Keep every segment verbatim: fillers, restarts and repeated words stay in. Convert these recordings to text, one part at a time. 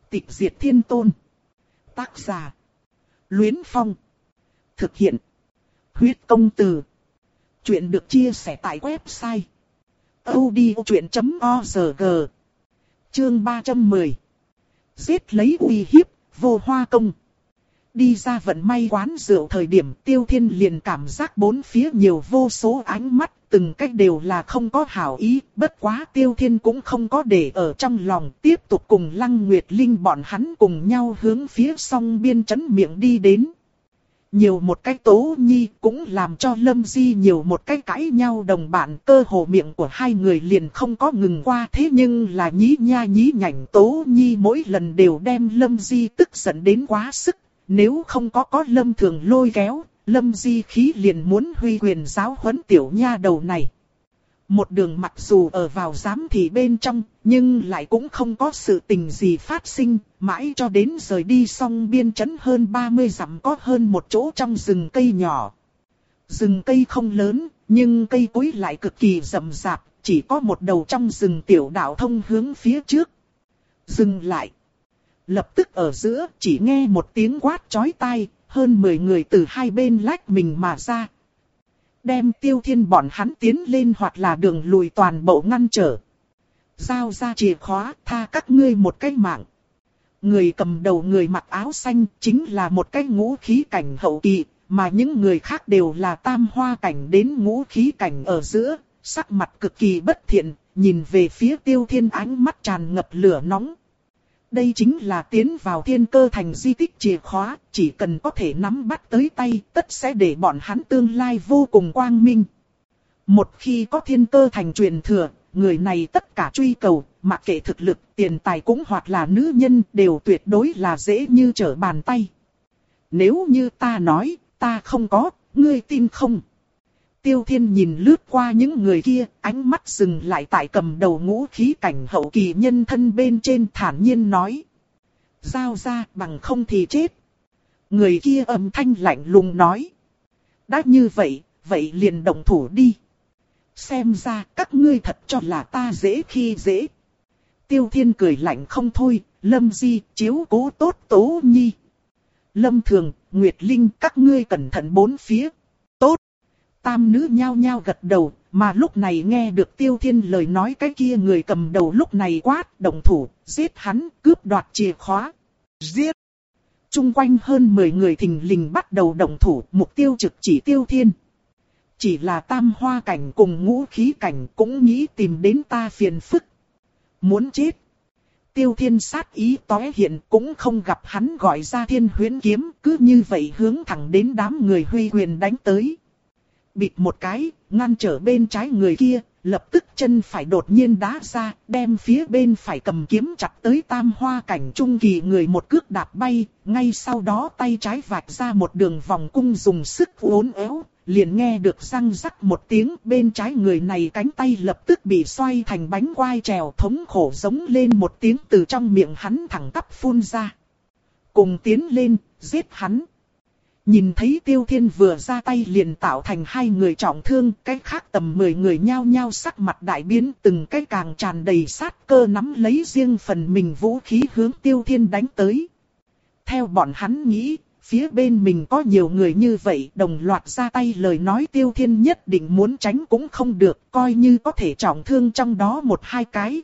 Tịch diệt thiên tôn. Tác giả. Luyến Phong. Thực hiện. Huyết công từ. Chuyện được chia sẻ tại website audiochuyện chấm org. Chương ba trăm mười. Giết lấy uy hiếp, vô hoa công. Đi ra vận may quán rượu thời điểm Tiêu Thiên liền cảm giác bốn phía nhiều vô số ánh mắt, từng cách đều là không có hảo ý, bất quá Tiêu Thiên cũng không có để ở trong lòng, tiếp tục cùng Lăng Nguyệt Linh bọn hắn cùng nhau hướng phía song biên trấn miệng đi đến. Nhiều một cái Tố Nhi cũng làm cho Lâm Di nhiều một cái cãi nhau đồng bạn, cơ hồ miệng của hai người liền không có ngừng qua, thế nhưng là nhí nha nhí nhảnh Tố Nhi mỗi lần đều đem Lâm Di tức giận đến quá sức. Nếu không có có Lâm Thường lôi kéo, Lâm Di khí liền muốn huy quyền giáo huấn tiểu nha đầu này. Một đường mặc dù ở vào giám thị bên trong, nhưng lại cũng không có sự tình gì phát sinh, mãi cho đến rời đi xong biên trấn hơn ba mươi dặm có hơn một chỗ trong rừng cây nhỏ. Rừng cây không lớn, nhưng cây cối lại cực kỳ rậm rạp, chỉ có một đầu trong rừng tiểu đạo thông hướng phía trước. Dừng lại. Lập tức ở giữa chỉ nghe một tiếng quát chói tai, hơn mười người từ hai bên lách mình mà ra. Đem Tiêu Thiên bọn hắn tiến lên hoặc là đường lùi toàn bộ ngăn trở. Giao ra chìa khóa, tha các ngươi một cái mạng. Người cầm đầu người mặc áo xanh chính là một cái ngũ khí cảnh hậu kỳ, mà những người khác đều là tam hoa cảnh đến ngũ khí cảnh ở giữa, sắc mặt cực kỳ bất thiện, nhìn về phía Tiêu Thiên ánh mắt tràn ngập lửa nóng. Đây chính là tiến vào Thiên Cơ Thành di tích chìa khóa, chỉ cần có thể nắm bắt tới tay, tất sẽ để bọn hắn tương lai vô cùng quang minh. Một khi có Thiên Cơ Thành truyền thừa, người này tất cả truy cầu, mặc kệ thực lực, tiền tài cũng hoặc là nữ nhân đều tuyệt đối là dễ như trở bàn tay. Nếu như ta nói, ta không có, ngươi tin không? Tiêu Thiên nhìn lướt qua những người kia, ánh mắt dừng lại tại cầm đầu ngũ khí cảnh hậu kỳ nhân thân bên trên, thản nhiên nói. Giao ra, bằng không thì chết. Người kia âm thanh lạnh lùng nói. Đã như vậy, vậy liền động thủ đi. Xem ra các ngươi thật cho là ta dễ khi dễ. Tiêu Thiên cười lạnh không thôi, Lâm Di, chiếu cố tốt Tố Nhi. Lâm Thường, Nguyệt Linh, các ngươi cẩn thận bốn phía. Tốt. Tam nữ nhao nhao gật đầu, mà lúc này nghe được Tiêu Thiên lời nói, cái kia người cầm đầu lúc này quát, động thủ, giết hắn, cướp đoạt chìa khóa. Giết! Trung quanh hơn mười người thình lình bắt đầu động thủ, mục tiêu trực chỉ Tiêu Thiên. Chỉ là tam hoa cảnh cùng ngũ khí cảnh cũng nghĩ tìm đến ta phiền phức. Muốn chết! Tiêu Thiên sát ý tóe hiện, cũng không gặp hắn gọi ra Thiên Huyễn kiếm, cứ như vậy hướng thẳng đến đám người huy quyền đánh tới. Bịt một cái, ngăn trở bên trái người kia, lập tức chân phải đột nhiên đá ra, đem phía bên phải cầm kiếm chặt tới tam hoa cảnh trung kỳ người một cước đạp bay, ngay sau đó tay trái vạch ra một đường vòng cung dùng sức uốn éo, liền nghe được răng rắc một tiếng, bên trái người này cánh tay lập tức bị xoay thành bánh quai trèo, thống khổ giống lên một tiếng từ trong miệng hắn thẳng tắp phun ra. Cùng tiến lên, giết hắn. Nhìn thấy Tiêu Thiên vừa ra tay liền tạo thành hai người trọng thương, cái khác tầm mười người nhao nhao sắc mặt đại biến, từng cái càng tràn đầy sát cơ nắm lấy riêng phần mình vũ khí hướng Tiêu Thiên đánh tới. Theo bọn hắn nghĩ, phía bên mình có nhiều người như vậy đồng loạt ra tay, lời nói Tiêu Thiên nhất định muốn tránh cũng không được, coi như có thể trọng thương trong đó một hai cái.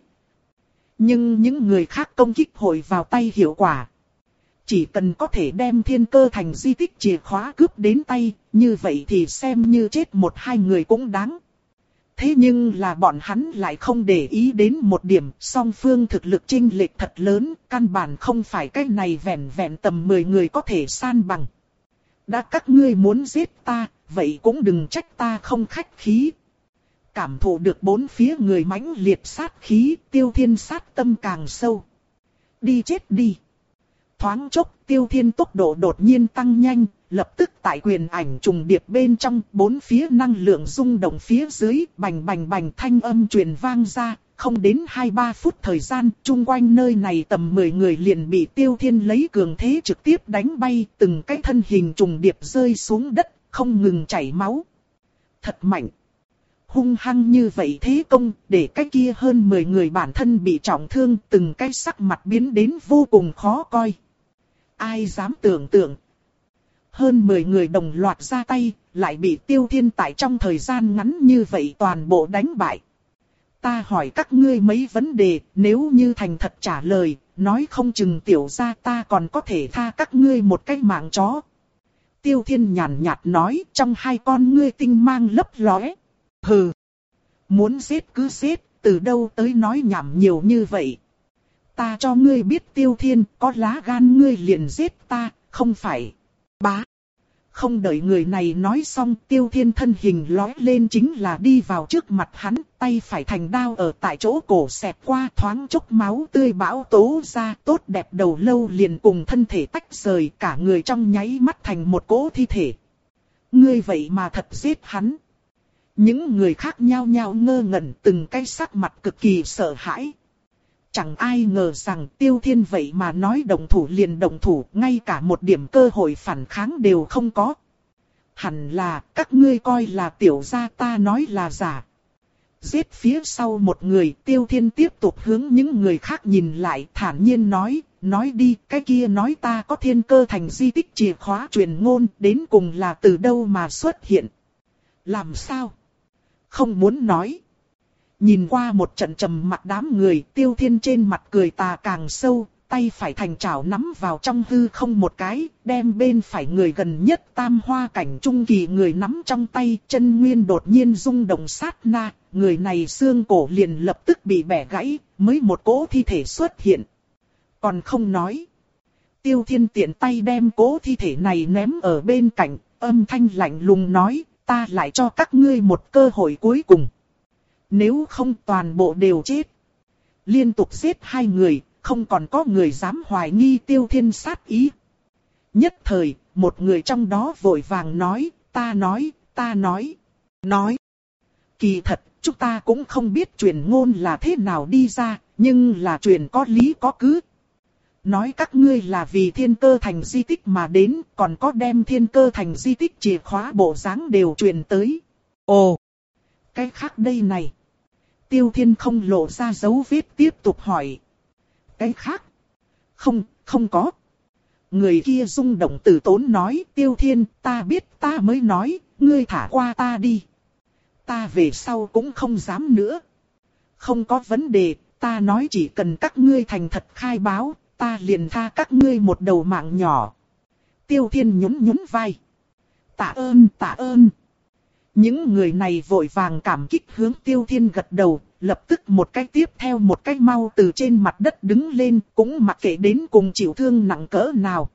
Nhưng những người khác công kích hồi vào tay hiệu quả. Chỉ cần có thể đem Thiên Cơ Thành di tích chìa khóa cướp đến tay, như vậy thì xem như chết một hai người cũng đáng. Thế nhưng là bọn hắn lại không để ý đến một điểm, song phương thực lực chênh lệch thật lớn, căn bản không phải cái này vẹn vẹn tầm mười người có thể san bằng. Đã các ngươi muốn giết ta, vậy cũng đừng trách ta không khách khí. Cảm thụ được bốn phía người mãnh liệt sát khí, Tiêu Thiên sát tâm càng sâu. Đi chết đi. Thoáng chốc, Tiêu Thiên tốc độ đột nhiên tăng nhanh, lập tức tại quyền ảnh trùng điệp bên trong, bốn phía năng lượng rung động phía dưới, bành bành bành thanh âm truyền vang ra, không đến hai ba phút thời gian, chung quanh nơi này tầm mười người liền bị Tiêu Thiên lấy cường thế trực tiếp đánh bay, từng cái thân hình trùng điệp rơi xuống đất, không ngừng chảy máu. Thật mạnh. hung hăng như vậy thế công, để cái kia hơn mười người bản thân bị trọng thương, từng cái sắc mặt biến đến vô cùng khó coi. Ai dám tưởng tượng, hơn mười người đồng loạt ra tay, lại bị Tiêu Thiên tại trong thời gian ngắn như vậy toàn bộ đánh bại. Ta hỏi các ngươi mấy vấn đề, nếu như thành thật trả lời, nói không chừng tiểu gia ta còn có thể tha các ngươi một cái mạng chó. Tiêu Thiên nhàn nhạt nói, trong hai con ngươi tinh mang lấp lóe. Hừ, muốn giết cứ giết, từ đâu tới nói nhảm nhiều như vậy. Ta cho ngươi biết Tiêu Thiên, có lá gan ngươi liền giết ta, không phải. Bá. Không đợi người này nói xong, Tiêu Thiên thân hình lóe lên chính là đi vào trước mặt hắn, tay phải thành đao ở tại chỗ cổ xẹt qua, thoáng chốc máu tươi bão tố ra, tốt đẹp đầu lâu liền cùng thân thể tách rời, cả người trong nháy mắt thành một cỗ thi thể. Ngươi vậy mà thật giết hắn. Những người khác nhao nhao ngơ ngẩn, từng cái sắc mặt cực kỳ sợ hãi. Chẳng ai ngờ rằng Tiêu Thiên vậy mà nói động thủ liền động thủ, ngay cả một điểm cơ hội phản kháng đều không có. Hẳn là các ngươi coi là tiểu gia ta nói là giả. Giết phía sau một người, Tiêu Thiên tiếp tục hướng những người khác nhìn lại, thản nhiên nói, nói đi, cái kia nói ta có thiên cơ thành di tích chìa khóa truyền ngôn, đến cùng là từ đâu mà xuất hiện. Làm sao? Không muốn nói. Nhìn qua một trận trầm mặc đám người, Tiêu Thiên trên mặt cười tà càng sâu, tay phải thành chảo nắm vào trong hư không một cái, đem bên phải người gần nhất tam hoa cảnh trung kỳ người nắm trong tay, chân nguyên đột nhiên rung động sát na, người này xương cổ liền lập tức bị bẻ gãy, mới một cỗ thi thể xuất hiện. Còn không nói. Tiêu Thiên tiện tay đem cỗ thi thể này ném ở bên cạnh, âm thanh lạnh lùng nói, ta lại cho các ngươi một cơ hội cuối cùng. Nếu không toàn bộ đều chết. Liên tục giết hai người, không còn có người dám hoài nghi Tiêu Thiên sát ý. Nhất thời, một người trong đó vội vàng nói, ta nói, ta nói, nói. Kỳ thật, chúng ta cũng không biết truyền ngôn là thế nào đi ra, nhưng là truyền có lý có cứ. Nói các ngươi là vì thiên cơ thành di tích mà đến, còn có đem thiên cơ thành di tích chìa khóa bộ dáng đều truyền tới. Ồ, cái khác đây này. Tiêu Thiên không lộ ra dấu vết tiếp tục hỏi. Cái khác? Không, không có. Người kia rung động từ tốn nói, Tiêu Thiên, ta biết ta mới nói, ngươi thả qua ta đi. Ta về sau cũng không dám nữa. Không có vấn đề, ta nói chỉ cần các ngươi thành thật khai báo, ta liền tha các ngươi một đầu mạng nhỏ. Tiêu Thiên nhún nhún vai. Tạ ơn, tạ ơn. Những người này vội vàng cảm kích hướng Tiêu Thiên gật đầu, lập tức một cái tiếp theo một cái mau từ trên mặt đất đứng lên, cũng mặc kệ đến cùng chịu thương nặng cỡ nào.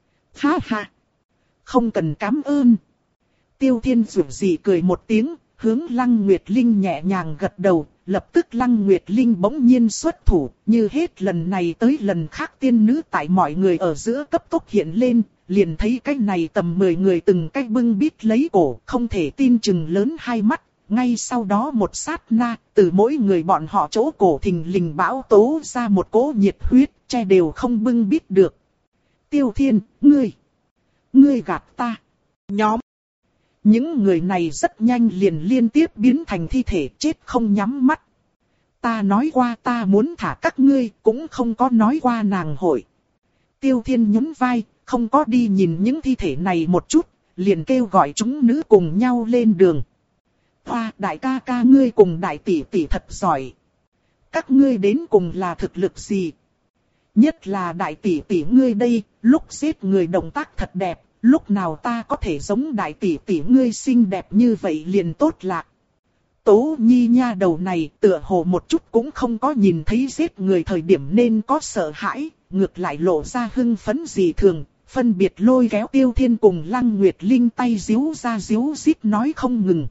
Ha ha! Không cần cảm ơn. Tiêu Thiên dù gì cười một tiếng, hướng Lăng Nguyệt Linh nhẹ nhàng gật đầu, lập tức Lăng Nguyệt Linh bỗng nhiên xuất thủ, như hết lần này tới lần khác tiên nữ tại mọi người ở giữa cấp tốc hiện lên, liền thấy cái này tầm mười người từng cái bưng bít lấy cổ, không thể tin chừng lớn hai mắt, ngay sau đó một sát na, từ mỗi người bọn họ chỗ cổ thình lình bão tố ra một cỗ nhiệt huyết, che đều không bưng bít được. Tiêu Thiên, ngươi, ngươi gạt ta, nhóm. Những người này rất nhanh liền liên tiếp biến thành thi thể chết không nhắm mắt. Ta nói qua ta muốn thả các ngươi, cũng không có nói qua nàng hội. Tiêu Thiên nhún vai, không có đi nhìn những thi thể này một chút, liền kêu gọi chúng nữ cùng nhau lên đường. Hoa, đại ca ca ngươi cùng đại tỷ tỷ thật giỏi. Các ngươi đến cùng là thực lực gì? Nhất là đại tỷ tỷ ngươi đây, lúc giết người động tác thật đẹp, lúc nào ta có thể giống đại tỷ tỷ ngươi xinh đẹp như vậy liền tốt lạc. Tố Nhi nha đầu này tựa hồ một chút cũng không có nhìn thấy giết người thời điểm nên có sợ hãi, ngược lại lộ ra hưng phấn gì thường, phân biệt lôi kéo Tiêu Thiên cùng Lăng Nguyệt Linh tay díu ra díu dít nói không ngừng.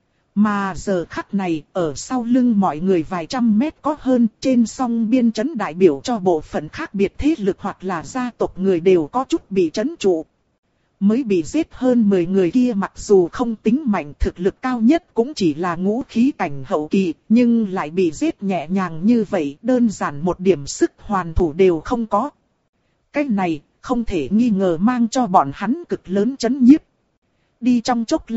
Mà giờ khắc này, ở sau lưng mọi người vài trăm mét có hơn, trên song biên trấn đại biểu cho bộ phận khác biệt thế lực hoặc là gia tộc người đều có chút bị trấn trụ. Mới bị giết hơn mười người kia mặc dù không tính mạnh, thực lực cao nhất cũng chỉ là ngũ khí cảnh hậu kỳ, nhưng lại bị giết nhẹ nhàng như vậy, đơn giản một điểm sức hoàn thủ đều không có. Cái này không thể nghi ngờ mang cho bọn hắn cực lớn chấn nhiếp. Đi trong chốc lát,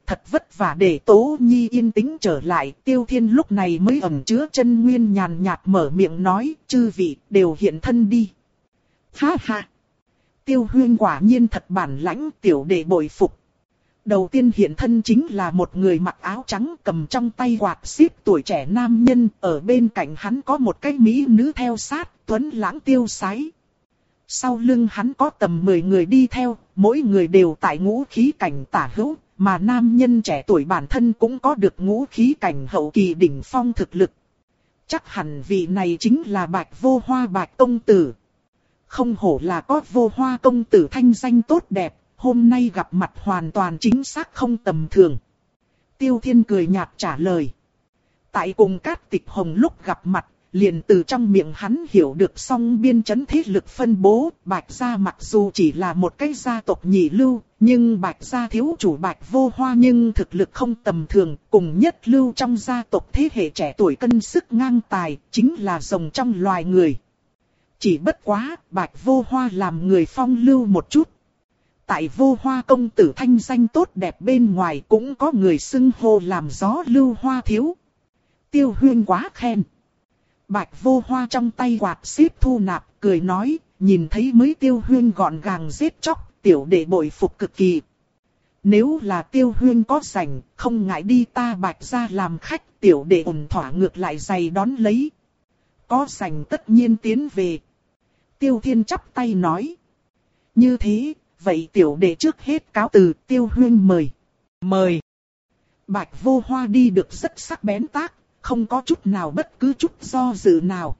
thật vất vả để Tố Nhi yên tĩnh trở lại, Tiêu Thiên lúc này mới ẩn chứa chân nguyên nhàn nhạt mở miệng nói, chư vị đều hiện thân đi. Ha ha! Tiêu Huyên quả nhiên thật bản lãnh, tiểu đệ bội phục. Đầu tiên hiện thân chính là một người mặc áo trắng cầm trong tay quạt xíp tuổi trẻ nam nhân, ở bên cạnh hắn có một cái mỹ nữ theo sát, tuấn lãng tiêu sái. Sau lưng hắn có tầm mười người đi theo, mỗi người đều tại ngũ khí cảnh tả hữu, mà nam nhân trẻ tuổi bản thân cũng có được ngũ khí cảnh hậu kỳ đỉnh phong thực lực. Chắc hẳn vị này chính là Bạch Vô Hoa Bạch công tử. Không hổ là có Vô Hoa công tử thanh danh tốt đẹp, hôm nay gặp mặt hoàn toàn chính xác không tầm thường. Tiêu Thiên cười nhạt trả lời. Tại cùng Cát Tịch Hồng lúc gặp mặt, liền từ trong miệng hắn hiểu được song biên chấn thế lực phân bố. Bạch gia mặc dù chỉ là một cái gia tộc nhị lưu, nhưng Bạch gia thiếu chủ Bạch Vô Hoa nhưng thực lực không tầm thường, cùng nhất lưu trong gia tộc thế hệ trẻ tuổi cân sức ngang tài, chính là rồng trong loài người. Chỉ bất quá, Bạch Vô Hoa làm người phong lưu một chút. Tại Vô Hoa công tử thanh danh tốt đẹp bên ngoài cũng có người xưng hô làm gió lưu hoa thiếu. Tiêu Huyên quá khen. Bạch Vô Hoa trong tay quạt xíp thu nạp, cười nói, nhìn thấy mới Tiêu Huyên gọn gàng giết chóc, tiểu đệ bội phục cực kỳ. Nếu là Tiêu Huyên có rảnh, không ngại đi ta Bạch gia làm khách, tiểu đệ ổn thỏa ngược lại giày đón lấy. Có rảnh tất nhiên tiến về. Tiêu Thiên chắp tay nói. Như thế, vậy tiểu đệ trước hết cáo từ, Tiêu Huyên mời. Mời. Bạch Vô Hoa đi được rất sắc bén tác, không có chút nào bất cứ chút do dự nào.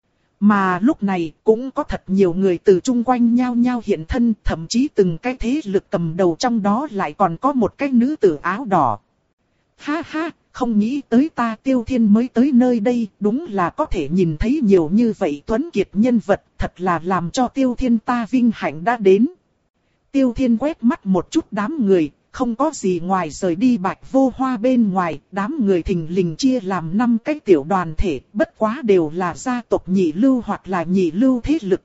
Mà lúc này cũng có thật nhiều người từ chung quanh nhao nhao hiện thân, thậm chí từng cái thế lực cầm đầu trong đó lại còn có một cái nữ tử áo đỏ. Ha ha, không nghĩ tới ta Tiêu Thiên mới tới nơi đây, đúng là có thể nhìn thấy nhiều như vậy tuấn kiệt nhân vật, thật là làm cho Tiêu Thiên ta vinh hạnh đã đến. Tiêu Thiên quét mắt một chút đám người, không có gì ngoài rời đi Bạch Vô Hoa bên ngoài, đám người thình lình chia làm năm cái tiểu đoàn thể, bất quá đều là gia tộc nhị lưu hoặc là nhị lưu thế lực.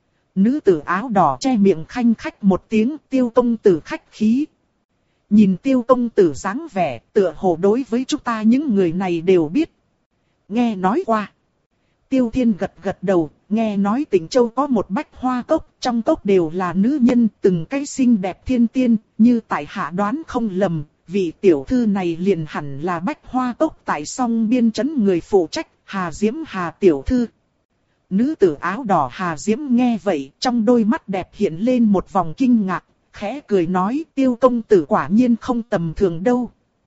Nữ tử áo đỏ che miệng khanh khách một tiếng, Tiêu công tử khách khí. Nhìn Tiêu công tử dáng vẻ, tựa hồ đối với chúng ta những người này đều biết. Nghe nói qua. Tiêu Thiên gật gật đầu, nghe nói Tịnh Châu có một bách hoa cốc, trong cốc đều là nữ nhân, từng cái xinh đẹp thiên tiên, như tại hạ đoán không lầm, vị tiểu thư này liền hẳn là bách hoa cốc tại song biên trấn người phụ trách, Hà Diễm Hà tiểu thư. Nữ tử áo đỏ Hà Diễm nghe vậy, trong đôi mắt đẹp hiện lên một vòng kinh ngạc, khẽ cười nói, Tiêu công tử quả nhiên không tầm thường đâu.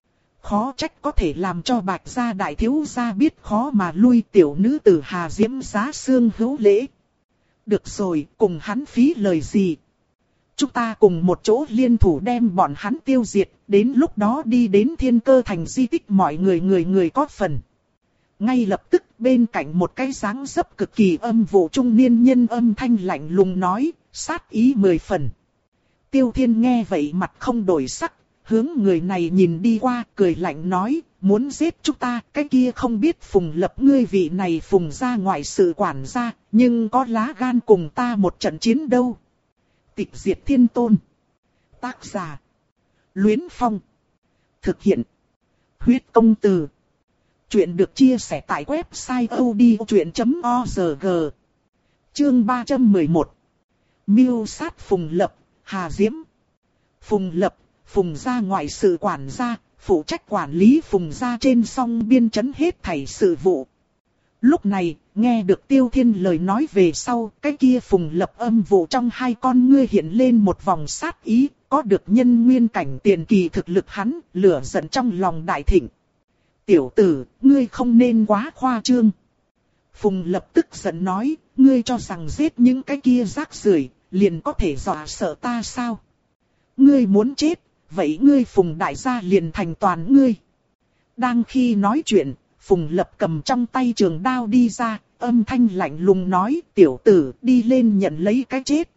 Khó trách có thể làm cho Bạch gia đại thiếu gia biết khó mà lui, tiểu nữ tử Hà Diễm giá xương hữu lễ. Được rồi, cùng hắn phí lời gì. Chúng ta cùng một chỗ liên thủ đem bọn hắn tiêu diệt, đến lúc đó đi đến Thiên Cơ thành di tích mọi người người người có phần. Ngay lập tức bên cạnh một cái dáng dấp cực kỳ âm vụ trung niên nhân âm thanh lạnh lùng nói, sát ý mười phần. Tiêu Thiên nghe vậy mặt không đổi sắc. Hướng người này nhìn đi qua, cười lạnh nói, muốn giết chúng ta, cái kia không biết Phùng Lập ngươi vị này Phùng gia ngoại sự quản gia, nhưng có lá gan cùng ta một trận chiến đâu. Tịch diệt thiên tôn. Tác giả. Luyến Phong. Thực hiện. Huyết công từ. Chuyện được chia sẻ tại website odchuyện chấm org. Chương ba trăm mười một. Mưu sát Phùng Lập, Hà Diễm. Phùng Lập. Phùng gia ngoại sự quản gia, phụ trách quản lý Phùng gia trên song biên trấn hết thảy sự vụ. Lúc này, nghe được Tiêu Thiên lời nói về sau, cái kia Phùng Lập âm vụ trong hai con ngươi hiện lên một vòng sát ý, có được nhân nguyên cảnh tiền kỳ thực lực hắn, lửa giận trong lòng đại thịnh. Tiểu tử, ngươi không nên quá khoa trương. Phùng Lập tức giận nói, ngươi cho rằng giết những cái kia rác rưởi liền có thể dọa sợ ta sao? Ngươi muốn chết, vậy ngươi Phùng đại gia liền thành toàn ngươi. Đang khi nói chuyện, Phùng Lập cầm trong tay trường đao đi ra, âm thanh lạnh lùng nói, tiểu tử đi lên nhận lấy cái chết.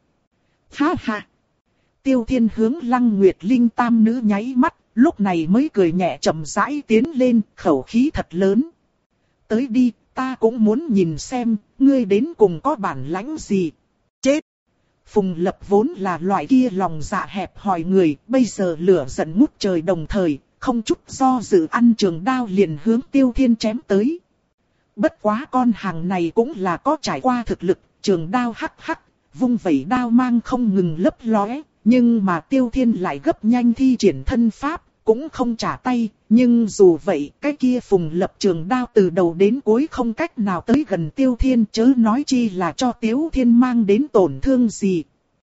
Ha ha! Tiêu Thiên hướng Lăng Nguyệt Linh tam nữ nháy mắt, lúc này mới cười nhẹ chậm rãi tiến lên, khẩu khí thật lớn. Tới đi, ta cũng muốn nhìn xem, ngươi đến cùng có bản lãnh gì. Chết! Phùng Lập vốn là loại kia lòng dạ hẹp hòi người, bây giờ lửa giận ngút trời đồng thời, không chút do dự ăn trường đao liền hướng Tiêu Thiên chém tới. Bất quá con hàng này cũng là có trải qua thực lực, trường đao hắc hắc, vung vẩy đao mang không ngừng lấp lóe, nhưng mà Tiêu Thiên lại gấp nhanh thi triển thân pháp, cũng không trả tay, nhưng dù vậy cái kia Phùng Lập trường đao từ đầu đến cuối không cách nào tới gần Tiêu Thiên, chớ nói chi là cho Tiêu Thiên mang đến tổn thương gì.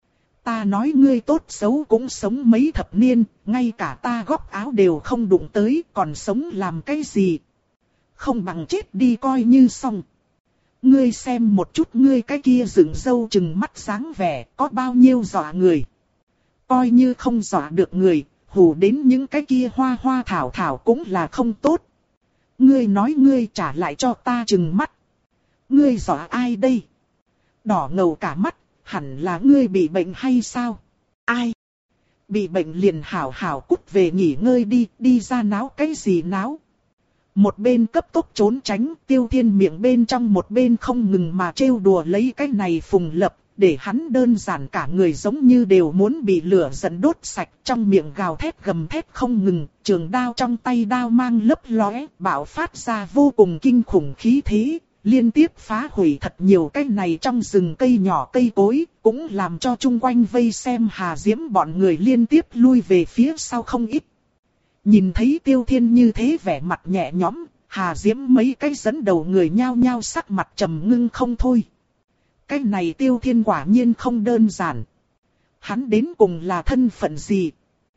Ta nói ngươi tốt xấu cũng sống mấy thập niên, ngay cả ta góc áo đều không đụng tới, còn sống làm cái gì? Không bằng chết đi coi như xong. Ngươi xem một chút ngươi cái kia dựng râu chừng mắt sáng vẻ, có bao nhiêu dọa người. Coi như không dọa được người, hù đến những cái kia hoa hoa thảo thảo cũng là không tốt. Ngươi nói ngươi trả lại cho ta chừng mắt. Ngươi dọa ai đây? Đỏ ngầu cả mắt, hẳn là ngươi bị bệnh hay sao? Ai? Bị bệnh liền hảo hảo cút về nghỉ ngơi đi, đi ra náo cái gì náo? Một bên cấp tốc trốn tránh, Tiêu Thiên miệng bên trong một bên không ngừng mà trêu đùa lấy cái này Phùng Lập, để hắn đơn giản cả người giống như đều muốn bị lửa giận đốt sạch, trong miệng gào thét gầm thét không ngừng, trường đao trong tay đao mang lấp lóe, bạo phát ra vô cùng kinh khủng khí thế, liên tiếp phá hủy thật nhiều cái này trong rừng cây nhỏ cây cối, cũng làm cho chung quanh vây xem Hà Diễm bọn người liên tiếp lui về phía sau không ít. Nhìn thấy Tiêu Thiên như thế vẻ mặt nhẹ nhõm, Hà Diễm mấy cái dẫn đầu người nhao nhao sắc mặt trầm ngưng không thôi. Cái này Tiêu Thiên quả nhiên không đơn giản. Hắn đến cùng là thân phận gì?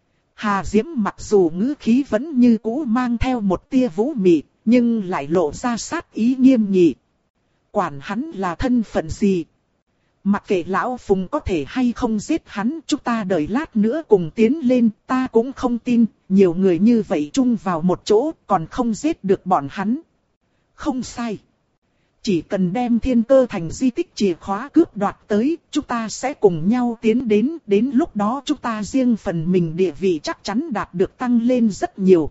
Hà Diễm mặc dù ngữ khí vẫn như cũ mang theo một tia vũ mị, nhưng lại lộ ra sát ý nghiêm nghị. Quản hắn là thân phận gì? Mặc kệ lão Phùng có thể hay không giết hắn, chúng ta đợi lát nữa cùng tiến lên, ta cũng không tin, nhiều người như vậy chung vào một chỗ, còn không giết được bọn hắn. Không sai. Chỉ cần đem Thiên Cơ Thành di tích chìa khóa cướp đoạt tới, chúng ta sẽ cùng nhau tiến đến, đến lúc đó chúng ta riêng phần mình địa vị chắc chắn đạt được tăng lên rất nhiều.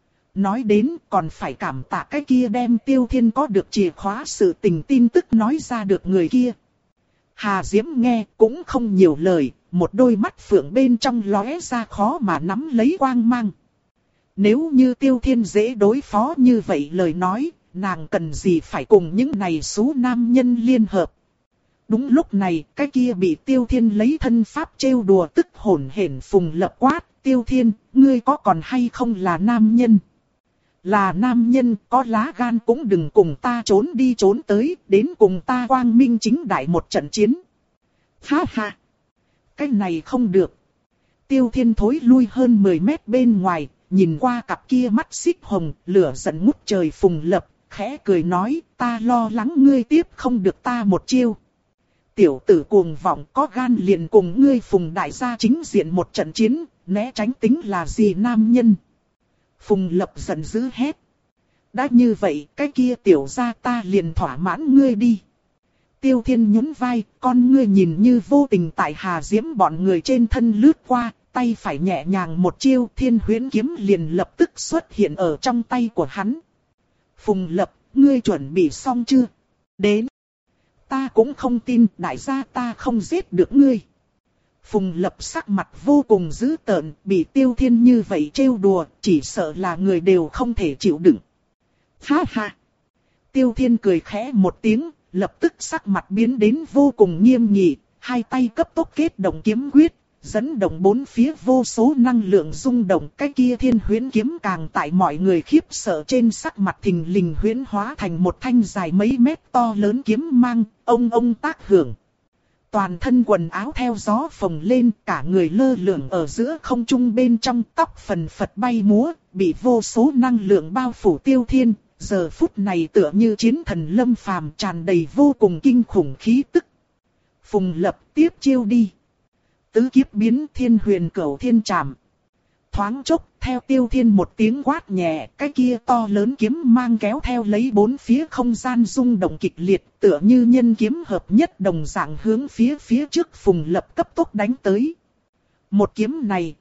Nói đến còn phải cảm tạ cái kia đem Tiêu Thiên có được chìa khóa sự tình tin tức nói ra được người kia. Hà Diễm nghe cũng không nhiều lời, một đôi mắt phượng bên trong lóe ra khó mà nắm lấy quang mang. Nếu như Tiêu Thiên dễ đối phó như vậy lời nói, nàng cần gì phải cùng những này số nam nhân liên hợp. Đúng lúc này, cái kia bị Tiêu Thiên lấy thân pháp trêu đùa tức hổn hển Phùng Lập quát, Tiêu Thiên, ngươi có còn hay không là nam nhân? Là nam nhân, có lá gan cũng đừng cùng ta trốn đi trốn tới, đến cùng ta quang minh chính đại một trận chiến. Ha ha! Cái này không được. Tiêu Thiên thối lui hơn mười mét bên ngoài, nhìn qua cặp kia mắt xích hồng, lửa giận ngút trời Phùng Lập, khẽ cười nói, ta lo lắng ngươi tiếp không được ta một chiêu. Tiểu tử cuồng vọng có gan liền cùng ngươi Phùng đại gia chính diện một trận chiến, né tránh tính là gì nam nhân. Phùng Lập giận dữ hét. Đã như vậy, cái kia tiểu gia ta liền thỏa mãn ngươi đi. Tiêu Thiên nhún vai, con ngươi nhìn như vô tình tại Hà Diễm bọn người trên thân lướt qua, tay phải nhẹ nhàng một chiêu, Thiên Huyễn kiếm liền lập tức xuất hiện ở trong tay của hắn. Phùng Lập, ngươi chuẩn bị xong chưa? Đến. Ta cũng không tin, đại gia ta không giết được ngươi. Phùng Lập sắc mặt vô cùng dữ tợn, bị Tiêu Thiên như vậy trêu đùa, chỉ sợ là người đều không thể chịu đựng. Ha ha! Tiêu Thiên cười khẽ một tiếng, lập tức sắc mặt biến đến vô cùng nghiêm nghị, hai tay cấp tốc kết động kiếm quyết, dẫn động bốn phía vô số năng lượng rung động, cái kia Thiên Huyễn kiếm càng tại mọi người khiếp sợ trên sắc mặt thình lình huyễn hóa thành một thanh dài mấy mét to lớn kiếm mang, ông ông tác hưởng. Toàn thân quần áo theo gió phồng lên, cả người lơ lửng ở giữa không trung bên trong, tóc phần phật bay múa, bị vô số năng lượng bao phủ Tiêu Thiên, giờ phút này tựa như chiến thần lâm phàm, tràn đầy vô cùng kinh khủng khí tức. Phùng Lập tiếp chiêu đi. Tứ kiếp biến Thiên Huyền Cửu Thiên Trảm. Thoáng chốc, theo Tiêu Thiên một tiếng quát nhẹ, cái kia to lớn kiếm mang kéo theo lấy bốn phía không gian rung động kịch liệt, tựa như nhân kiếm hợp nhất đồng dạng hướng phía phía trước Phùng Lập cấp tốc đánh tới. Một kiếm này,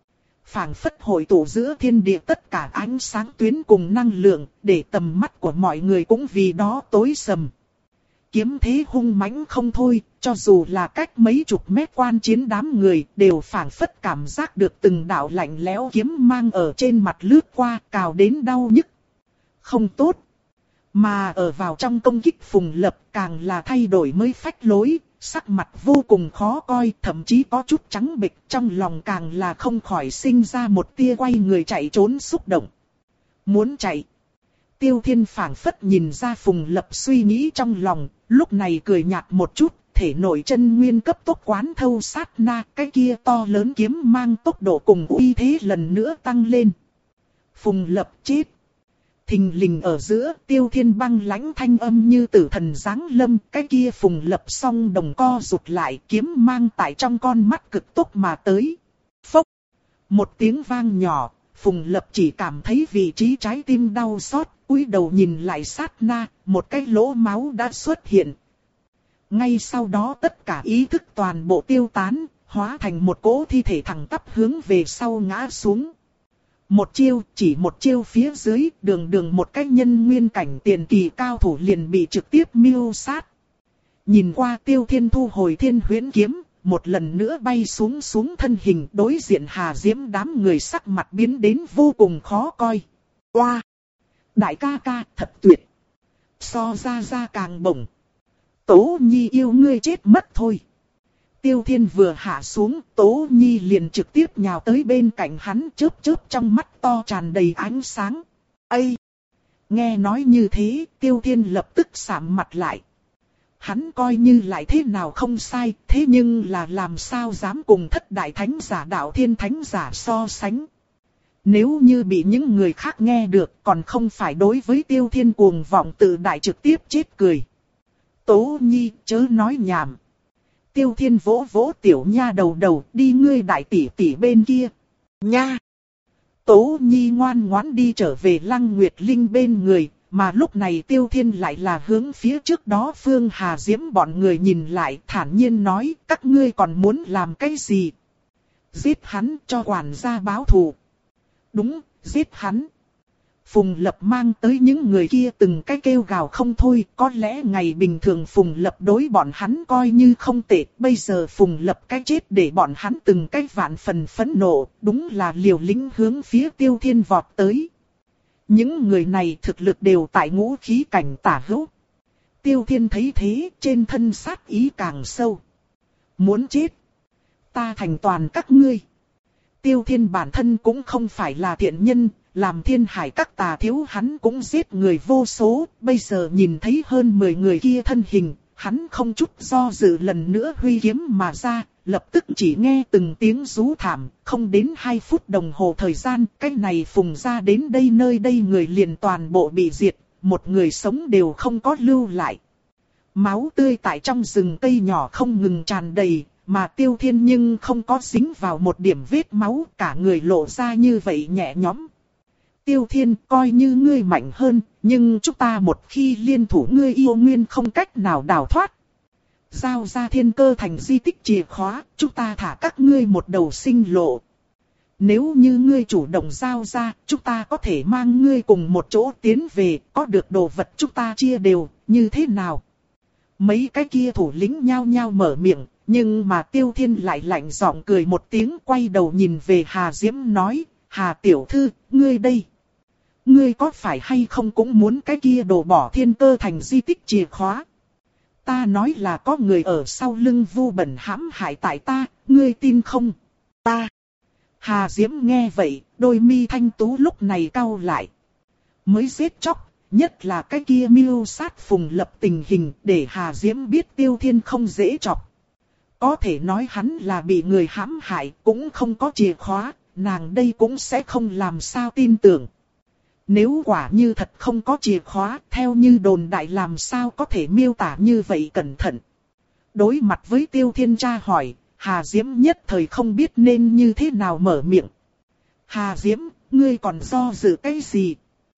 phảng phất hội tụ giữa thiên địa tất cả ánh sáng tuyến cùng năng lượng, để tầm mắt của mọi người cũng vì đó tối sầm. Kiếm thế hung mãnh không thôi, cho dù là cách mấy chục mét quan chiến đám người đều phảng phất cảm giác được từng đạo lạnh lẽo kiếm mang ở trên mặt lướt qua, cào đến đau nhức. Không tốt. Mà ở vào trong công kích Phùng Lập càng là thay đổi mới phách lối, sắc mặt vô cùng khó coi, thậm chí có chút trắng bệch, trong lòng càng là không khỏi sinh ra một tia quay người chạy trốn xúc động. Muốn chạy. Tiêu Thiên phảng phất nhìn ra Phùng Lập suy nghĩ trong lòng, lúc này cười nhạt một chút, thể nội chân nguyên cấp tốc quán thâu sát na, cái kia to lớn kiếm mang tốc độ cùng uy thế lần nữa tăng lên. Phùng Lập chết. Thình lình ở giữa, Tiêu Thiên băng lãnh thanh âm như tử thần giáng lâm, cái kia Phùng Lập song đồng co rụt lại, kiếm mang tại trong con mắt cực tốc mà tới. Phốc. Một tiếng vang nhỏ, Phùng Lập chỉ cảm thấy vị trí trái tim đau xót, cúi đầu nhìn lại sát na, một cái lỗ máu đã xuất hiện. Ngay sau đó tất cả ý thức toàn bộ tiêu tán, hóa thành một cỗ thi thể thẳng tắp hướng về sau ngã xuống. Một chiêu, chỉ một chiêu phía dưới, đường đường một cái nhân nguyên cảnh tiền kỳ cao thủ liền bị trực tiếp miêu sát. Nhìn qua Tiêu Thiên thu hồi Thiên Huyễn kiếm, một lần nữa bay xuống xuống thân hình, đối diện Hà Diễm đám người sắc mặt biến đến vô cùng khó coi. Oa! Wow. Đại ca ca, thật tuyệt! So ra ra càng bổng. Tố Nhi yêu ngươi chết mất thôi. Tiêu Thiên vừa hạ xuống, Tố Nhi liền trực tiếp nhào tới bên cạnh hắn, chớp chớp trong mắt to tràn đầy ánh sáng. Ây! Nghe nói như thế, Tiêu Thiên lập tức sạm mặt lại. Hắn coi như lại thế nào không sai, thế nhưng là làm sao dám cùng thất đại thánh giả đạo thiên thánh giả so sánh. Nếu như bị những người khác nghe được, còn không phải đối với Tiêu Thiên cuồng vọng tự đại trực tiếp chết cười. Tố Nhi, chớ nói nhảm. Tiêu Thiên vỗ vỗ tiểu nha đầu đầu, đi ngươi đại tỷ tỷ bên kia. Nha! Tố Nhi ngoan ngoãn đi trở về Lăng Nguyệt Linh bên người, mà lúc này Tiêu Thiên lại là hướng phía trước đó Phương Hà Diễm bọn người nhìn lại, thản nhiên nói, các ngươi còn muốn làm cái gì? Giết hắn cho quản gia báo thù. Đúng, giết hắn. Phùng Lập mang tới những người kia từng cái kêu gào không thôi, có lẽ ngày bình thường Phùng Lập đối bọn hắn coi như không tệ, bây giờ Phùng Lập cái chết để bọn hắn từng cái vạn phần phẫn nộ, đúng là liều lĩnh hướng phía Tiêu Thiên vọt tới. Những người này thực lực đều tại ngũ khí cảnh tả hữu. Tiêu Thiên thấy thế, trên thân sát ý càng sâu. Muốn chết? Ta thành toàn các ngươi. Tiêu Thiên bản thân cũng không phải là thiện nhân, làm thiên hải các tà thiếu hắn cũng giết người vô số, bây giờ nhìn thấy hơn mười người kia thân hình, hắn không chút do dự lần nữa huy kiếm mà ra, lập tức chỉ nghe từng tiếng rú thảm, không đến hai phút đồng hồ thời gian, cái này Phùng ra đến đây nơi đây người liền toàn bộ bị diệt, một người sống đều không có lưu lại. Máu tươi tại trong rừng cây nhỏ không ngừng tràn đầy, mà Tiêu Thiên nhưng không có dính vào một điểm vết máu, cả người lộ ra như vậy nhẹ nhõm. Tiêu Thiên, coi như ngươi mạnh hơn, nhưng chúng ta một khi liên thủ ngươi yêu nguyên không cách nào đào thoát. Giao ra thiên cơ thành di tích chìa khóa, chúng ta thả các ngươi một đầu sinh lộ. Nếu như ngươi chủ động giao ra, chúng ta có thể mang ngươi cùng một chỗ tiến về, có được đồ vật chúng ta chia đều, như thế nào? Mấy cái kia thủ lĩnh nhao nhao mở miệng, nhưng mà Tiêu Thiên lại lạnh giọng cười một tiếng, quay đầu nhìn về Hà Diễm nói, Hà tiểu thư, ngươi đây. Ngươi có phải hay không cũng muốn cái kia đổ bỏ thiên cơ thành di tích chìa khóa? Ta nói là có người ở sau lưng vu bẩn hãm hại tại ta, ngươi tin không? Ta. Hà Diễm nghe vậy, đôi mi thanh tú lúc này cau lại. Mới giết chóc, nhất là cái kia mưu sát Phùng Lập tình hình để Hà Diễm biết Tiêu Thiên không dễ chọc. Có thể nói hắn là bị người hãm hại, cũng không có chìa khóa, nàng đây cũng sẽ không làm sao tin tưởng. Nếu quả như thật không có chìa khóa, theo như đồn đại làm sao có thể miêu tả như vậy cẩn thận. Đối mặt với Tiêu Thiên tra hỏi, Hà Diễm nhất thời không biết nên như thế nào mở miệng. Hà Diễm, ngươi còn do dự cái gì?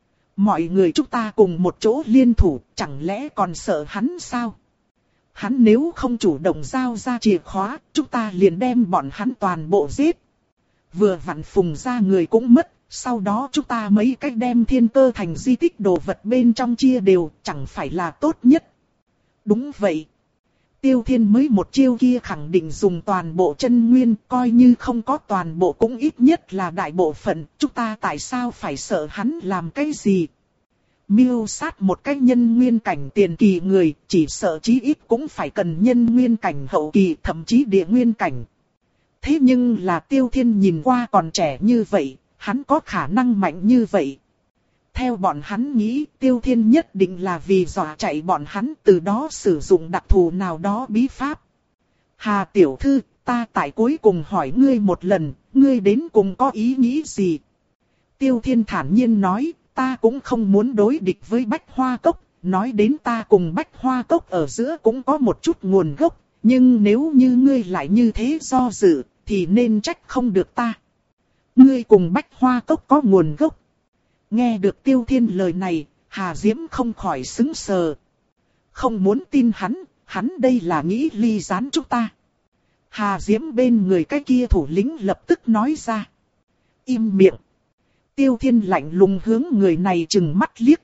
Mọi người chúng ta cùng một chỗ liên thủ, chẳng lẽ còn sợ hắn sao? Hắn nếu không chủ động giao ra chìa khóa, chúng ta liền đem bọn hắn toàn bộ giết. Vừa vặn Phùng ra người cũng mất, sau đó chúng ta mấy cách đem thiên cơ thành di tích đồ vật bên trong chia đều, chẳng phải là tốt nhất. Đúng vậy. Tiêu Thiên mới một chiêu kia khẳng định dùng toàn bộ chân nguyên, coi như không có toàn bộ cũng ít nhất là đại bộ phận, chúng ta tại sao phải sợ hắn làm cái gì? Miêu sát một cái nhân nguyên cảnh tiền kỳ người, chỉ sợ chí ít cũng phải cần nhân nguyên cảnh hậu kỳ, thậm chí địa nguyên cảnh. Thế nhưng là Tiêu Thiên nhìn qua còn trẻ như vậy, hắn có khả năng mạnh như vậy. Theo bọn hắn nghĩ, Tiêu Thiên nhất định là vì dọa chạy bọn hắn, từ đó sử dụng đặc thù nào đó bí pháp. Hà tiểu thư, ta tại cuối cùng hỏi ngươi một lần, ngươi đến cùng có ý nghĩ gì? Tiêu Thiên thản nhiên nói, ta cũng không muốn đối địch với Bách Hoa Cốc, nói đến ta cùng Bách Hoa Cốc ở giữa cũng có một chút nguồn gốc, nhưng nếu như ngươi lại như thế do dự, thì nên trách không được ta. Ngươi cùng Bách Hoa Cốc có nguồn gốc. Nghe được Tiêu Thiên lời này, Hà Diễm không khỏi sững sờ. Không muốn tin hắn, hắn đây là nghĩ ly gián chúng ta. Hà Diễm bên người cái kia thủ lĩnh lập tức nói ra. Im miệng. Tiêu Thiên lạnh lùng hướng người này trừng mắt liếc.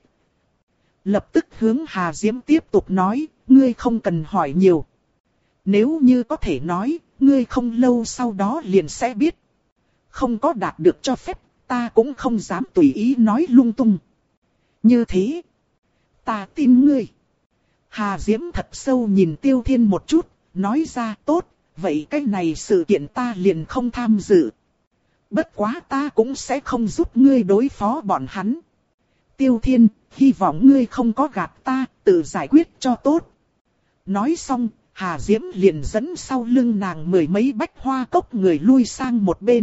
Lập tức hướng Hà Diễm tiếp tục nói, ngươi không cần hỏi nhiều. Nếu như có thể nói, ngươi không lâu sau đó liền sẽ biết. Không có đạt được cho phép, ta cũng không dám tùy ý nói lung tung. Như thế, ta tin ngươi. Hà Diễm thật sâu nhìn Tiêu Thiên một chút, nói ra tốt, vậy cái này sự kiện ta liền không tham dự. Bất quá ta cũng sẽ không giúp ngươi đối phó bọn hắn. Tiêu Thiên, hy vọng ngươi không có gạt ta, tự giải quyết cho tốt. Nói xong, Hà Diễm liền dẫn sau lưng nàng mười mấy Bách Hoa Cốc người lui sang một bên.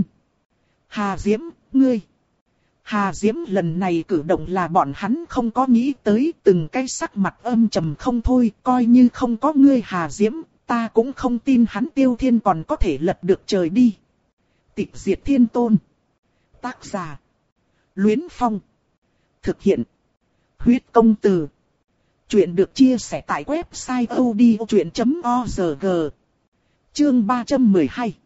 Hà Diễm, ngươi. Hà Diễm lần này cử động là bọn hắn không có nghĩ tới, từng cái sắc mặt âm trầm không thôi, coi như không có ngươi Hà Diễm, ta cũng không tin hắn Tiêu Thiên còn có thể lật được trời đi. Tịch diệt thiên tôn. Tác giả. Luyến Phong. Thực hiện. Huyết công từ. Chuyện được chia sẻ tại website odchuyện chấm org. Chương ba trăm mười hai.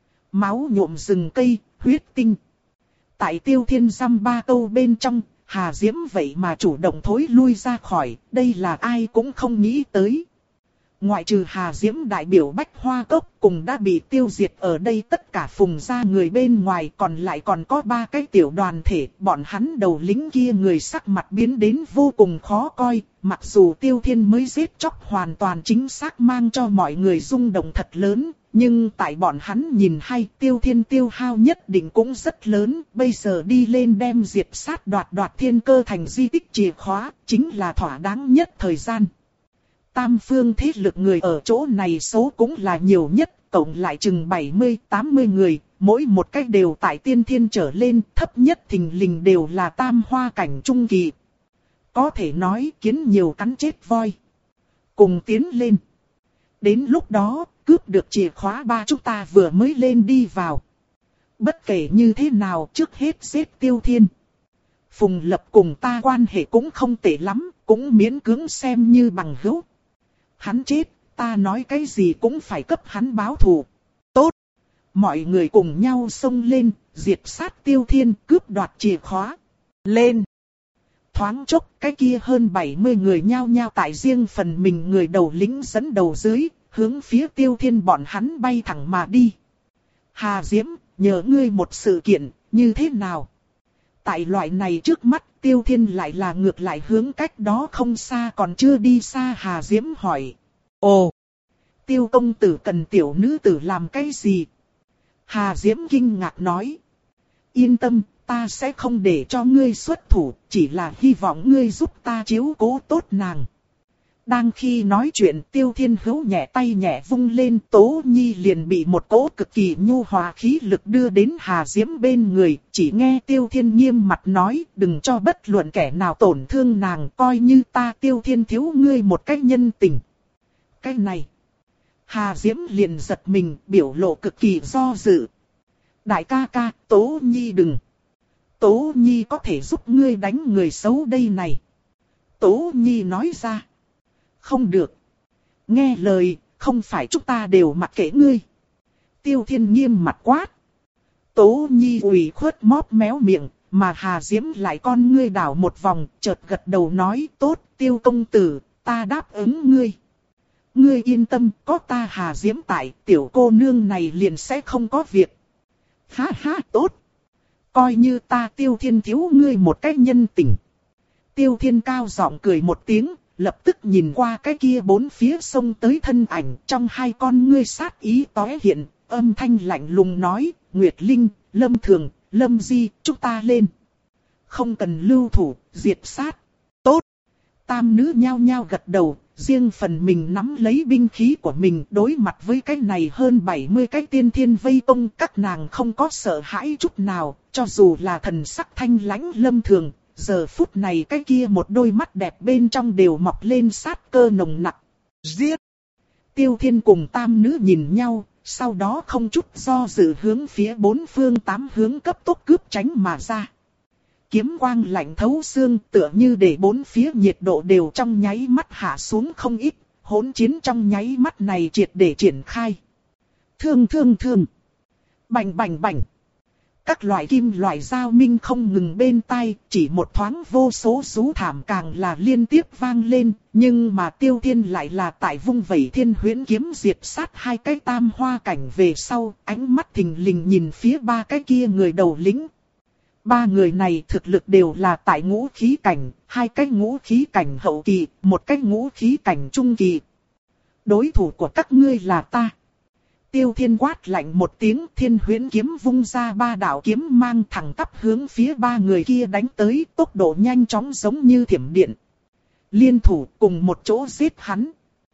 Máu nhuộm rừng cây, huyết tinh. Tại Tiêu Thiên dăm ba câu bên trong, Hà Diễm vậy mà chủ động thối lui ra khỏi, đây là ai cũng không nghĩ tới. Ngoại trừ Hà Diễm đại biểu Bách Hoa Cốc cùng đã bị tiêu diệt ở đây tất cả phùng gia người bên ngoài, còn lại còn có ba cái tiểu đoàn thể, bọn hắn đầu lính kia người sắc mặt biến đến vô cùng khó coi, mặc dù Tiêu Thiên mới giết chóc hoàn toàn chính xác mang cho mọi người rung động thật lớn, nhưng tại bọn hắn nhìn hay Tiêu Thiên tiêu hao nhất định cũng rất lớn, bây giờ đi lên đem diệt sát đoạt đoạt thiên cơ thành di tích chìa khóa, chính là thỏa đáng nhất thời gian. Tam phương thế lực người ở chỗ này số cũng là nhiều nhất, cộng lại chừng bảy mươi tám mươi người, mỗi một cách đều tại tiên thiên trở lên, thấp nhất thình lình đều là tam hoa cảnh trung kỳ. Có thể nói kiến nhiều cắn chết voi. Cùng tiến lên. Đến lúc đó, cướp được chìa khóa ba chúng ta vừa mới lên đi vào. Bất kể như thế nào trước hết giết Tiêu Thiên. Phùng Lập cùng ta quan hệ cũng không tệ lắm, cũng miễn cưỡng xem như bằng hữu. Hắn chết, ta nói cái gì cũng phải cấp hắn báo thù. Tốt. Mọi người cùng nhau xông lên, diệt sát Tiêu Thiên, cướp đoạt chìa khóa. Lên. Thoáng chốc, cái kia hơn bảy mươi người nhao nhao tại riêng phần mình người đầu lính dẫn đầu dưới, hướng phía Tiêu Thiên bọn hắn bay thẳng mà đi. Hà Diễm, nhờ ngươi một sự kiện, như thế nào? Tại loại này trước mắt, Tiêu Thiên lại là ngược lại hướng cách đó không xa còn chưa đi xa Hà Diễm hỏi. Ồ! Tiêu công tử cần tiểu nữ tử làm cái gì? Hà Diễm kinh ngạc nói. Yên tâm, ta sẽ không để cho ngươi xuất thủ, chỉ là hy vọng ngươi giúp ta chiếu cố tốt nàng. Đang khi nói chuyện Tiêu Thiên hữu nhẹ tay nhẹ vung lên, Tố Nhi liền bị một cỗ cực kỳ nhu hòa khí lực đưa đến Hà Diễm bên người, chỉ nghe Tiêu Thiên nghiêm mặt nói, đừng cho bất luận kẻ nào tổn thương nàng, coi như ta Tiêu Thiên thiếu ngươi một cái nhân tình. Cái này, Hà Diễm liền giật mình, biểu lộ cực kỳ do dự. Đại ca ca, Tố Nhi đừng. Tố Nhi có thể giúp ngươi đánh người xấu đây này. Tố Nhi nói ra. Không được. Nghe lời, không phải chúng ta đều mặc kệ ngươi. Tiêu Thiên nghiêm mặt quát. Tố Nhi ủy khuất móp méo miệng, mà Hà Diễm lại con ngươi đảo một vòng, chợt gật đầu nói tốt Tiêu công tử, ta đáp ứng ngươi. Ngươi yên tâm, có ta Hà Diễm tại, tiểu cô nương này liền sẽ không có việc. Ha ha, tốt. Coi như ta Tiêu Thiên thiếu ngươi một cách nhân tình. Tiêu Thiên cao giọng cười một tiếng, lập tức nhìn qua cái kia bốn phía sông tới thân ảnh, trong hai con ngươi sát ý tóe hiện, âm thanh lạnh lùng nói, Nguyệt Linh, Lâm Thường, Lâm Di, chúng ta lên. Không cần lưu thủ, diệt sát. Tốt. Tam nữ nhao nhao gật đầu, riêng phần mình nắm lấy binh khí của mình, đối mặt với cái này hơn bảy mươi cái tiên thiên vây công, các nàng không có sợ hãi chút nào, cho dù là thần sắc thanh lãnh Lâm Thường, giờ phút này cái kia một đôi mắt đẹp bên trong đều mọc lên sát cơ nồng nặc. Giết! Tiêu Thiên cùng tam nữ nhìn nhau, sau đó không chút do dự hướng phía bốn phương tám hướng cấp tốc cướp tránh mà ra. Kiếm quang lạnh thấu xương, tựa như để bốn phía nhiệt độ đều trong nháy mắt hạ xuống không ít, hỗn chiến trong nháy mắt này triệt để triển khai. Thương thương thương! Bành bành bành! Các loại kim loại giao minh không ngừng bên tai, chỉ một thoáng vô số rú thảm càng là liên tiếp vang lên, nhưng mà Tiêu Thiên lại là tại vung vẩy thiên huyễn kiếm diệt sát hai cái tam hoa cảnh về sau, ánh mắt thình lình nhìn phía ba cái kia người đầu lĩnh. Ba người này thực lực đều là tại ngũ khí cảnh, hai cái ngũ khí cảnh hậu kỳ, một cái ngũ khí cảnh trung kỳ. Đối thủ của các ngươi là ta. Tiêu Thiên quát lạnh một tiếng, thiên huyễn kiếm vung ra ba đạo kiếm mang thẳng tắp hướng phía ba người kia đánh tới, tốc độ nhanh chóng giống như thiểm điện. Liên thủ cùng một chỗ giết hắn.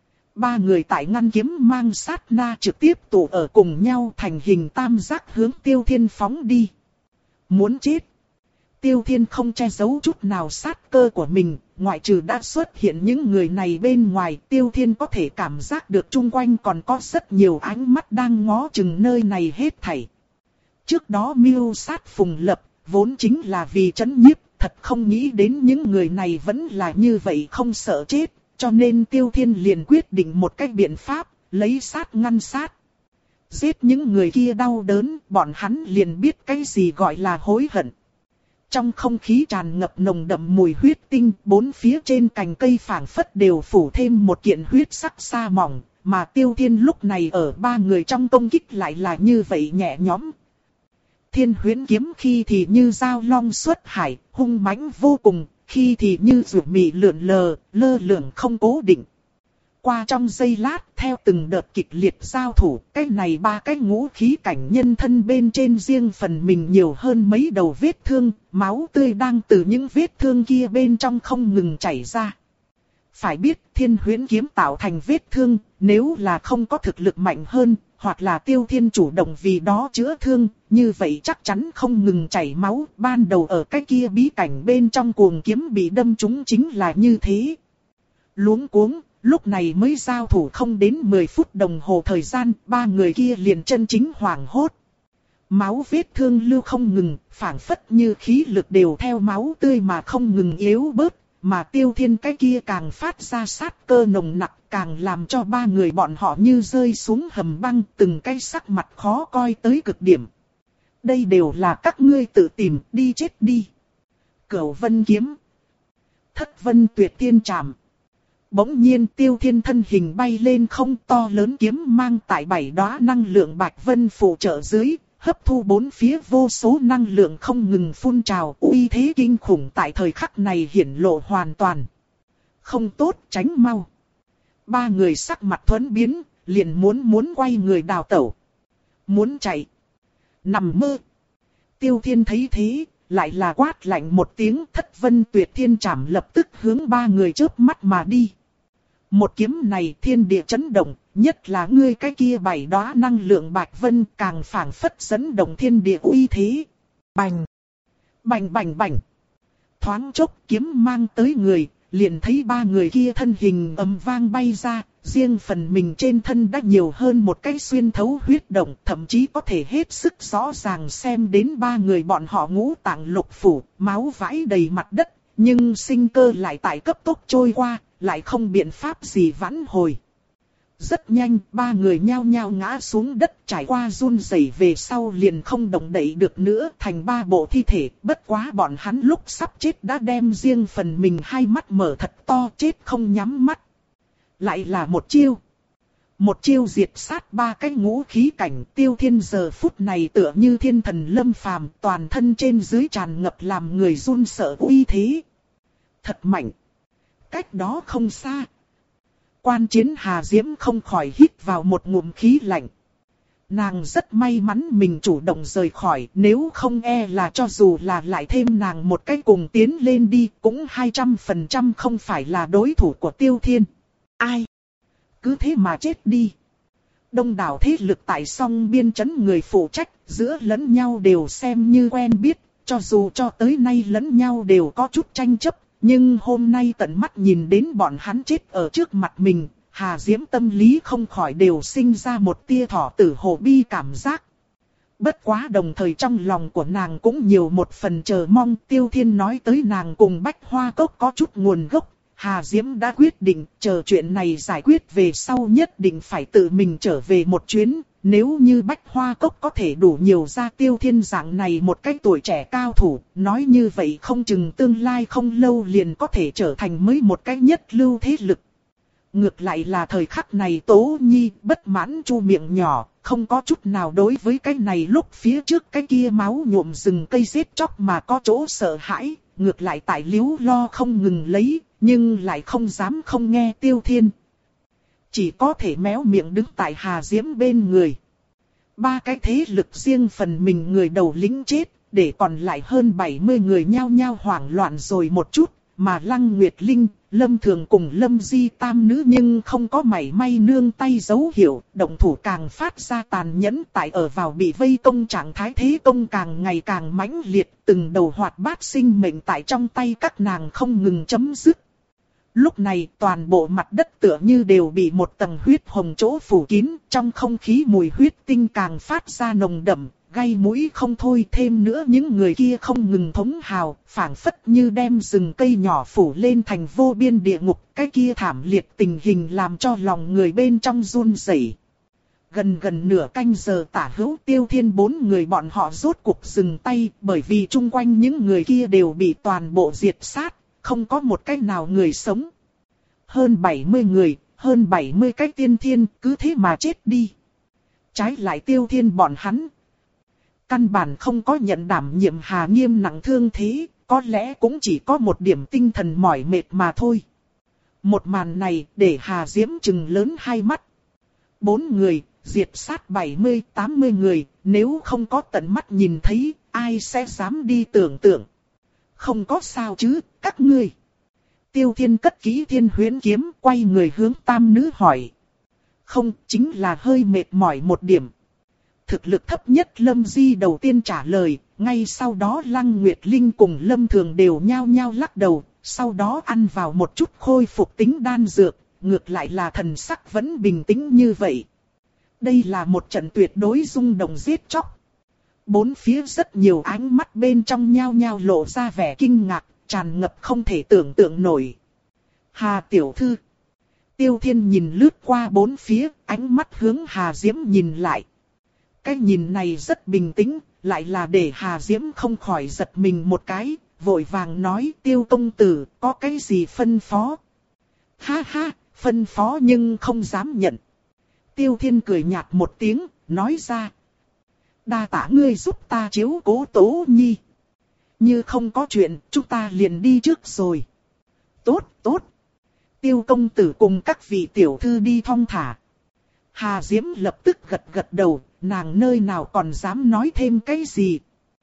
Ba người tại ngăn kiếm mang sát na trực tiếp tụ ở cùng nhau thành hình tam giác hướng Tiêu Thiên phóng đi. Muốn chết. Tiêu Thiên không che giấu chút nào sát cơ của mình, ngoại trừ đã xuất hiện những người này bên ngoài, Tiêu Thiên có thể cảm giác được chung quanh còn có rất nhiều ánh mắt đang ngó chừng nơi này hết thảy. Trước đó mưu sát Phùng Lập, vốn chính là vì trấn nhiếp, thật không nghĩ đến những người này vẫn là như vậy không sợ chết, cho nên Tiêu Thiên liền quyết định một cách biện pháp, lấy sát ngăn sát. Giết những người kia đau đớn, bọn hắn liền biết cái gì gọi là hối hận. Trong không khí tràn ngập nồng đậm mùi huyết tinh, bốn phía trên cành cây phảng phất đều phủ thêm một kiện huyết sắc sa mỏng, mà Tiêu Thiên lúc này ở ba người trong công kích lại là như vậy nhẹ nhõm. Thiên huyễn kiếm khi thì như dao long xuất hải, hung mãnh vô cùng, khi thì như rượu mị lượn lờ, lơ lửng không cố định. Qua trong giây lát, theo từng đợt kịch liệt giao thủ, cái này ba cái ngũ khí cảnh nhân thân bên trên riêng phần mình nhiều hơn mấy đầu vết thương, máu tươi đang từ những vết thương kia bên trong không ngừng chảy ra. Phải biết thiên huyễn kiếm tạo thành vết thương, nếu là không có thực lực mạnh hơn, hoặc là Tiêu Thiên chủ động vì đó chữa thương, như vậy chắc chắn không ngừng chảy máu, ban đầu ở cái kia bí cảnh bên trong cuồng kiếm bị đâm trúng chính là như thế. Luống cuống. Lúc này mới giao thủ không đến mười phút đồng hồ thời gian, ba người kia liền chân chính hoảng hốt. Máu vết thương lưu không ngừng, phảng phất như khí lực đều theo máu tươi mà không ngừng yếu bớt, mà Tiêu Thiên cái kia càng phát ra sát cơ nồng nặc, càng làm cho ba người bọn họ như rơi xuống hầm băng, từng cái sắc mặt khó coi tới cực điểm. Đây đều là các ngươi tự tìm, đi chết đi. Cửu Vân Kiếm, Thất Vân Tuyệt Tiên Trảm. Bỗng nhiên Tiêu Thiên thân hình bay lên không, to lớn kiếm mang tại bảy đóa năng lượng bạch vân phụ trợ dưới, hấp thu bốn phía vô số năng lượng không ngừng phun trào, uy thế kinh khủng tại thời khắc này hiển lộ hoàn toàn. Không tốt, tránh mau. Ba người sắc mặt thuẫn biến, liền muốn muốn quay người đào tẩu. Muốn chạy. Nằm mơ. Tiêu Thiên thấy thế, lại là quát lạnh một tiếng, Thất Vân Tuyệt Thiên Trảm lập tức hướng ba người chớp mắt mà đi. Một kiếm này thiên địa chấn động, nhất là ngươi cái kia bảy đóa năng lượng bạch vân càng phảng phất dẫn động thiên địa uy thế. Bành! Bành bành bành! Thoáng chốc kiếm mang tới người, liền thấy ba người kia thân hình ầm vang bay ra, riêng phần mình trên thân đã nhiều hơn một cái xuyên thấu huyết động, thậm chí có thể hết sức rõ ràng xem đến ba người bọn họ ngũ tạng lục phủ, máu vãi đầy mặt đất, nhưng sinh cơ lại tại cấp tốc trôi qua, lại không biện pháp gì vãn hồi. Rất nhanh, ba người nhao nhao ngã xuống đất, trải qua run rẩy về sau liền không động đậy được nữa, thành ba bộ thi thể. Bất quá bọn hắn lúc sắp chết đã đem riêng phần mình hai mắt mở thật to, chết không nhắm mắt. Lại là một chiêu. Một chiêu diệt sát ba cái ngũ khí cảnh, Tiêu Thiên giờ phút này tựa như thiên thần lâm phàm, toàn thân trên dưới tràn ngập làm người run sợ uy thế. Thật mạnh. Cách đó không xa. Quan chiến Hà Diễm không khỏi hít vào một ngụm khí lạnh. Nàng rất may mắn mình chủ động rời khỏi, nếu không e là cho dù là lại thêm nàng một cái cùng tiến lên đi, cũng hai trăm phần trăm không phải là đối thủ của Tiêu Thiên. Ai? Cứ thế mà chết đi. Đông đảo thế lực tại song biên trấn người phụ trách, giữa lẫn nhau đều xem như quen biết, cho dù cho tới nay lẫn nhau đều có chút tranh chấp, nhưng hôm nay tận mắt nhìn đến bọn hắn chết ở trước mặt mình, Hà Diễm tâm lý không khỏi đều sinh ra một tia thỏ tử hồ bi cảm giác. Bất quá đồng thời trong lòng của nàng cũng nhiều một phần chờ mong. Tiêu Thiên nói tới nàng cùng Bách Hoa Cốc có chút nguồn gốc, Hà Diễm đã quyết định chờ chuyện này giải quyết về sau nhất định phải tự mình trở về một chuyến. Nếu như Bách Hoa Cốc có thể đủ nhiều ra Tiêu Thiên dạng này một cái tuổi trẻ cao thủ, nói như vậy không chừng tương lai không lâu liền có thể trở thành mới một cái nhất lưu thế lực. Ngược lại là thời khắc này Tố Nhi bất mãn chu miệng nhỏ, không có chút nào đối với cái này lúc phía trước cái kia máu nhuộm rừng cây giết chóc mà có chỗ sợ hãi, ngược lại tại liếu lo không ngừng lấy, nhưng lại không dám không nghe Tiêu Thiên. Chỉ có thể méo miệng đứng tại Hà Diễm bên người. Ba cái thế lực riêng phần mình người đầu lính chết, để còn lại hơn bảy mươi người nhao nhao hoảng loạn rồi một chút, mà Lăng Nguyệt Linh, Lâm Thường cùng Lâm Di tam nữ nhưng không có mảy may nương tay dấu hiệu, động thủ càng phát ra tàn nhẫn, tại ở vào bị vây công trạng thái thế công càng ngày càng mãnh liệt, từng đầu hoạt bát sinh mệnh tại trong tay các nàng không ngừng chấm dứt. Lúc này toàn bộ mặt đất tựa như đều bị một tầng huyết hồng chỗ phủ kín, trong không khí mùi huyết tinh càng phát ra nồng đậm, gây mũi không thôi. Thêm nữa những người kia không ngừng thống hào, phảng phất như đem rừng cây nhỏ phủ lên thành vô biên địa ngục. Cái kia thảm liệt tình hình làm cho lòng người bên trong run rẩy. Gần gần nửa canh giờ tả hữu, Tiêu Thiên bốn người bọn họ rốt cuộc dừng tay, bởi vì chung quanh những người kia đều bị toàn bộ diệt sát, không có một cái nào người sống. Hơn bảy mươi người, hơn bảy mươi cái tiên thiên, cứ thế mà chết đi. Trái lại Tiêu Thiên bọn hắn, căn bản không có nhận đảm nhiệm Hà Nghiêm nặng thương thế, có lẽ cũng chỉ có một điểm tinh thần mỏi mệt mà thôi. Một màn này để Hà Diễm trừng lớn hai mắt. Bốn người, diệt sát bảy mươi tám mươi người, nếu không có tận mắt nhìn thấy, ai sẽ dám đi tưởng tượng. Không có sao chứ, các ngươi. Tiêu Thiên cất kỹ Thiên Huyễn kiếm, quay người hướng tam nữ hỏi. Không, chính là hơi mệt mỏi một điểm. Thực lực thấp nhất Lâm Di đầu tiên trả lời, ngay sau đó Lăng Nguyệt Linh cùng Lâm Thường đều nhao nhao lắc đầu, sau đó ăn vào một chút khôi phục tính đan dược, ngược lại là thần sắc vẫn bình tĩnh như vậy. Đây là một trận tuyệt đối rung động giết chóc. Bốn phía rất nhiều ánh mắt bên trong nhao nhao lộ ra vẻ kinh ngạc, tràn ngập không thể tưởng tượng nổi. Hà tiểu thư. Tiêu Thiên nhìn lướt qua bốn phía, ánh mắt hướng Hà Diễm nhìn lại. Cái nhìn này rất bình tĩnh, lại là để Hà Diễm không khỏi giật mình một cái, vội vàng nói Tiêu công tử, có cái gì phân phó? Ha ha, phân phó nhưng không dám nhận. Tiêu Thiên cười nhạt một tiếng, nói ra. Đa tạ ngươi giúp ta chiếu cố Tố Nhi. Như không có chuyện, chúng ta liền đi trước rồi. Tốt, tốt. Tiêu công tử cùng các vị tiểu thư đi thong thả. Hà Diễm lập tức gật gật đầu, nàng nơi nào còn dám nói thêm cái gì.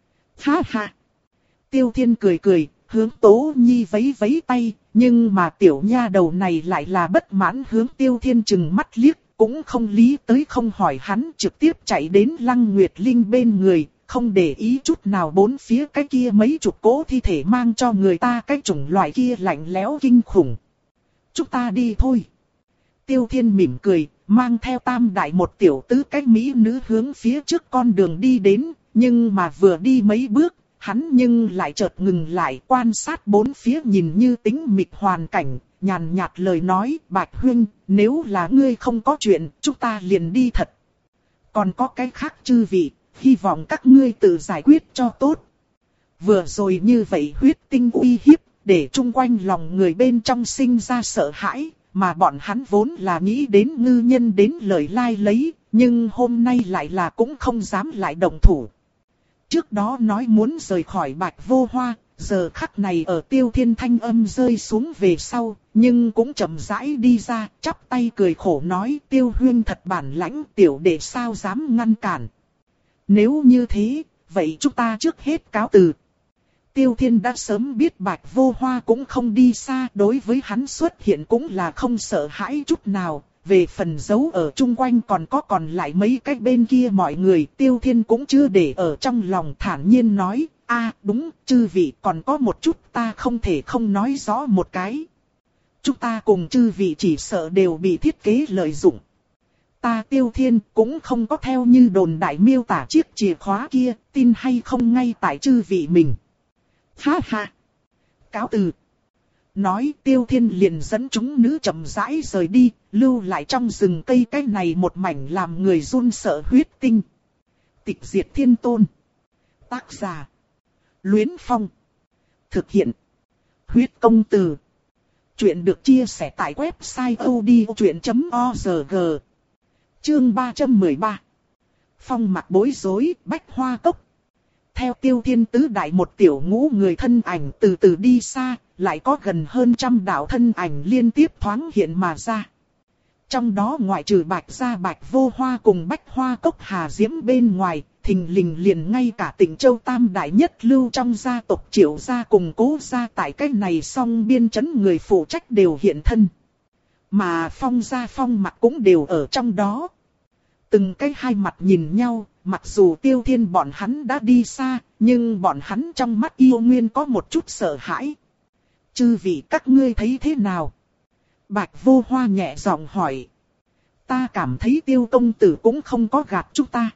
Ha ha. Tiêu Thiên cười cười, hướng Tố Nhi vẫy vẫy tay, nhưng mà tiểu nha đầu này lại là bất mãn hướng Tiêu Thiên chừng mắt liếc, cũng không lý tới không hỏi hắn, trực tiếp chạy đến Lăng Nguyệt Linh bên người, không để ý chút nào bốn phía cái kia mấy chục cỗ thi thể mang cho người ta cái chủng loại kia lạnh lẽo kinh khủng. Chúng ta đi thôi. Tiêu Thiên mỉm cười, mang theo tam đại một tiểu tứ cái mỹ nữ hướng phía trước con đường đi đến, nhưng mà vừa đi mấy bước, hắn nhưng lại chợt ngừng lại quan sát bốn phía nhìn như tĩnh mịch hoàn cảnh, nhàn nhạt lời nói, Bạch Huynh, nếu là ngươi không có chuyện, chúng ta liền đi thật. Còn có cái khác chư vị, hy vọng các ngươi tự giải quyết cho tốt. Vừa rồi như vậy huyết tinh uy hiếp, để chung quanh lòng người bên trong sinh ra sợ hãi, mà bọn hắn vốn là nghĩ đến ngư nhân đến lời lai lấy, nhưng hôm nay lại là cũng không dám lại động thủ. Trước đó nói muốn rời khỏi Bạch Vô Hoa, giờ khắc này ở Tiêu Thiên thanh âm rơi xuống về sau, nhưng cũng chậm rãi đi ra, chắp tay cười khổ nói Tiêu huynh thật bản lãnh, tiểu đệ sao dám ngăn cản. Nếu như thế, vậy chúng ta trước hết cáo từ. Tiêu Thiên đã sớm biết Bạch Vô Hoa cũng không đi xa, đối với hắn xuất hiện cũng là không sợ hãi chút nào. Về phần giấu ở chung quanh còn có còn lại mấy cái bên kia mọi người, Tiêu Thiên cũng chưa để ở trong lòng, thản nhiên nói, a đúng, chư vị còn có một chút ta không thể không nói rõ một cái. Chúng ta cùng chư vị chỉ sợ đều bị thiết kế lợi dụng. Ta Tiêu Thiên cũng không có theo như đồn đại miêu tả chiếc chìa khóa kia, tin hay không ngay tại chư vị mình. Ha ha! Cáo từ! Nói Tiêu Thiên liền dẫn chúng nữ chậm rãi rời đi, lưu lại trong rừng cây cái này một mảnh làm người run sợ huyết tinh. Tịch diệt thiên tôn. Tác giả. Luyến Phong. Thực hiện. Huyết công từ. Chuyện được chia sẻ tại website odchuyện chấm org. Chương ba trăm mười ba. Phong mặt bối rối, bách hoa cốc. Theo Tiêu Thiên tứ đại một tiểu ngũ người thân ảnh từ từ đi xa, lại có gần hơn trăm đạo thân ảnh liên tiếp thoáng hiện mà ra. Trong đó ngoại trừ Bạch Gia Bạch Vô Hoa cùng Bách Hoa Cốc Hà Diễm bên ngoài, thình lình liền ngay cả Tịnh Châu tam đại nhất lưu trong gia tộc Triệu gia cùng Cố gia tại cách này song biên trấn người phụ trách đều hiện thân. Mà Phong gia Phong mặt cũng đều ở trong đó. Từng cái hai mặt nhìn nhau, mặc dù Tiêu Thiên bọn hắn đã đi xa, nhưng bọn hắn trong mắt yêu nguyên có một chút sợ hãi. Chư vị các ngươi thấy thế nào? Bạch Vô Hoa nhẹ giọng hỏi. Ta cảm thấy Tiêu công tử cũng không có gạt chúng ta.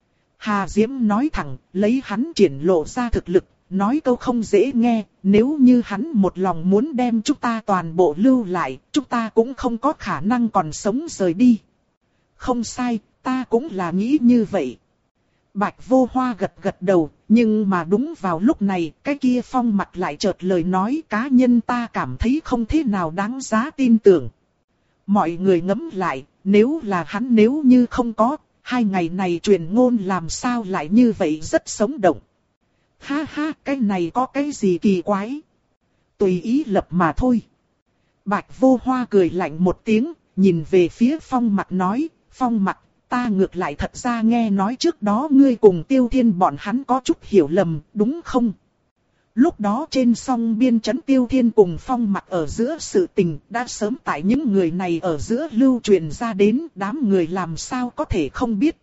Hà Diễm nói thẳng, lấy hắn triển lộ ra thực lực, nói câu không dễ nghe, nếu như hắn một lòng muốn đem chúng ta toàn bộ lưu lại, chúng ta cũng không có khả năng còn sống rời đi. Không sai, ta cũng là nghĩ như vậy. Bạch Vô Hoa gật gật đầu, nhưng mà đúng vào lúc này, cái kia Phong mặt lại chợt lời nói cá nhân ta cảm thấy không thế nào đáng giá tin tưởng. Mọi người ngẫm lại, nếu là hắn nếu như không có, hai ngày này truyền ngôn làm sao lại như vậy rất sống động. Ha ha, cái này có cái gì kỳ quái? Tùy ý lập mà thôi. Bạch Vô Hoa cười lạnh một tiếng, nhìn về phía Phong mặt nói, Phong mặt. Ta ngược lại thật ra nghe nói trước đó ngươi cùng Tiêu Thiên bọn hắn có chút hiểu lầm, đúng không? Lúc đó trên song biên trấn Tiêu Thiên cùng Phong mặt ở giữa sự tình đã sớm tại những người này ở giữa lưu truyền ra đến, đám người làm sao có thể không biết.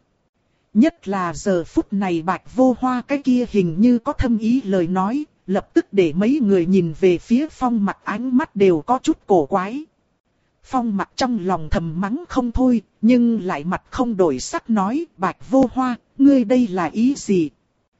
Nhất là giờ phút này Bạch Vô Hoa cái kia hình như có thâm ý lời nói, lập tức để mấy người nhìn về phía Phong mặt ánh mắt đều có chút cổ quái. Phong mặt trong lòng thầm mắng không thôi, nhưng lại mặt không đổi sắc nói, Bạch Vô Hoa, ngươi đây là ý gì?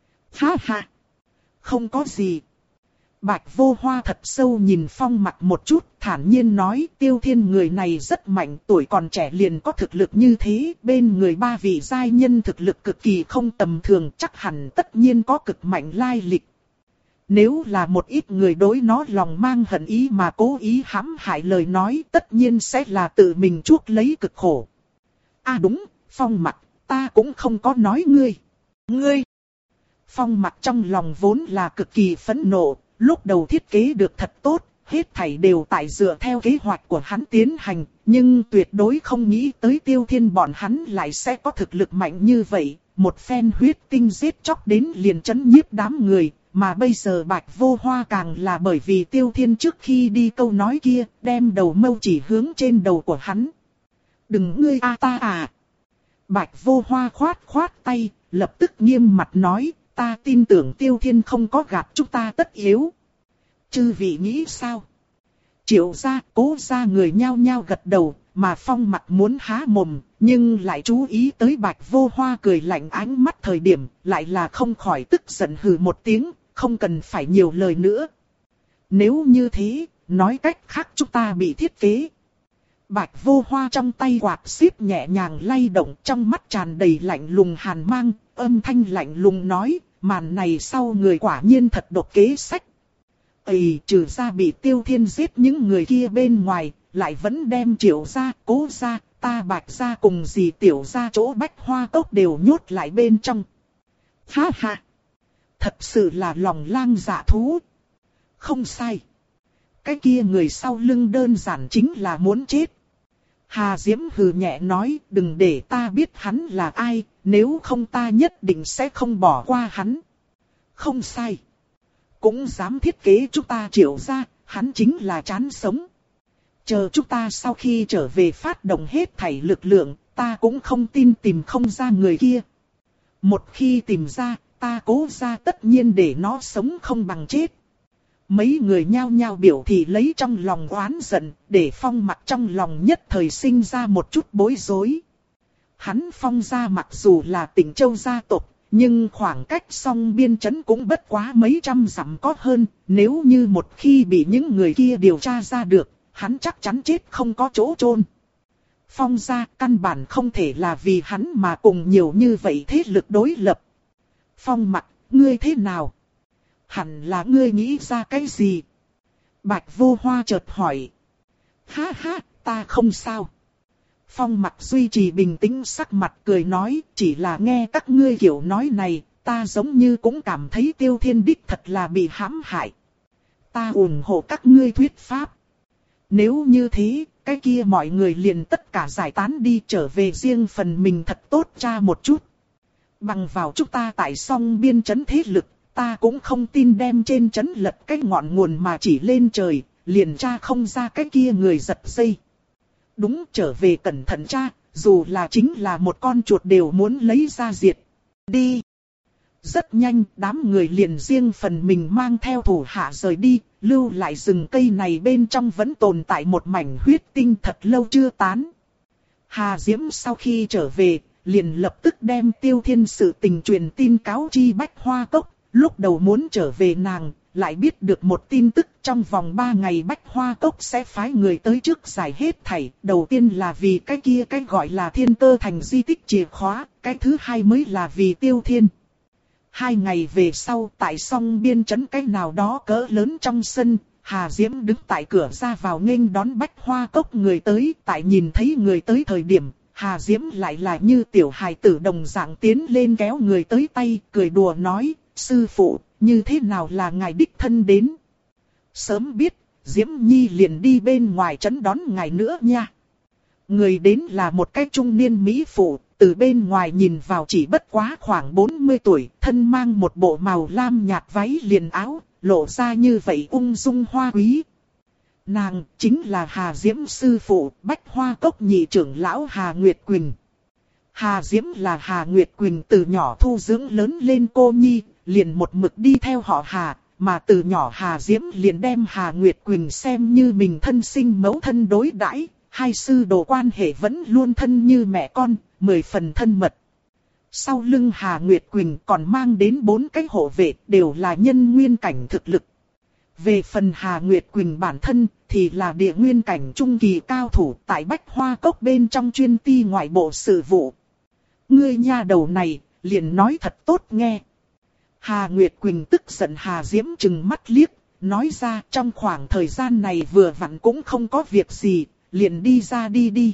Ha ha! Không có gì. Bạch Vô Hoa thật sâu nhìn Phong mặt một chút, thản nhiên nói, Tiêu Thiên người này rất mạnh, tuổi còn trẻ liền có thực lực như thế, bên người ba vị giai nhân thực lực cực kỳ không tầm thường, chắc hẳn tất nhiên có cực mạnh lai lịch. Nếu là một ít người đối nó lòng mang hận ý mà cố ý hãm hại lời nói, tất nhiên sẽ là tự mình chuốc lấy cực khổ. À đúng, Phong mặt, ta cũng không có nói ngươi. Ngươi! Phong mặt trong lòng vốn là cực kỳ phẫn nộ, lúc đầu thiết kế được thật tốt, hết thảy đều tại dựa theo kế hoạch của hắn tiến hành, nhưng tuyệt đối không nghĩ tới Tiêu Thiên bọn hắn lại sẽ có thực lực mạnh như vậy, một phen huyết tinh giết chóc đến liền chấn nhiếp đám người. Mà bây giờ Bạch Vô Hoa càng là bởi vì Tiêu Thiên trước khi đi câu nói kia, đem đầu mâu chỉ hướng trên đầu của hắn. Đừng ngươi a ta à. Bạch Vô Hoa khoát khoát tay, lập tức nghiêm mặt nói, ta tin tưởng Tiêu Thiên không có gạt chúng ta tất yếu. Chư vị nghĩ sao? Triệu gia, Cố gia người nhao nhao gật đầu, mà Phong mặt muốn há mồm, nhưng lại chú ý tới Bạch Vô Hoa cười lạnh ánh mắt thời điểm, lại là không khỏi tức giận hừ một tiếng, không cần phải nhiều lời nữa. Nếu như thế, nói cách khác chúng ta bị thiết kế. Bạch Vô Hoa trong tay quạt xíp nhẹ nhàng lay động, trong mắt tràn đầy lạnh lùng hàn mang, âm thanh lạnh lùng nói, màn này sau người quả nhiên thật độc kế sách. Ây, trừ ra bị Tiêu Thiên giết những người kia bên ngoài, lại vẫn đem Triệu gia, Cố gia, ta Bạch gia cùng dì Tiểu gia chỗ Bách Hoa Cốc đều nhốt lại bên trong. Ha ha! Thật sự là lòng lang dạ thú. Không sai. Cái kia người sau lưng đơn giản chính là muốn chết. Hà Diễm hừ nhẹ nói, đừng để ta biết hắn là ai, nếu không ta nhất định sẽ không bỏ qua hắn. Không sai. Cũng dám thiết kế chúng ta Triệu gia, hắn chính là chán sống. Chờ chúng ta sau khi trở về phát động hết thảy lực lượng, ta cũng không tin tìm không ra người kia. Một khi tìm ra, ta Cố gia tất nhiên để nó sống không bằng chết. Mấy người nhao nhao biểu thị lấy trong lòng oán giận, để Phong Mặc trong lòng nhất thời sinh ra một chút bối rối. Hắn Phong gia mặc dù là Tịnh Châu gia tộc, nhưng khoảng cách song biên trấn cũng bất quá mấy trăm dặm có hơn, nếu như một khi bị những người kia điều tra ra được, hắn chắc chắn chết không có chỗ chôn. Phong gia căn bản không thể là vì hắn mà cùng nhiều như vậy thế lực đối lập. Phong Mặc, ngươi thế nào? Hẳn là ngươi nghĩ ra cái gì? Bạch Vô Hoa chợt hỏi. Ha ha, ta không sao. Phong Mặc duy trì bình tĩnh sắc mặt cười nói, chỉ là nghe các ngươi kiểu nói này, ta giống như cũng cảm thấy Tiêu Thiên đích thật là bị hãm hại. Ta ủng hộ các ngươi thuyết pháp. Nếu như thế, cái kia mọi người liền tất cả giải tán đi trở về riêng phần mình thật tốt tra một chút. Bằng vào chúng ta tại song biên trấn thế lực, ta cũng không tin đem trên trấn lật cái ngọn nguồn mà chỉ lên trời, liền tra không ra cái kia người giật dây. Đúng, trở về cẩn thận tra, dù là chính là một con chuột đều muốn lấy ra diệt. Đi! Rất nhanh, đám người liền riêng phần mình mang theo thủ hạ rời đi, lưu lại rừng cây này bên trong vẫn tồn tại một mảnh huyết tinh thật lâu chưa tán. Hà Diễm sau khi trở về, liền lập tức đem Tiêu Thiên sự tình truyền tin cáo chi Bách Hoa Cốc. Lúc đầu muốn trở về nàng, lại biết được một tin tức trong vòng ba ngày Bách Hoa Cốc sẽ phái người tới trước giải hết thảy. Đầu tiên là vì cái kia cái gọi là Thiên Cơ Thành di tích chìa khóa, cái thứ hai mới là vì Tiêu Thiên. Hai ngày về sau tại song biên trấn cái nào đó cỡ lớn trong sân, Hà Diễm đứng tại cửa ra vào nghênh đón Bách Hoa Cốc người tới. Tại nhìn thấy người tới thời điểm, Hà Diễm lại là như tiểu hài tử đồng dạng tiến lên kéo người tới tay, cười đùa nói, sư phụ, như thế nào là ngài đích thân đến? Sớm biết, Diễm Nhi liền đi bên ngoài trấn đón ngài nữa nha. Người đến là một cái trung niên mỹ phụ, từ bên ngoài nhìn vào chỉ bất quá khoảng bốn mươi tuổi, thân mang một bộ màu lam nhạt váy liền áo, lộ ra như vậy ung dung hoa quý. Nàng chính là Hà Diễm sư phụ, Bách Hoa Cốc nhị trưởng lão Hà Nguyệt Quỳnh. Hà Diễm là Hà Nguyệt Quỳnh từ nhỏ thu dưỡng lớn lên cô nhi, liền một mực đi theo họ Hà, mà từ nhỏ Hà Diễm liền đem Hà Nguyệt Quỳnh xem như mình thân sinh mẫu thân đối đãi, hai sư đồ quan hệ vẫn luôn thân như mẹ con, mười phần thân mật. Sau lưng Hà Nguyệt Quỳnh còn mang đến bốn cái hộ vệ, đều là nhân nguyên cảnh thực lực. Về phần Hà Nguyệt Quỳnh bản thân, thì là địa nguyên cảnh trung kỳ cao thủ tại Bách Hoa Cốc bên trong chuyên ti ngoại bộ sự vụ. Ngươi nha đầu này, liền nói thật tốt nghe. Hà Nguyệt Quỳnh tức giận Hà Diễm trừng mắt liếc, nói ra trong khoảng thời gian này vừa vặn cũng không có việc gì, liền đi ra đi đi.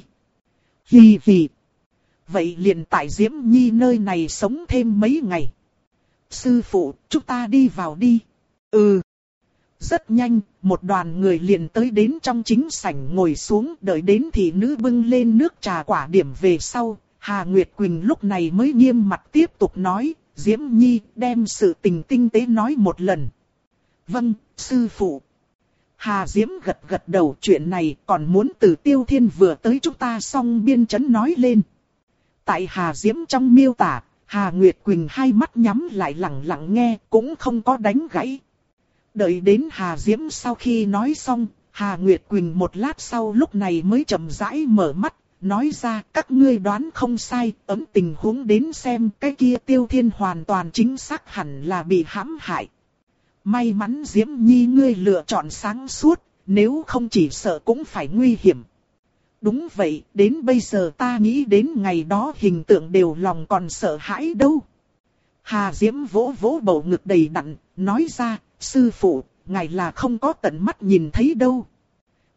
Hì hì. Vậy liền tại Diễm Nhi nơi này sống thêm mấy ngày. Sư phụ, chúng ta đi vào đi. Ừ. Rất nhanh, một đoàn người liền tới đến trong chính sảnh ngồi xuống, đợi đến thị nữ bưng lên nước trà quả điểm về sau. Hà Nguyệt Quỳnh lúc này mới nghiêm mặt tiếp tục nói, Diễm Nhi đem sự tình tinh tế nói một lần. Vâng, sư phụ. Hà Diễm gật gật đầu, chuyện này còn muốn từ Tiêu Thiên vừa tới chúng ta xong biên trấn nói lên. Tại Hà Diễm trong miêu tả, Hà Nguyệt Quỳnh hai mắt nhắm lại lặng lặng nghe, cũng không có đánh gãy. Đợi đến Hà Diễm sau khi nói xong, Hà Nguyệt Quỳnh một lát sau lúc này mới chậm rãi mở mắt, nói ra các ngươi đoán không sai, ấm tình huống đến xem cái kia Tiêu Thiên hoàn toàn chính xác hẳn là bị hãm hại. May mắn Diễm Nhi ngươi lựa chọn sáng suốt, nếu không chỉ sợ cũng phải nguy hiểm. Đúng vậy, đến bây giờ ta nghĩ đến ngày đó hình tượng đều lòng còn sợ hãi đâu. Hà Diễm vỗ vỗ bầu ngực đầy đặn, nói ra, sư phụ, ngài là không có tận mắt nhìn thấy đâu.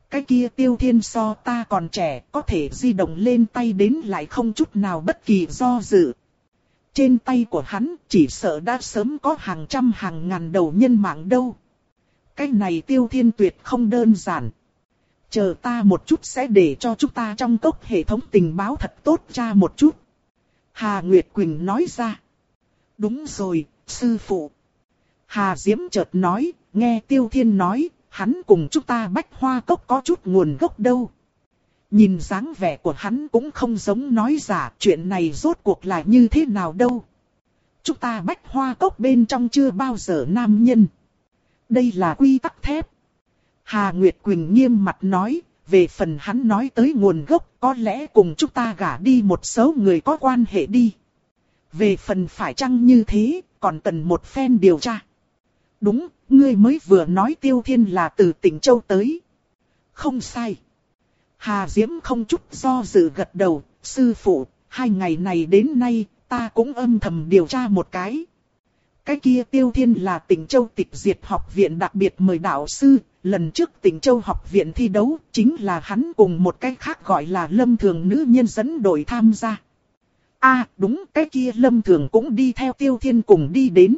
cái kia Tiêu Thiên so ta còn trẻ, có thể di động lên tay đến lại không chút nào bất kỳ do dự. Trên tay của hắn chỉ sợ đã sớm có hàng trăm hàng ngàn đầu nhân mạng đâu. Cái này Tiêu Thiên tuyệt không đơn giản. Chờ ta một chút sẽ để cho chúng ta trong cốc hệ thống tình báo thật tốt tra một chút. Hà Nguyệt Quỳnh nói ra. Đúng rồi, sư phụ. Hà Diễm chợt nói, nghe Tiêu Thiên nói, hắn cùng chúng ta Bách Hoa Cốc có chút nguồn gốc đâu. Nhìn dáng vẻ của hắn cũng không giống nói giả, chuyện này rốt cuộc là như thế nào đâu. Chúng ta Bách Hoa Cốc bên trong chưa bao giờ nam nhân. Đây là quy tắc thép. Hà Nguyệt Quỳnh nghiêm mặt nói, về phần hắn nói tới nguồn gốc, có lẽ cùng chúng ta gả đi một số người có quan hệ đi. Về phần phải chăng như thế, còn cần một phen điều tra. Đúng, ngươi mới vừa nói Tiêu Thiên là từ tỉnh Châu tới. Không sai. Hà Diễm không chút do dự gật đầu, sư phụ, hai ngày này đến nay, ta cũng âm thầm điều tra một cái. Cái kia Tiêu Thiên là tỉnh Châu Tịch Diệt học viện đặc biệt mời đạo sư, lần trước tỉnh Châu học viện thi đấu, chính là hắn cùng một cái khác gọi là Lâm Thường nữ nhân dẫn đội tham gia. À đúng, cái kia Lâm Thường cũng đi theo Tiêu Thiên cùng đi đến.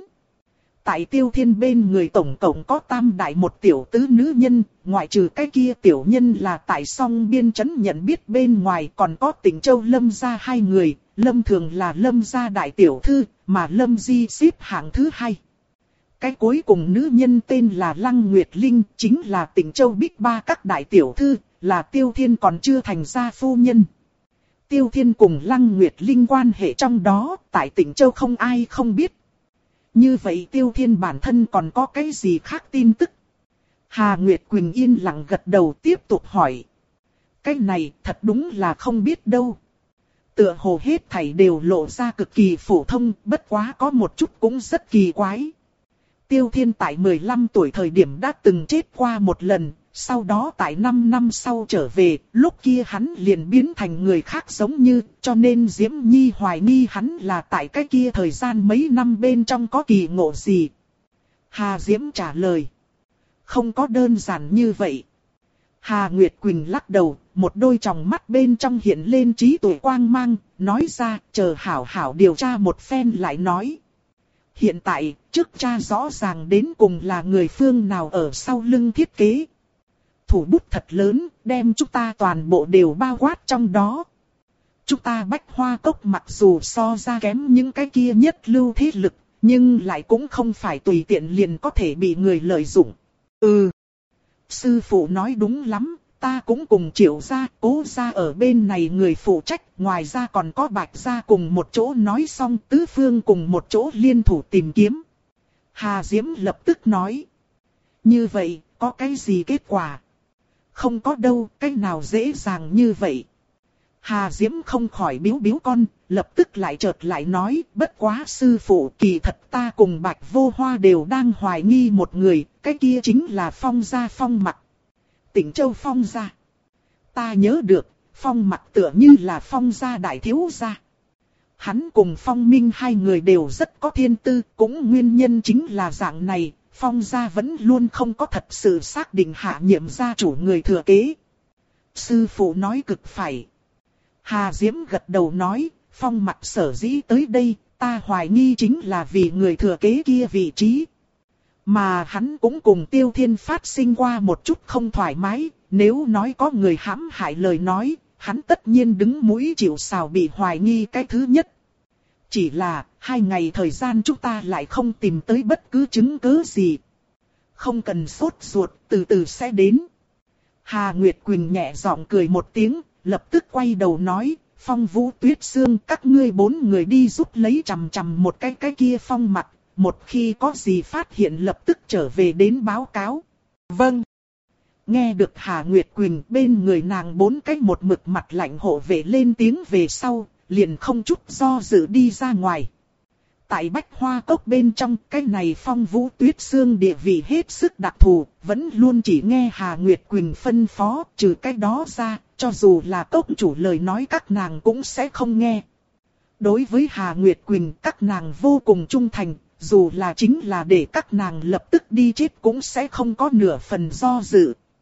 Tại Tiêu Thiên bên người tổng cộng có tam đại một tiểu tứ nữ nhân, ngoại trừ cái kia tiểu nhân là tại song biên trấn nhận biết bên ngoài, còn có tỉnh Châu Lâm gia hai người, Lâm Thường là Lâm gia đại tiểu thư, mà Lâm Di xếp hạng thứ hai. Cái cuối cùng nữ nhân tên là Lăng Nguyệt Linh, chính là tỉnh Châu Bích Ba các đại tiểu thư, là Tiêu Thiên còn chưa thành gia phu nhân. Tiêu Thiên cùng Lăng Nguyệt Linh quan hệ trong đó, tại tỉnh Châu không ai không biết. Như vậy Tiêu Thiên bản thân còn có cái gì khác tin tức? Hà Nguyệt Quỳnh yên lặng gật đầu tiếp tục hỏi. Cái này thật đúng là không biết đâu. Tựa hồ hết thảy đều lộ ra cực kỳ phổ thông, bất quá có một chút cũng rất kỳ quái. Tiêu Thiên tại mười lăm tuổi thời điểm đã từng chết qua một lần, sau đó tại năm năm sau trở về, lúc kia hắn liền biến thành người khác giống như, cho nên Diễm Nhi hoài nghi hắn là tại cái kia thời gian mấy năm bên trong có kỳ ngộ gì. Hà Diễm trả lời. Không có đơn giản như vậy. Hà Nguyệt Quỳnh lắc đầu, một đôi tròng mắt bên trong hiện lên trí tuệ quang mang, nói ra, chờ hảo hảo điều tra một phen lại nói. Hiện tại, trước tra rõ ràng đến cùng là người phương nào ở sau lưng thiết kế. Thủ bút thật lớn, đem chúng ta toàn bộ đều bao quát trong đó. Chúng ta Bách Hoa Cốc mặc dù so ra kém những cái kia nhất lưu thế lực, nhưng lại cũng không phải tùy tiện liền có thể bị người lợi dụng. Ừ, sư phụ nói đúng lắm, ta cũng cùng Triệu gia, Cố gia ở bên này người phụ trách, ngoài ra còn có Bạch gia cùng một chỗ nói xong tứ phương cùng một chỗ liên thủ tìm kiếm. Hà Diễm lập tức nói. Như vậy, có cái gì kết quả? Không có đâu, cái nào dễ dàng như vậy. Hà Diễm không khỏi biếu biếu con, lập tức lại chợt lại nói, bất quá sư phụ, kỳ thật ta cùng Bạch Vô Hoa đều đang hoài nghi một người, cái kia chính là Phong gia Phong Mặc. Tỉnh Châu Phong gia. Ta nhớ được, Phong Mặc tựa như là Phong gia đại thiếu gia. Hắn cùng Phong Minh hai người đều rất có thiên tư, cũng nguyên nhân chính là dạng này, Phong gia vẫn luôn không có thật sự xác định hạ nhiệm gia chủ người thừa kế. Sư phụ nói cực phải. Hà Diễm gật đầu nói, Phong Mặc sở dĩ tới đây, ta hoài nghi chính là vì người thừa kế kia vị trí. Mà hắn cũng cùng Tiêu Thiên phát sinh qua một chút không thoải mái, nếu nói có người hãm hại lời nói, hắn tất nhiên đứng mũi chịu sào bị hoài nghi cái thứ nhất. Chỉ là, hai ngày thời gian chúng ta lại không tìm tới bất cứ chứng cứ gì. Không cần sốt ruột, từ từ sẽ đến. Hà Nguyệt Quỳnh nhẹ giọng cười một tiếng, lập tức quay đầu nói, Phong Vũ Tuyết Sương, các ngươi bốn người đi giúp lấy chằm chằm một cái cái kia Phong Mặc, một khi có gì phát hiện lập tức trở về đến báo cáo. Vâng. Nghe được Hà Nguyệt Quỳnh bên người nàng bốn cái một mực mặt lạnh hộ vệ lên tiếng về sau, liền không chút do dự đi ra ngoài. Tại Bách Hoa Cốc bên trong, cái này Phong Vũ Tuyết Sương địa vị hết sức đặc thù, vẫn luôn chỉ nghe Hà Nguyệt Quỳnh phân phó, trừ cái đó ra, cho dù là cốc chủ lời nói các nàng cũng sẽ không nghe. Đối với Hà Nguyệt Quỳnh, các nàng vô cùng trung thành, dù là chính là để các nàng lập tức đi chết cũng sẽ không có nửa phần do dự.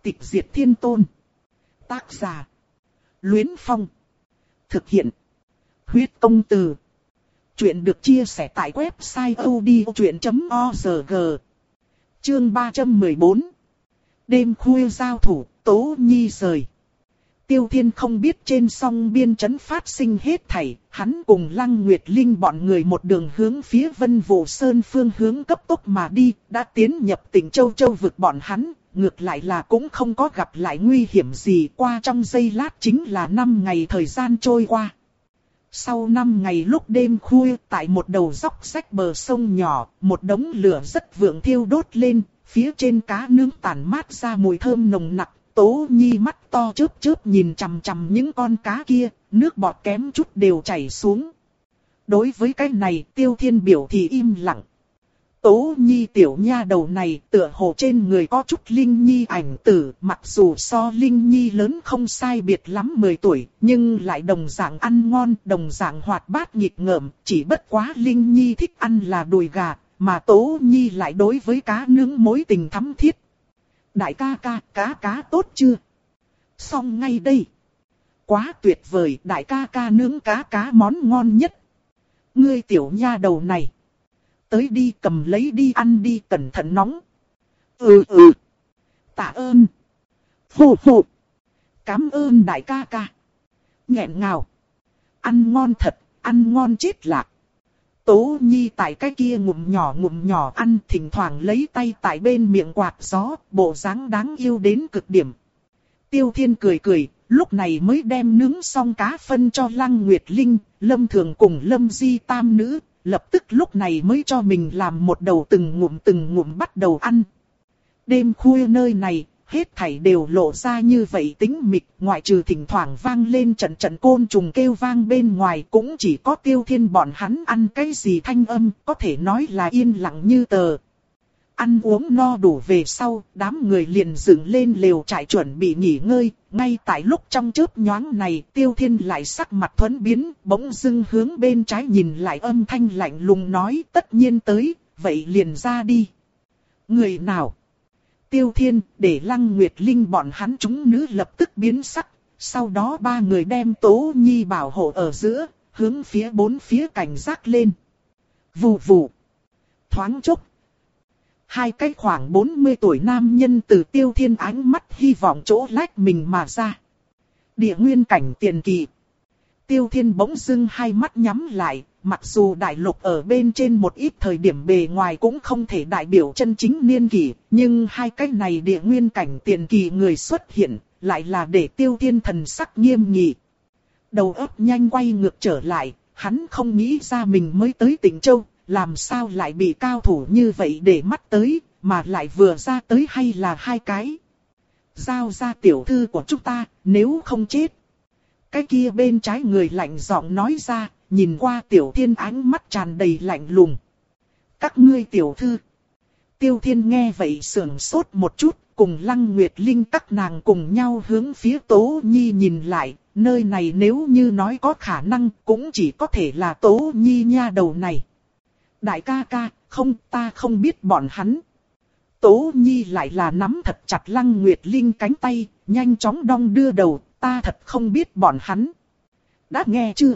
Tịch diệt thiên tôn. Tác giả. Luyến Phong. Thực hiện. Huyết công từ. Chuyện được chia sẻ tại website odchuyện chấm org. Chương ba trăm mười bốn. Đêm khuya giao thủ, Tố Nhi rời. Tiêu Thiên không biết trên song biên trấn phát sinh hết thảy, hắn cùng Lăng Nguyệt Linh bọn người một đường hướng phía Vân Vũ Sơn phương hướng cấp tốc mà đi, đã tiến nhập tỉnh Châu Châu vực bọn hắn, ngược lại là cũng không có gặp lại nguy hiểm gì, qua trong giây lát chính là năm ngày thời gian trôi qua. Sau năm ngày lúc đêm khuya, tại một đầu dốc rách bờ sông nhỏ, một đống lửa rất vượng thiêu đốt lên, phía trên cá nướng tản mát ra mùi thơm nồng nặc. Tố Nhi mắt to chớp chớp nhìn chằm chằm những con cá kia, nước bọt kém chút đều chảy xuống. Đối với cái này, Tiêu Thiên biểu thì im lặng. Tố Nhi tiểu nha đầu này tựa hồ trên người có chút Linh Nhi ảnh tử, mặc dù so Linh Nhi lớn không sai biệt lắm mười tuổi, nhưng lại đồng dạng ăn ngon, đồng dạng hoạt bát nghịch ngợm, chỉ bất quá Linh Nhi thích ăn là đùi gà, mà Tố Nhi lại đối với cá nướng mối tình thắm thiết. Đại ca ca, cá cá tốt chưa? Xong ngay đây. Quá tuyệt vời, đại ca ca nướng cá cá món ngon nhất. Ngươi tiểu nha đầu này. Tới đi cầm lấy đi ăn đi, cẩn thận nóng. Ừ ừ. Tạ ơn. Hù hù. Cảm ơn đại ca ca. Nghẹn ngào. Ăn ngon thật, ăn ngon chết lạc. Tố Nhi tại cái kia ngụm nhỏ ngụm nhỏ ăn, thỉnh thoảng lấy tay tại bên miệng quạt gió, bộ dáng đáng yêu đến cực điểm. Tiêu Thiên cười cười, lúc này mới đem nướng xong cá phân cho Lăng Nguyệt Linh, Lâm Thường cùng Lâm Di tam nữ, lập tức lúc này mới cho mình làm một đầu từng ngụm từng ngụm bắt đầu ăn. Đêm khuya nơi này, hết thảy đều lộ ra như vậy tĩnh mịch, ngoại trừ thỉnh thoảng vang lên trận trận côn trùng kêu vang bên ngoài, cũng chỉ có Tiêu Thiên bọn hắn ăn cái gì thanh âm, có thể nói là yên lặng như tờ. Ăn uống no đủ về sau, đám người liền dựng lên lều trại chuẩn bị nghỉ ngơi, ngay tại lúc trong chớp nhoáng này, Tiêu Thiên lại sắc mặt thuẫn biến, bỗng dưng hướng bên trái nhìn lại, âm thanh lạnh lùng nói, tất nhiên tới, vậy liền ra đi. Người nào? Tiêu Thiên, để Lăng Nguyệt Linh bọn hắn chúng nữ lập tức biến sắc, sau đó ba người đem Tố Nhi bảo hộ ở giữa, hướng phía bốn phía cảnh giác lên. Vù vù. Thoáng chốc. Hai cái khoảng bốn mươi tuổi nam nhân từ Tiêu Thiên ánh mắt hy vọng chỗ lách mình mà ra. Địa nguyên cảnh tiền kỳ. Tiêu Thiên bỗng dưng hai mắt nhắm lại, mặc dù đại lục ở bên trên một ít thời điểm bề ngoài cũng không thể đại biểu chân chính niên kỷ, nhưng hai cái này địa nguyên cảnh tiền kỳ người xuất hiện, lại là để Tiêu Thiên thần sắc nghiêm nghị. Đầu óc nhanh quay ngược trở lại, hắn không nghĩ ra mình mới tới tỉnh Châu, làm sao lại bị cao thủ như vậy để mắt tới, mà lại vừa ra tới hay là hai cái. Giao ra tiểu thư của chúng ta, nếu không chết. Cái kia bên trái người lạnh giọng nói ra, nhìn qua Tiểu Thiên ánh mắt tràn đầy lạnh lùng. Các ngươi tiểu thư. Tiêu Thiên nghe vậy sưởng sốt một chút, cùng Lăng Nguyệt Linh các nàng cùng nhau hướng phía Tố Nhi nhìn lại, nơi này nếu như nói có khả năng cũng chỉ có thể là Tố Nhi nha đầu này. Đại ca ca, không, ta không biết bọn hắn. Tố Nhi lại là nắm thật chặt Lăng Nguyệt Linh cánh tay, nhanh chóng đong đưa đầu, ta thật không biết bọn hắn. Đã nghe chưa?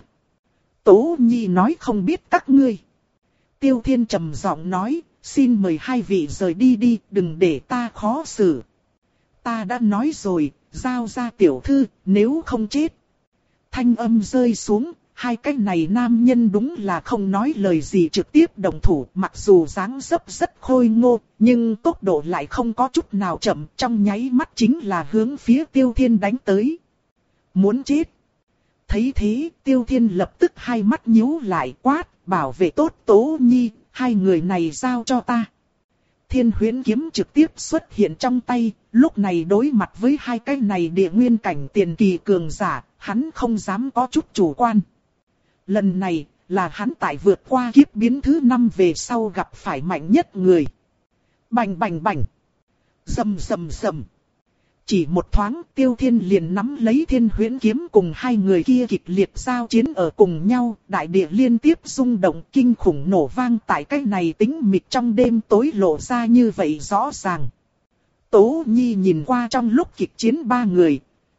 Tố Nhi nói không biết các ngươi. Tiêu Thiên trầm giọng nói, xin mời hai vị rời đi đi, đừng để ta khó xử. Ta đã nói rồi, giao ra tiểu thư, nếu không chết. Thanh âm rơi xuống, hai cái này nam nhân đúng là không nói lời gì trực tiếp động thủ, mặc dù dáng dấp rất khôi ngô, nhưng tốc độ lại không có chút nào chậm, trong nháy mắt chính là hướng phía Tiêu Thiên đánh tới. Muốn chết. Thấy thế, Tiêu Thiên lập tức hai mắt nhíu lại, quát, bảo vệ tốt Tố Nhi, hai người này giao cho ta. Thiên Huyễn kiếm trực tiếp xuất hiện trong tay, lúc này đối mặt với hai cái này địa nguyên cảnh tiền kỳ cường giả, hắn không dám có chút chủ quan. Lần này, là hắn tại vượt qua kiếp biến thứ năm về sau gặp phải mạnh nhất người. Bành bành bành. Rầm rầm rầm. Chỉ một thoáng, Tiêu Thiên liền nắm lấy Thiên Huyễn kiếm cùng hai người kia kịch liệt giao chiến ở cùng nhau, đại địa liên tiếp rung động kinh khủng nổ vang tại cái này tĩnh mịch trong đêm tối lộ ra như vậy rõ ràng. Tố Nhi nhìn qua trong lúc kịch chiến ba người.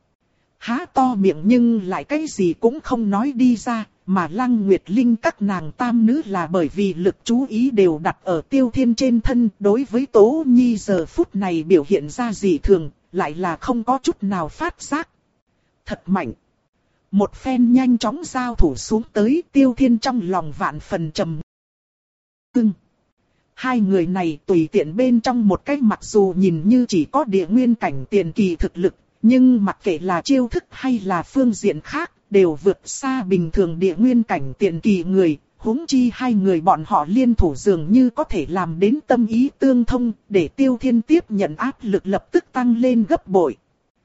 Há to miệng nhưng lại cái gì cũng không nói đi ra, mà Lăng Nguyệt Linh các nàng tam nữ là bởi vì lực chú ý đều đặt ở Tiêu Thiên trên thân. Đối với Tố Nhi giờ phút này biểu hiện ra dị thường, lại là không có chút nào phát giác. Thật mạnh. Một phen nhanh chóng giao thủ xuống tới, Tiêu Thiên trong lòng vạn phần trầm cưng. Hai người này tùy tiện bên trong một cái, mặc dù nhìn như chỉ có địa nguyên cảnh tiền kỳ thực lực, nhưng mặc kệ là chiêu thức hay là phương diện khác, đều vượt xa bình thường địa nguyên cảnh tiền kỳ người. Huống chi hai người bọn họ liên thủ dường như có thể làm đến tâm ý tương thông, để Tiêu Thiên tiếp nhận áp lực lập tức tăng lên gấp bội.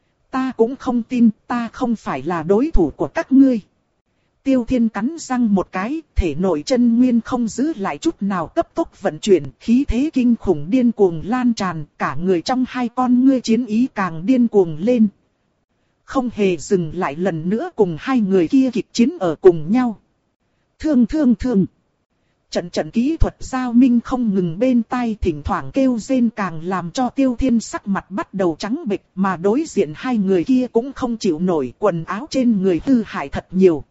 Ta cũng không tin, ta không phải là đối thủ của các ngươi. Tiêu Thiên cắn răng một cái, thể nội chân nguyên không giữ lại chút nào cấp tốc vận chuyển, khí thế kinh khủng điên cuồng lan tràn, cả người trong hai con ngươi chiến ý càng điên cuồng lên. Không hề dừng lại lần nữa cùng hai người kia kịch chiến ở cùng nhau. Thương thương thương. Trận trận kỹ thuật giao minh không ngừng bên tai, thỉnh thoảng kêu rên càng làm cho Tiêu Thiên sắc mặt bắt đầu trắng bệch, mà đối diện hai người kia cũng không chịu nổi, quần áo trên người hư hại thật nhiều.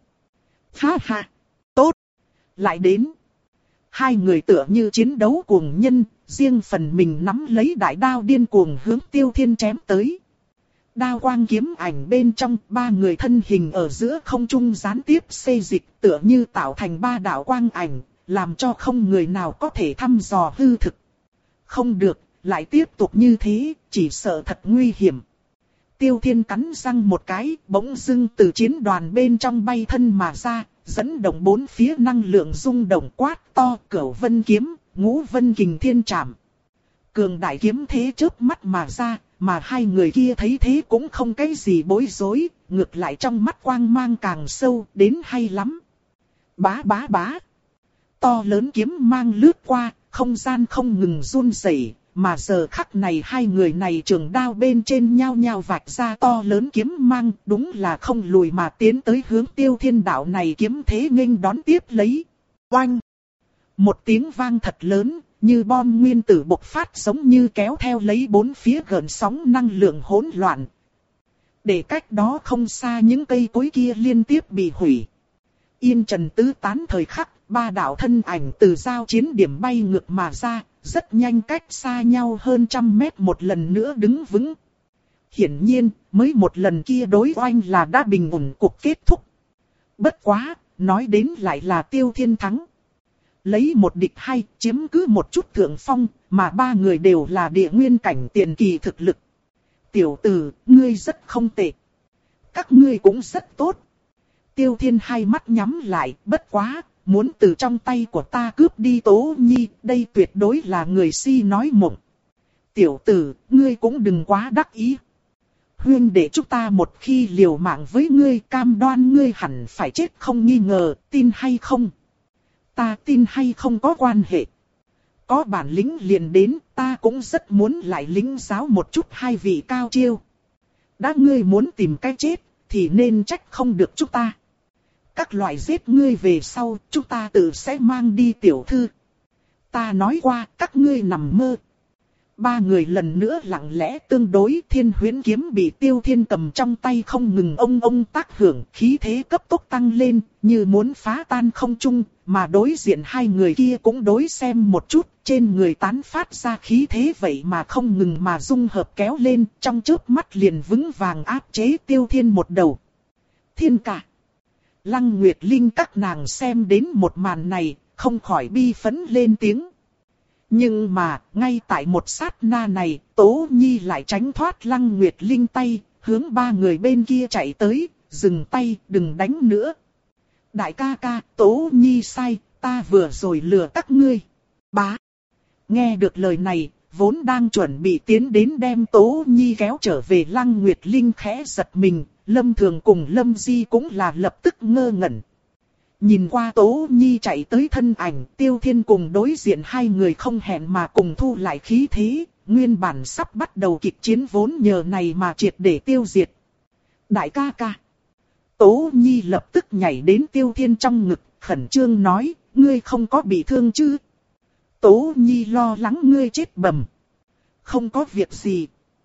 Ha ha, tốt, lại đến. Hai người tựa như chiến đấu cuồng nhân, riêng phần mình nắm lấy đại đao điên cuồng hướng Tiêu Thiên chém tới. Đao quang kiếm ảnh bên trong, ba người thân hình ở giữa không trung gián tiếp xê dịch, tựa như tạo thành ba đạo quang ảnh, làm cho không người nào có thể thăm dò hư thực. Không được, lại tiếp tục như thế, chỉ sợ thật nguy hiểm. Tiêu Thiên cắn răng một cái, bỗng dưng từ chiến đoàn bên trong bay thân mà ra, dẫn động bốn phía năng lượng rung động quát to, Cửu Vân Kiếm, Ngũ Vân Kình Thiên Trảm. Cường đại kiếm thế chớp mắt mà ra, mà hai người kia thấy thế cũng không cái gì bối rối, ngược lại trong mắt quang mang càng sâu, đến hay lắm. Bá bá bá. To lớn kiếm mang lướt qua, không gian không ngừng run rẩy, mà giờ khắc này hai người này trường đao bên trên nhao nhao vạch ra to lớn kiếm mang, đúng là không lùi mà tiến tới hướng Tiêu Thiên đạo này kiếm thế nghênh đón tiếp lấy. Oanh! Một tiếng vang thật lớn, như bom nguyên tử bộc phát, giống như kéo theo lấy bốn phía gợn sóng năng lượng hỗn loạn. Để cách đó không xa những cây cối kia liên tiếp bị hủy. Yên trần tứ tán thời khắc, ba đạo thân ảnh từ giao chiến điểm bay ngược mà ra, rất nhanh cách xa nhau hơn trăm mét một lần nữa đứng vững. Hiển nhiên, mới một lần kia đối oanh là đã bình ổn cuộc kết thúc. Bất quá, nói đến lại là Tiêu Thiên thắng. Lấy một địch hai, chiếm cứ một chút thượng phong, mà ba người đều là địa nguyên cảnh tiền kỳ thực lực. Tiểu tử, ngươi rất không tệ. Các ngươi cũng rất tốt. Tiêu Thiên hai mắt nhắm lại, bất quá, muốn từ trong tay của ta cướp đi Tố Nhi, đây tuyệt đối là người si nói mộng. Tiểu tử, ngươi cũng đừng quá đắc ý. Huyên để chúng ta một khi liều mạng với ngươi, cam đoan ngươi hẳn phải chết không nghi ngờ, tin hay không? Ta tin hay không có quan hệ. Có bản lĩnh liền đến, ta cũng rất muốn lại lĩnh giáo một chút hai vị cao chiêu. Đã ngươi muốn tìm cái chết, thì nên trách không được chúng ta. Các loại giết ngươi về sau, chúng ta tự sẽ mang đi tiểu thư. Ta nói qua, các ngươi nằm mơ. Ba người lần nữa lặng lẽ tương đối, Thiên Huyễn kiếm bị Tiêu Thiên cầm trong tay không ngừng ông ông tác hưởng, khí thế cấp tốc tăng lên, như muốn phá tan không trung, mà đối diện hai người kia cũng đối xem một chút, trên người tán phát ra khí thế vậy mà không ngừng mà dung hợp kéo lên, trong chớp mắt liền vững vàng áp chế Tiêu Thiên một đầu. Thiên cả. Lăng Nguyệt Linh các nàng xem đến một màn này, không khỏi bi phẫn lên tiếng. Nhưng mà, ngay tại một sát na này, Tố Nhi lại tránh thoát Lăng Nguyệt Linh tay, hướng ba người bên kia chạy tới, dừng tay, đừng đánh nữa. Đại ca ca, Tố Nhi sai, ta vừa rồi lừa các ngươi. Bá. Nghe được lời này, vốn đang chuẩn bị tiến đến đem Tố Nhi kéo trở về Lăng Nguyệt Linh khẽ giật mình, Lâm Thường cùng Lâm Di cũng là lập tức ngơ ngẩn. Nhìn qua Tố Nhi chạy tới thân ảnh, Tiêu Thiên cùng đối diện hai người không hẹn mà cùng thu lại khí thế, nguyên bản sắp bắt đầu kịch chiến vốn nhờ này mà triệt để tiêu diệt. Đại ca ca. Tố Nhi lập tức nhảy đến Tiêu Thiên trong ngực, khẩn trương nói, ngươi không có bị thương chứ? Tố Nhi lo lắng ngươi chết bầm. Không có việc gì.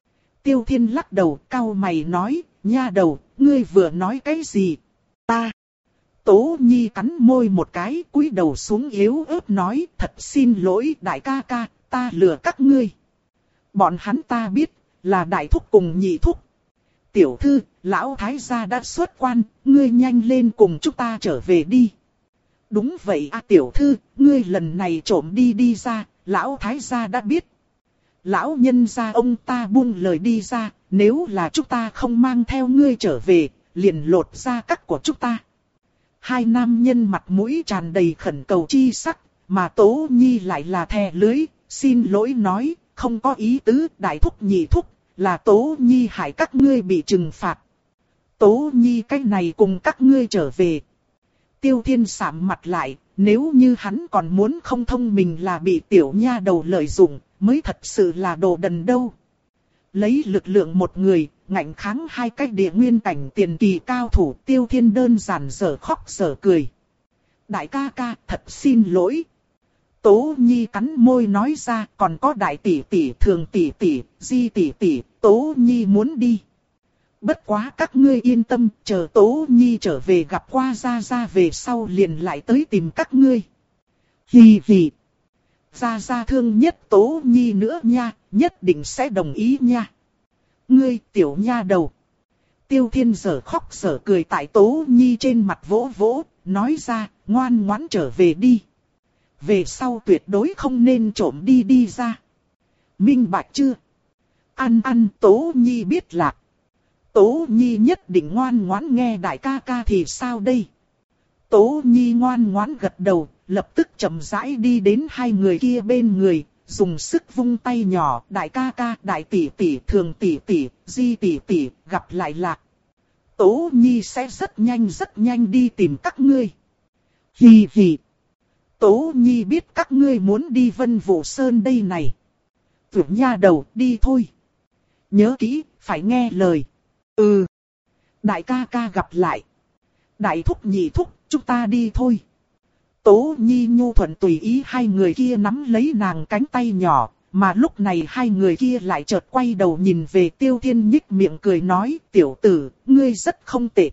Tiêu Thiên lắc đầu, cau mày nói, nha đầu, ngươi vừa nói cái gì? Ta. Tố Nhi cắn môi một cái, cúi đầu xuống yếu ớt nói, thật xin lỗi đại ca ca, ta lừa các ngươi. Bọn hắn ta biết, là đại thúc cùng nhị thúc. Tiểu thư, lão thái gia đã xuất quan, ngươi nhanh lên cùng chúng ta trở về đi. Đúng vậy à tiểu thư, ngươi lần này trộm đi đi ra, lão thái gia đã biết. Lão nhân gia ông ta buông lời đi ra, nếu là chúng ta không mang theo ngươi trở về, liền lột ra cắt của chúng ta. Hai nam nhân mặt mũi tràn đầy khẩn cầu chi sắc, mà Tố Nhi lại là thè lưới, xin lỗi nói, không có ý tứ, đại thúc nhị thúc, là Tố Nhi hại các ngươi bị trừng phạt. Tố Nhi cái này cùng các ngươi trở về. Tiêu Thiên sạm mặt lại, nếu như hắn còn muốn không thông mình là bị tiểu nha đầu lợi dụng, mới thật sự là đồ đần đâu. Lấy lực lượng một người, ngạnh kháng hai cái địa nguyên cảnh tiền kỳ cao thủ, Tiêu Thiên đơn giản dở khóc dở cười. Đại ca ca, thật xin lỗi. Tố Nhi cắn môi nói ra, còn có đại tỷ tỷ, thường tỷ tỷ, di tỷ tỷ, Tố Nhi muốn đi. Bất quá các ngươi yên tâm, chờ Tố Nhi trở về gặp qua Gia Gia về sau liền lại tới tìm các ngươi. Hì hì. Gia Gia thương nhất Tố Nhi nữa nha, nhất định sẽ đồng ý nha. Ngươi tiểu nha đầu. Tiêu Thiên giở khóc giở cười tại Tố Nhi trên mặt vỗ vỗ, nói ra, ngoan ngoãn trở về đi. Về sau tuyệt đối không nên trộm đi đi ra. Minh bạch chưa? Ăn ăn Tố Nhi biết lạc. Tố Nhi nhất định ngoan ngoãn nghe đại ca ca thì sao đây? Tố Nhi ngoan ngoãn gật đầu, lập tức chậm rãi đi đến hai người kia bên người, dùng sức vung tay nhỏ, đại ca ca, đại tỷ tỷ, thường tỷ tỷ, di tỷ tỷ, gặp lại lạc. Tố Nhi sẽ rất nhanh rất nhanh đi tìm các ngươi. Hì hì. Tố Nhi biết các ngươi muốn đi Vân Vũ Sơn đây này. Tưởng nha đầu, đi thôi. Nhớ kỹ, phải nghe lời. Ừ. Đại ca ca gặp lại. Đại thúc nhị thúc, chúng ta đi thôi. Tố Nhi nhu thuận tùy ý hai người kia nắm lấy nàng cánh tay nhỏ, mà lúc này hai người kia lại chợt quay đầu nhìn về Tiêu Thiên nhích miệng cười nói, tiểu tử, ngươi rất không tệ.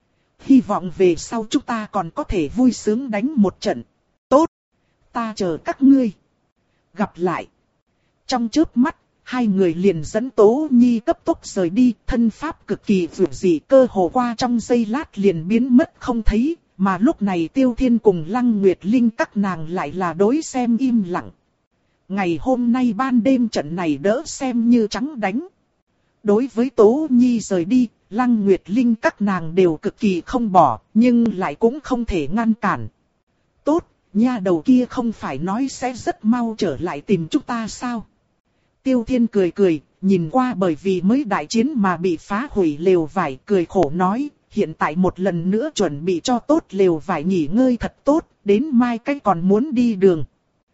Hy vọng về sau chúng ta còn có thể vui sướng đánh một trận. Tốt, ta chờ các ngươi. Gặp lại. Trong chớp mắt, hai người liền dẫn Tố Nhi cấp tốc rời đi, thân pháp cực kỳ vượt dị, cơ hồ qua trong giây lát liền biến mất không thấy. Mà lúc này Tiêu Thiên cùng Lăng Nguyệt Linh các nàng lại là đối xem im lặng. Ngày hôm nay ban đêm trận này đỡ xem như trắng đánh. Đối với Tố Nhi rời đi, Lăng Nguyệt Linh các nàng đều cực kỳ không bỏ, nhưng lại cũng không thể ngăn cản. Tốt, nha đầu kia không phải nói sẽ rất mau trở lại tìm chúng ta sao? Tiêu Thiên cười cười, nhìn qua bởi vì mới đại chiến mà bị phá hủy lều vải, cười khổ nói. Hiện tại một lần nữa chuẩn bị cho tốt lều vải nghỉ ngơi thật tốt, đến mai cách còn muốn đi đường.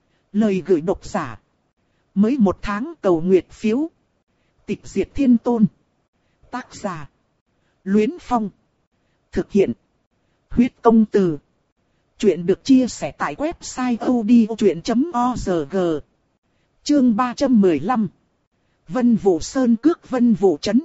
Lời gửi độc giả. Mới một tháng cầu nguyệt phiếu. Tịch diệt thiên tôn. Tác giả. Luyến Phong. Thực hiện. Huyết công từ. Chuyện được chia sẻ tại website odchuyện chấm org. Chương ba trăm mười lăm. Vân Vũ Sơn cước Vân Vũ Trấn.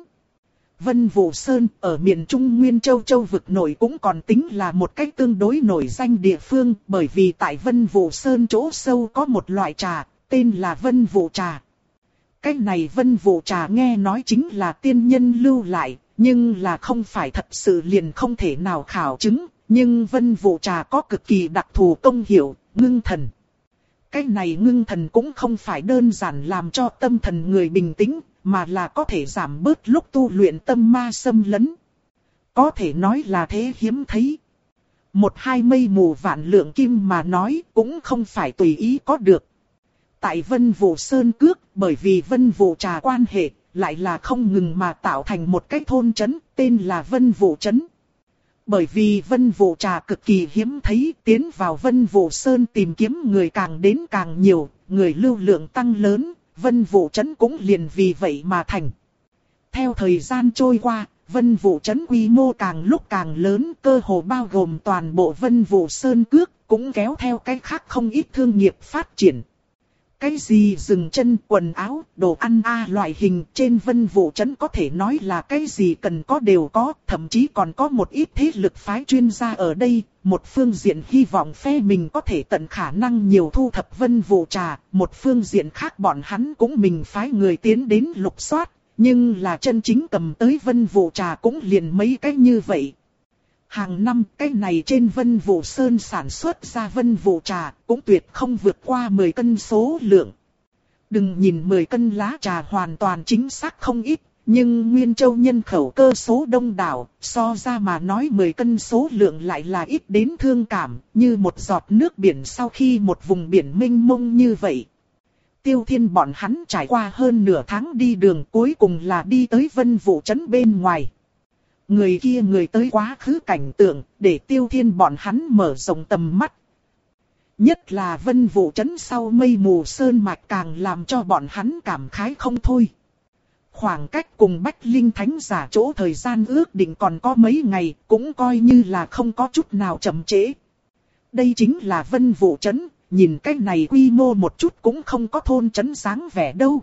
Vân Vũ Sơn ở miền Trung Nguyên Châu Châu vực nổi cũng còn tính là một cách tương đối nổi danh địa phương, bởi vì tại Vân Vũ Sơn chỗ sâu có một loại trà, tên là Vân Vũ Trà. Cái này Vân Vũ Trà nghe nói chính là tiên nhân lưu lại, nhưng là không phải thật sự liền không thể nào khảo chứng, nhưng Vân Vũ Trà có cực kỳ đặc thù công hiệu, ngưng thần. Cái này ngưng thần cũng không phải đơn giản làm cho tâm thần người bình tĩnh, mà là có thể giảm bớt lúc tu luyện tâm ma xâm lấn. Có thể nói là thế hiếm thấy. Một hai mây mù vạn lượng kim mà nói cũng không phải tùy ý có được. Tại Vân Vũ Sơn cước, bởi vì Vân Vũ Trà quan hệ, lại là không ngừng mà tạo thành một cái thôn trấn, tên là Vân Vũ Trấn. Bởi vì Vân Vũ Trà cực kỳ hiếm thấy, tiến vào Vân Vũ Sơn tìm kiếm người càng đến càng nhiều, người lưu lượng tăng lớn. Vân Vũ Trấn cũng liền vì vậy mà thành. Theo thời gian trôi qua, Vân Vũ Trấn quy mô càng lúc càng lớn, cơ hồ bao gồm toàn bộ Vân Vũ Sơn cước, cũng kéo theo cách khác không ít thương nghiệp phát triển. Cái gì dừng chân, quần áo, đồ ăn a loại hình trên Vân Vũ Trấn có thể nói là cái gì cần có đều có, thậm chí còn có một ít thế lực phái chuyên gia ở đây. Một phương diện hy vọng phe mình có thể tận khả năng nhiều thu thập Vân Vũ trà, một phương diện khác bọn hắn cũng mình phái người tiến đến lục soát, nhưng là chân chính cầm tới Vân Vũ trà cũng liền mấy cái như vậy. Hàng năm cái này trên Vân Vũ Sơn sản xuất ra Vân Vũ trà cũng tuyệt không vượt qua mười cân số lượng. Đừng nhìn mười cân lá trà hoàn toàn chính xác không ít, nhưng Nguyên Châu nhân khẩu cơ số đông đảo, so ra mà nói mười cân số lượng lại là ít đến thương cảm, như một giọt nước biển sau khi một vùng biển mênh mông như vậy. Tiêu Thiên bọn hắn trải qua hơn nửa tháng đi đường cuối cùng là đi tới Vân Vũ Trấn bên ngoài. Người kia người tới quá khứ cảnh tượng, để Tiêu Thiên bọn hắn mở rộng tầm mắt. Nhất là Vân Vũ Trấn sau mây mù sơn mạch càng làm cho bọn hắn cảm khái không thôi. Khoảng cách cùng Bách Linh Thánh giả chỗ thời gian ước định còn có mấy ngày, cũng coi như là không có chút nào chậm trễ. Đây chính là Vân Vũ Trấn, nhìn cái này quy mô một chút cũng không có thôn trấn sáng vẻ đâu.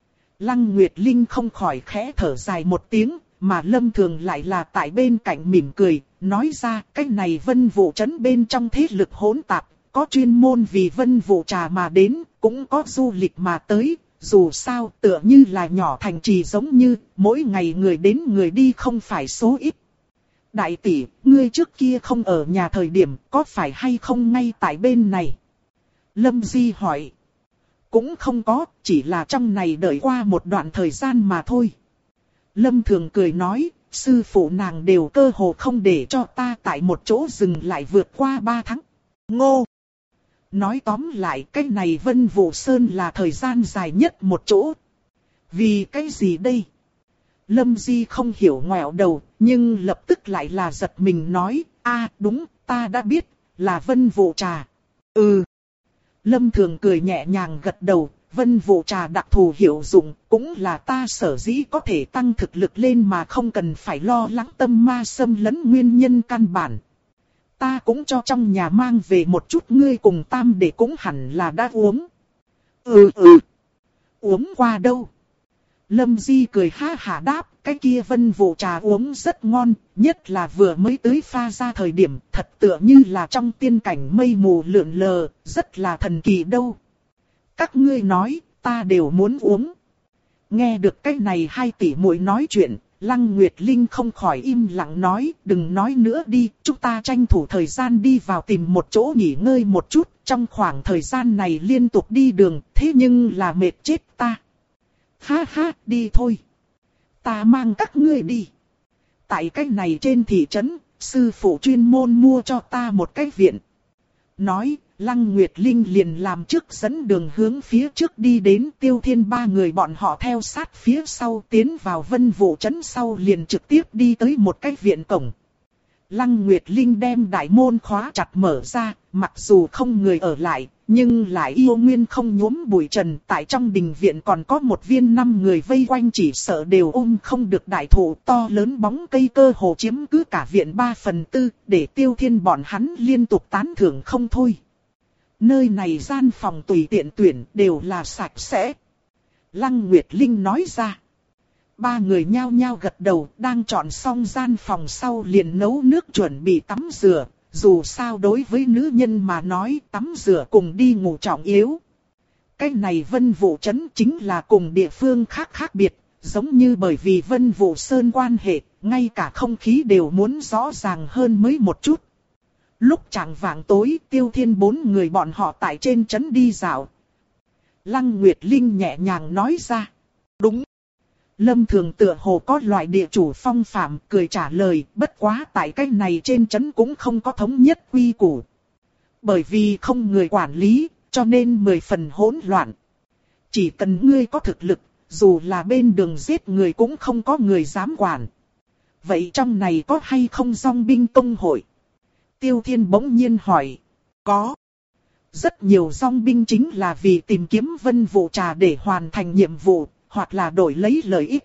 Lăng Nguyệt Linh không khỏi khẽ thở dài một tiếng. Mà Lâm Thường lại là tại bên cạnh mỉm cười, nói ra cái này Vân Vũ Trấn bên trong thế lực hỗn tạp, có chuyên môn vì Vân Vũ trà mà đến, cũng có du lịch mà tới, dù sao tựa như là nhỏ thành trì giống như, mỗi ngày người đến người đi không phải số ít. Đại tỷ, ngươi trước kia không ở nhà thời điểm, có phải hay không ngay tại bên này? Lâm Di hỏi. Cũng không có, chỉ là trong này đợi qua một đoạn thời gian mà thôi. Lâm Thường cười nói, sư phụ nàng đều cơ hồ không để cho ta tại một chỗ dừng lại vượt qua ba tháng. Ngô! Nói tóm lại cái này Vân Vũ Sơn là thời gian dài nhất một chỗ. Vì cái gì đây? Lâm Di không hiểu ngoẹo đầu, nhưng lập tức lại là giật mình nói, a đúng, ta đã biết, là Vân Vũ trà. Ừ. Lâm Thường cười nhẹ nhàng gật đầu. Vân Vũ trà đặc thù hiệu dụng, cũng là ta sở dĩ có thể tăng thực lực lên mà không cần phải lo lắng tâm ma xâm lấn nguyên nhân căn bản. Ta cũng cho trong nhà mang về một chút, ngươi cùng Tam để cũng hẳn là đã uống. Ừ ừ. Uống qua đâu? Lâm Di cười ha hả đáp, cái kia Vân Vũ trà uống rất ngon, nhất là vừa mới tới pha ra thời điểm, thật tựa như là trong tiên cảnh mây mù lượn lờ, rất là thần kỳ đâu. Các ngươi nói, ta đều muốn uống. Nghe được cái này hai tỷ muội nói chuyện, Lăng Nguyệt Linh không khỏi im lặng nói, đừng nói nữa đi, chúng ta tranh thủ thời gian đi vào tìm một chỗ nghỉ ngơi một chút, trong khoảng thời gian này liên tục đi đường, thế nhưng là mệt chết ta. Ha ha, đi thôi. Ta mang các ngươi đi. Tại cái này trên thị trấn, sư phụ chuyên môn mua cho ta một cái viện. Nói, Lăng Nguyệt Linh liền làm trước dẫn đường hướng phía trước đi đến. Tiêu Thiên ba người bọn họ theo sát phía sau tiến vào Vân Vũ Trấn sau liền trực tiếp đi tới một cái viện cổng. Lăng Nguyệt Linh đem đại môn khóa chặt mở ra, mặc dù không người ở lại, nhưng lại yêu nguyên không nhuốm bụi trần. Tại trong đình viện còn có một viên năm người vây quanh, chỉ sợ đều ôm không được đại thụ to lớn, bóng cây cơ hồ chiếm cứ cả viện ba phần tư, để Tiêu Thiên bọn hắn liên tục tán thưởng không thôi. Nơi này gian phòng tùy tiện tuyển đều là sạch sẽ. Lăng Nguyệt Linh nói ra. Ba người nhao nhao gật đầu, đang chọn xong gian phòng sau liền nấu nước chuẩn bị tắm rửa. Dù sao đối với nữ nhân mà nói, tắm rửa cùng đi ngủ trọng yếu. Cái này Vân Vũ Trấn chính là cùng địa phương khác khác biệt, giống như bởi vì Vân Vũ Sơn quan hệ, ngay cả không khí đều muốn rõ ràng hơn mới một chút. Lúc chạng vạng tối, Tiêu Thiên bốn người bọn họ tại trên trấn đi dạo. Lăng Nguyệt Linh nhẹ nhàng nói ra. Đúng. Lâm Thường tựa hồ có loại địa chủ phong phạm, cười trả lời, bất quá tại cái này trên trấn cũng không có thống nhất quy củ. Bởi vì không người quản lý, cho nên mười phần hỗn loạn. Chỉ cần ngươi có thực lực, dù là bên đường giết người cũng không có người dám quản. Vậy trong này có hay không dòng binh công hội? Tiêu Thiên bỗng nhiên hỏi. Có. Rất nhiều dòng binh chính là vì tìm kiếm Vân Vũ trà để hoàn thành nhiệm vụ, hoặc là đổi lấy lợi ích.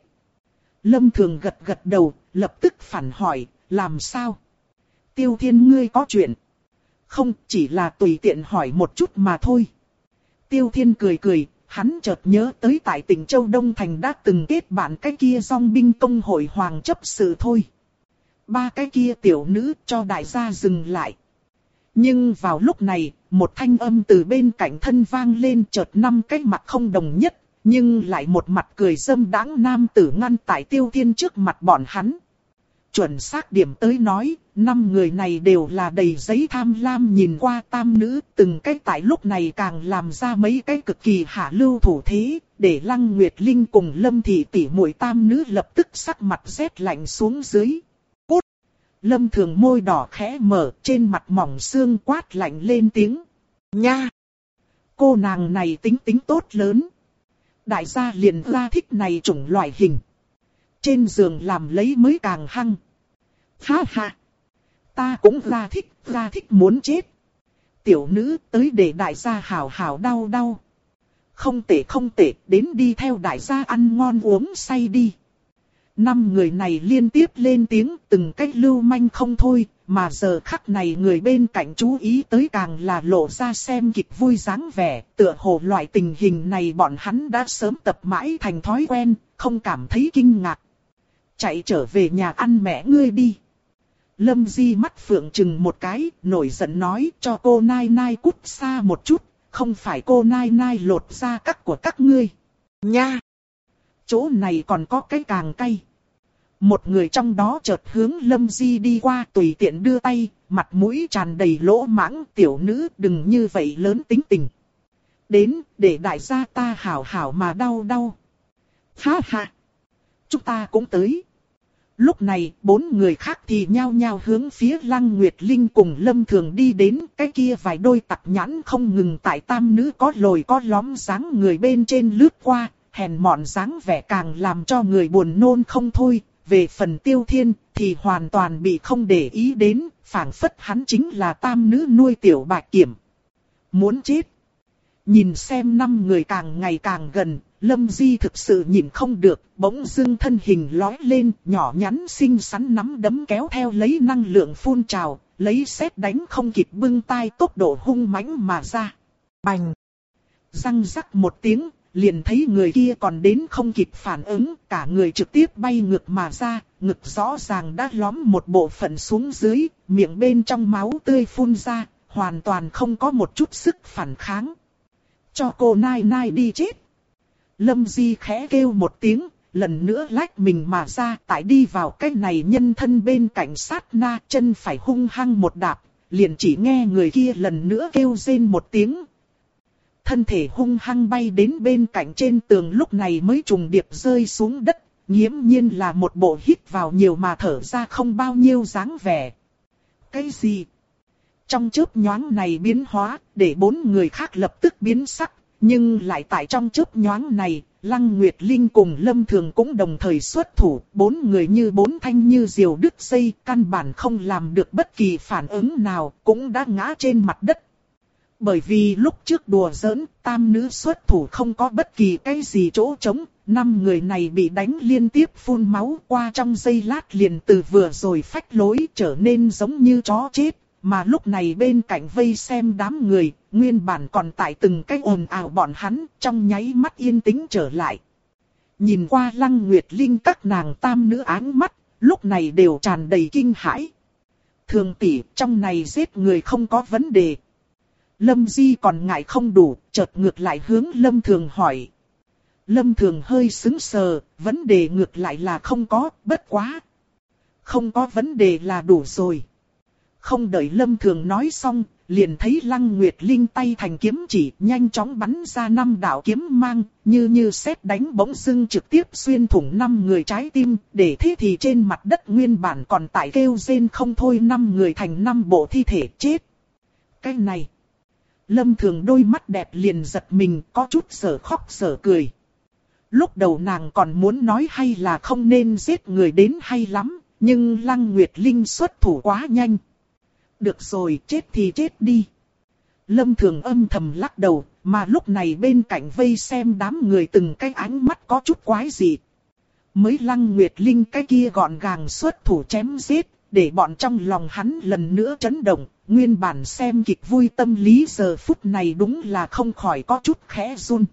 Lâm Thường gật gật đầu, lập tức phản hỏi, làm sao? Tiêu Thiên ngươi có chuyện? Không, chỉ là tùy tiện hỏi một chút mà thôi. Tiêu Thiên cười cười, hắn chợt nhớ tới tại tỉnh Châu Đông Thành đã từng kết bạn cái kia dòng binh công hội hoàng chấp sự thôi. Ba cái kia tiểu nữ cho đại gia dừng lại. Nhưng vào lúc này, một thanh âm từ bên cạnh thân vang lên, chợt năm cái mặt không đồng nhất, nhưng lại một mặt cười dâm đãng nam tử ngăn tại Tiêu Thiên trước mặt bọn hắn. Chuẩn xác điểm tới nói, năm người này đều là đầy giấy tham lam nhìn qua tam nữ, từng cái tại lúc này càng làm ra mấy cái cực kỳ hạ lưu thủ thế, để Lăng Nguyệt Linh cùng Lâm Thị tỷ muội tam nữ lập tức sắc mặt rét lạnh xuống dưới. Cút! Lâm Thường môi đỏ khẽ mở, trên mặt mỏng xương quát lạnh lên tiếng. Nha! Cô nàng này tính tính tốt lớn. Đại gia liền ra thích này chủng loại hình. Trên giường làm lấy mới càng hăng. Ha ha! Ta cũng ra thích, ra thích muốn chết. Tiểu nữ tới để đại gia hảo hảo đau đau. Không tệ không tệ, đến đi theo đại gia ăn ngon uống say đi. Năm người này liên tiếp lên tiếng, từng cách lưu manh không thôi, mà giờ khắc này người bên cạnh chú ý tới càng là lộ ra xem kịch vui dáng vẻ, tựa hồ loại tình hình này bọn hắn đã sớm tập mãi thành thói quen, không cảm thấy kinh ngạc. Chạy trở về nhà ăn mẹ ngươi đi. Lâm Di mắt phượng chừng một cái, nổi giận nói cho cô Nai Nai cút xa một chút, không phải cô Nai Nai lột da các của các ngươi. Nha! Chỗ này còn có cái càng cay. Một người trong đó chợt hướng Lâm Di đi qua tùy tiện đưa tay, mặt mũi tràn đầy lỗ mãng, tiểu nữ đừng như vậy lớn tính tình. Đến, để đại gia ta hảo hảo mà đau đau. Ha ha! Chúng ta cũng tới. Lúc này, bốn người khác thì nhao nhao hướng phía Lăng Nguyệt Linh cùng Lâm Thường đi đến, cái kia vài đôi tặc nhãn không ngừng tại tam nữ có lồi có lõm dáng người bên trên lướt qua, hèn mọn dáng vẻ càng làm cho người buồn nôn không thôi. Về phần Tiêu Thiên thì hoàn toàn bị không để ý đến, phảng phất hắn chính là tam nữ nuôi tiểu bạch kiểm. Muốn chết. Nhìn xem năm người càng ngày càng gần, Lâm Di thực sự nhìn không được, bỗng dưng thân hình lói lên, nhỏ nhắn xinh xắn nắm đấm kéo theo lấy năng lượng phun trào, lấy sét đánh không kịp bưng tay tốc độ hung mãnh mà ra. Bành! Răng rắc một tiếng, liền thấy người kia còn đến không kịp phản ứng, cả người trực tiếp bay ngược mà ra, ngực rõ ràng đã lõm một bộ phận xuống dưới, miệng bên trong máu tươi phun ra, hoàn toàn không có một chút sức phản kháng. Cho cô Nai Nai đi chết! Lâm Di khẽ kêu một tiếng, lần nữa lách mình mà ra, tại đi vào cái này nhân thân bên cạnh sát na, chân phải hung hăng một đạp, liền chỉ nghe người kia lần nữa kêu rên một tiếng. Thân thể hung hăng bay đến bên cạnh trên tường, lúc này mới trùng điệp rơi xuống đất, nghiễm nhiên là một bộ hít vào nhiều mà thở ra không bao nhiêu dáng vẻ. Cái gì? Trong chớp nhoáng này biến hóa, để bốn người khác lập tức biến sắc. Nhưng lại tại trong chớp nhoáng này, Lăng Nguyệt Linh cùng Lâm Thường cũng đồng thời xuất thủ, bốn người như bốn thanh như diều đứt dây, căn bản không làm được bất kỳ phản ứng nào, cũng đã ngã trên mặt đất. Bởi vì lúc trước đùa giỡn, tam nữ xuất thủ không có bất kỳ cái gì chỗ trống, năm người này bị đánh liên tiếp phun máu, qua trong giây lát liền từ vừa rồi phách lối trở nên giống như chó chết. Mà lúc này bên cạnh vây xem đám người, nguyên bản còn tại từng cái ồn ào bọn hắn, trong nháy mắt yên tĩnh trở lại. Nhìn qua Lăng Nguyệt Linh các nàng tam nữ áng mắt, lúc này đều tràn đầy kinh hãi. Thường tỷ, trong này giết người không có vấn đề. Lâm Di còn ngại không đủ, chợt ngược lại hướng Lâm Thường hỏi. Lâm Thường hơi sững sờ, vấn đề ngược lại là không có, bất quá. Không có vấn đề là đủ rồi. Không đợi Lâm Thường nói xong, liền thấy Lăng Nguyệt Linh tay thành kiếm chỉ, nhanh chóng bắn ra năm đạo kiếm mang, như như sét đánh bỗng dưng trực tiếp xuyên thủng năm người trái tim, để thế thì trên mặt đất nguyên bản còn tại kêu rên không thôi năm người thành năm bộ thi thể chết. Cái này, Lâm Thường đôi mắt đẹp liền giật mình, có chút sở khóc sở cười. Lúc đầu nàng còn muốn nói hay là không nên giết người đến hay lắm, nhưng Lăng Nguyệt Linh xuất thủ quá nhanh. Được rồi, chết thì chết đi. Lâm Thường âm thầm lắc đầu, mà lúc này bên cạnh vây xem đám người từng cái ánh mắt có chút quái dị. Mới Lăng Nguyệt Linh cái kia gọn gàng xuất thủ chém giết, để bọn trong lòng hắn lần nữa chấn động, nguyên bản xem kịch vui tâm lý giờ phút này đúng là không khỏi có chút khẽ run.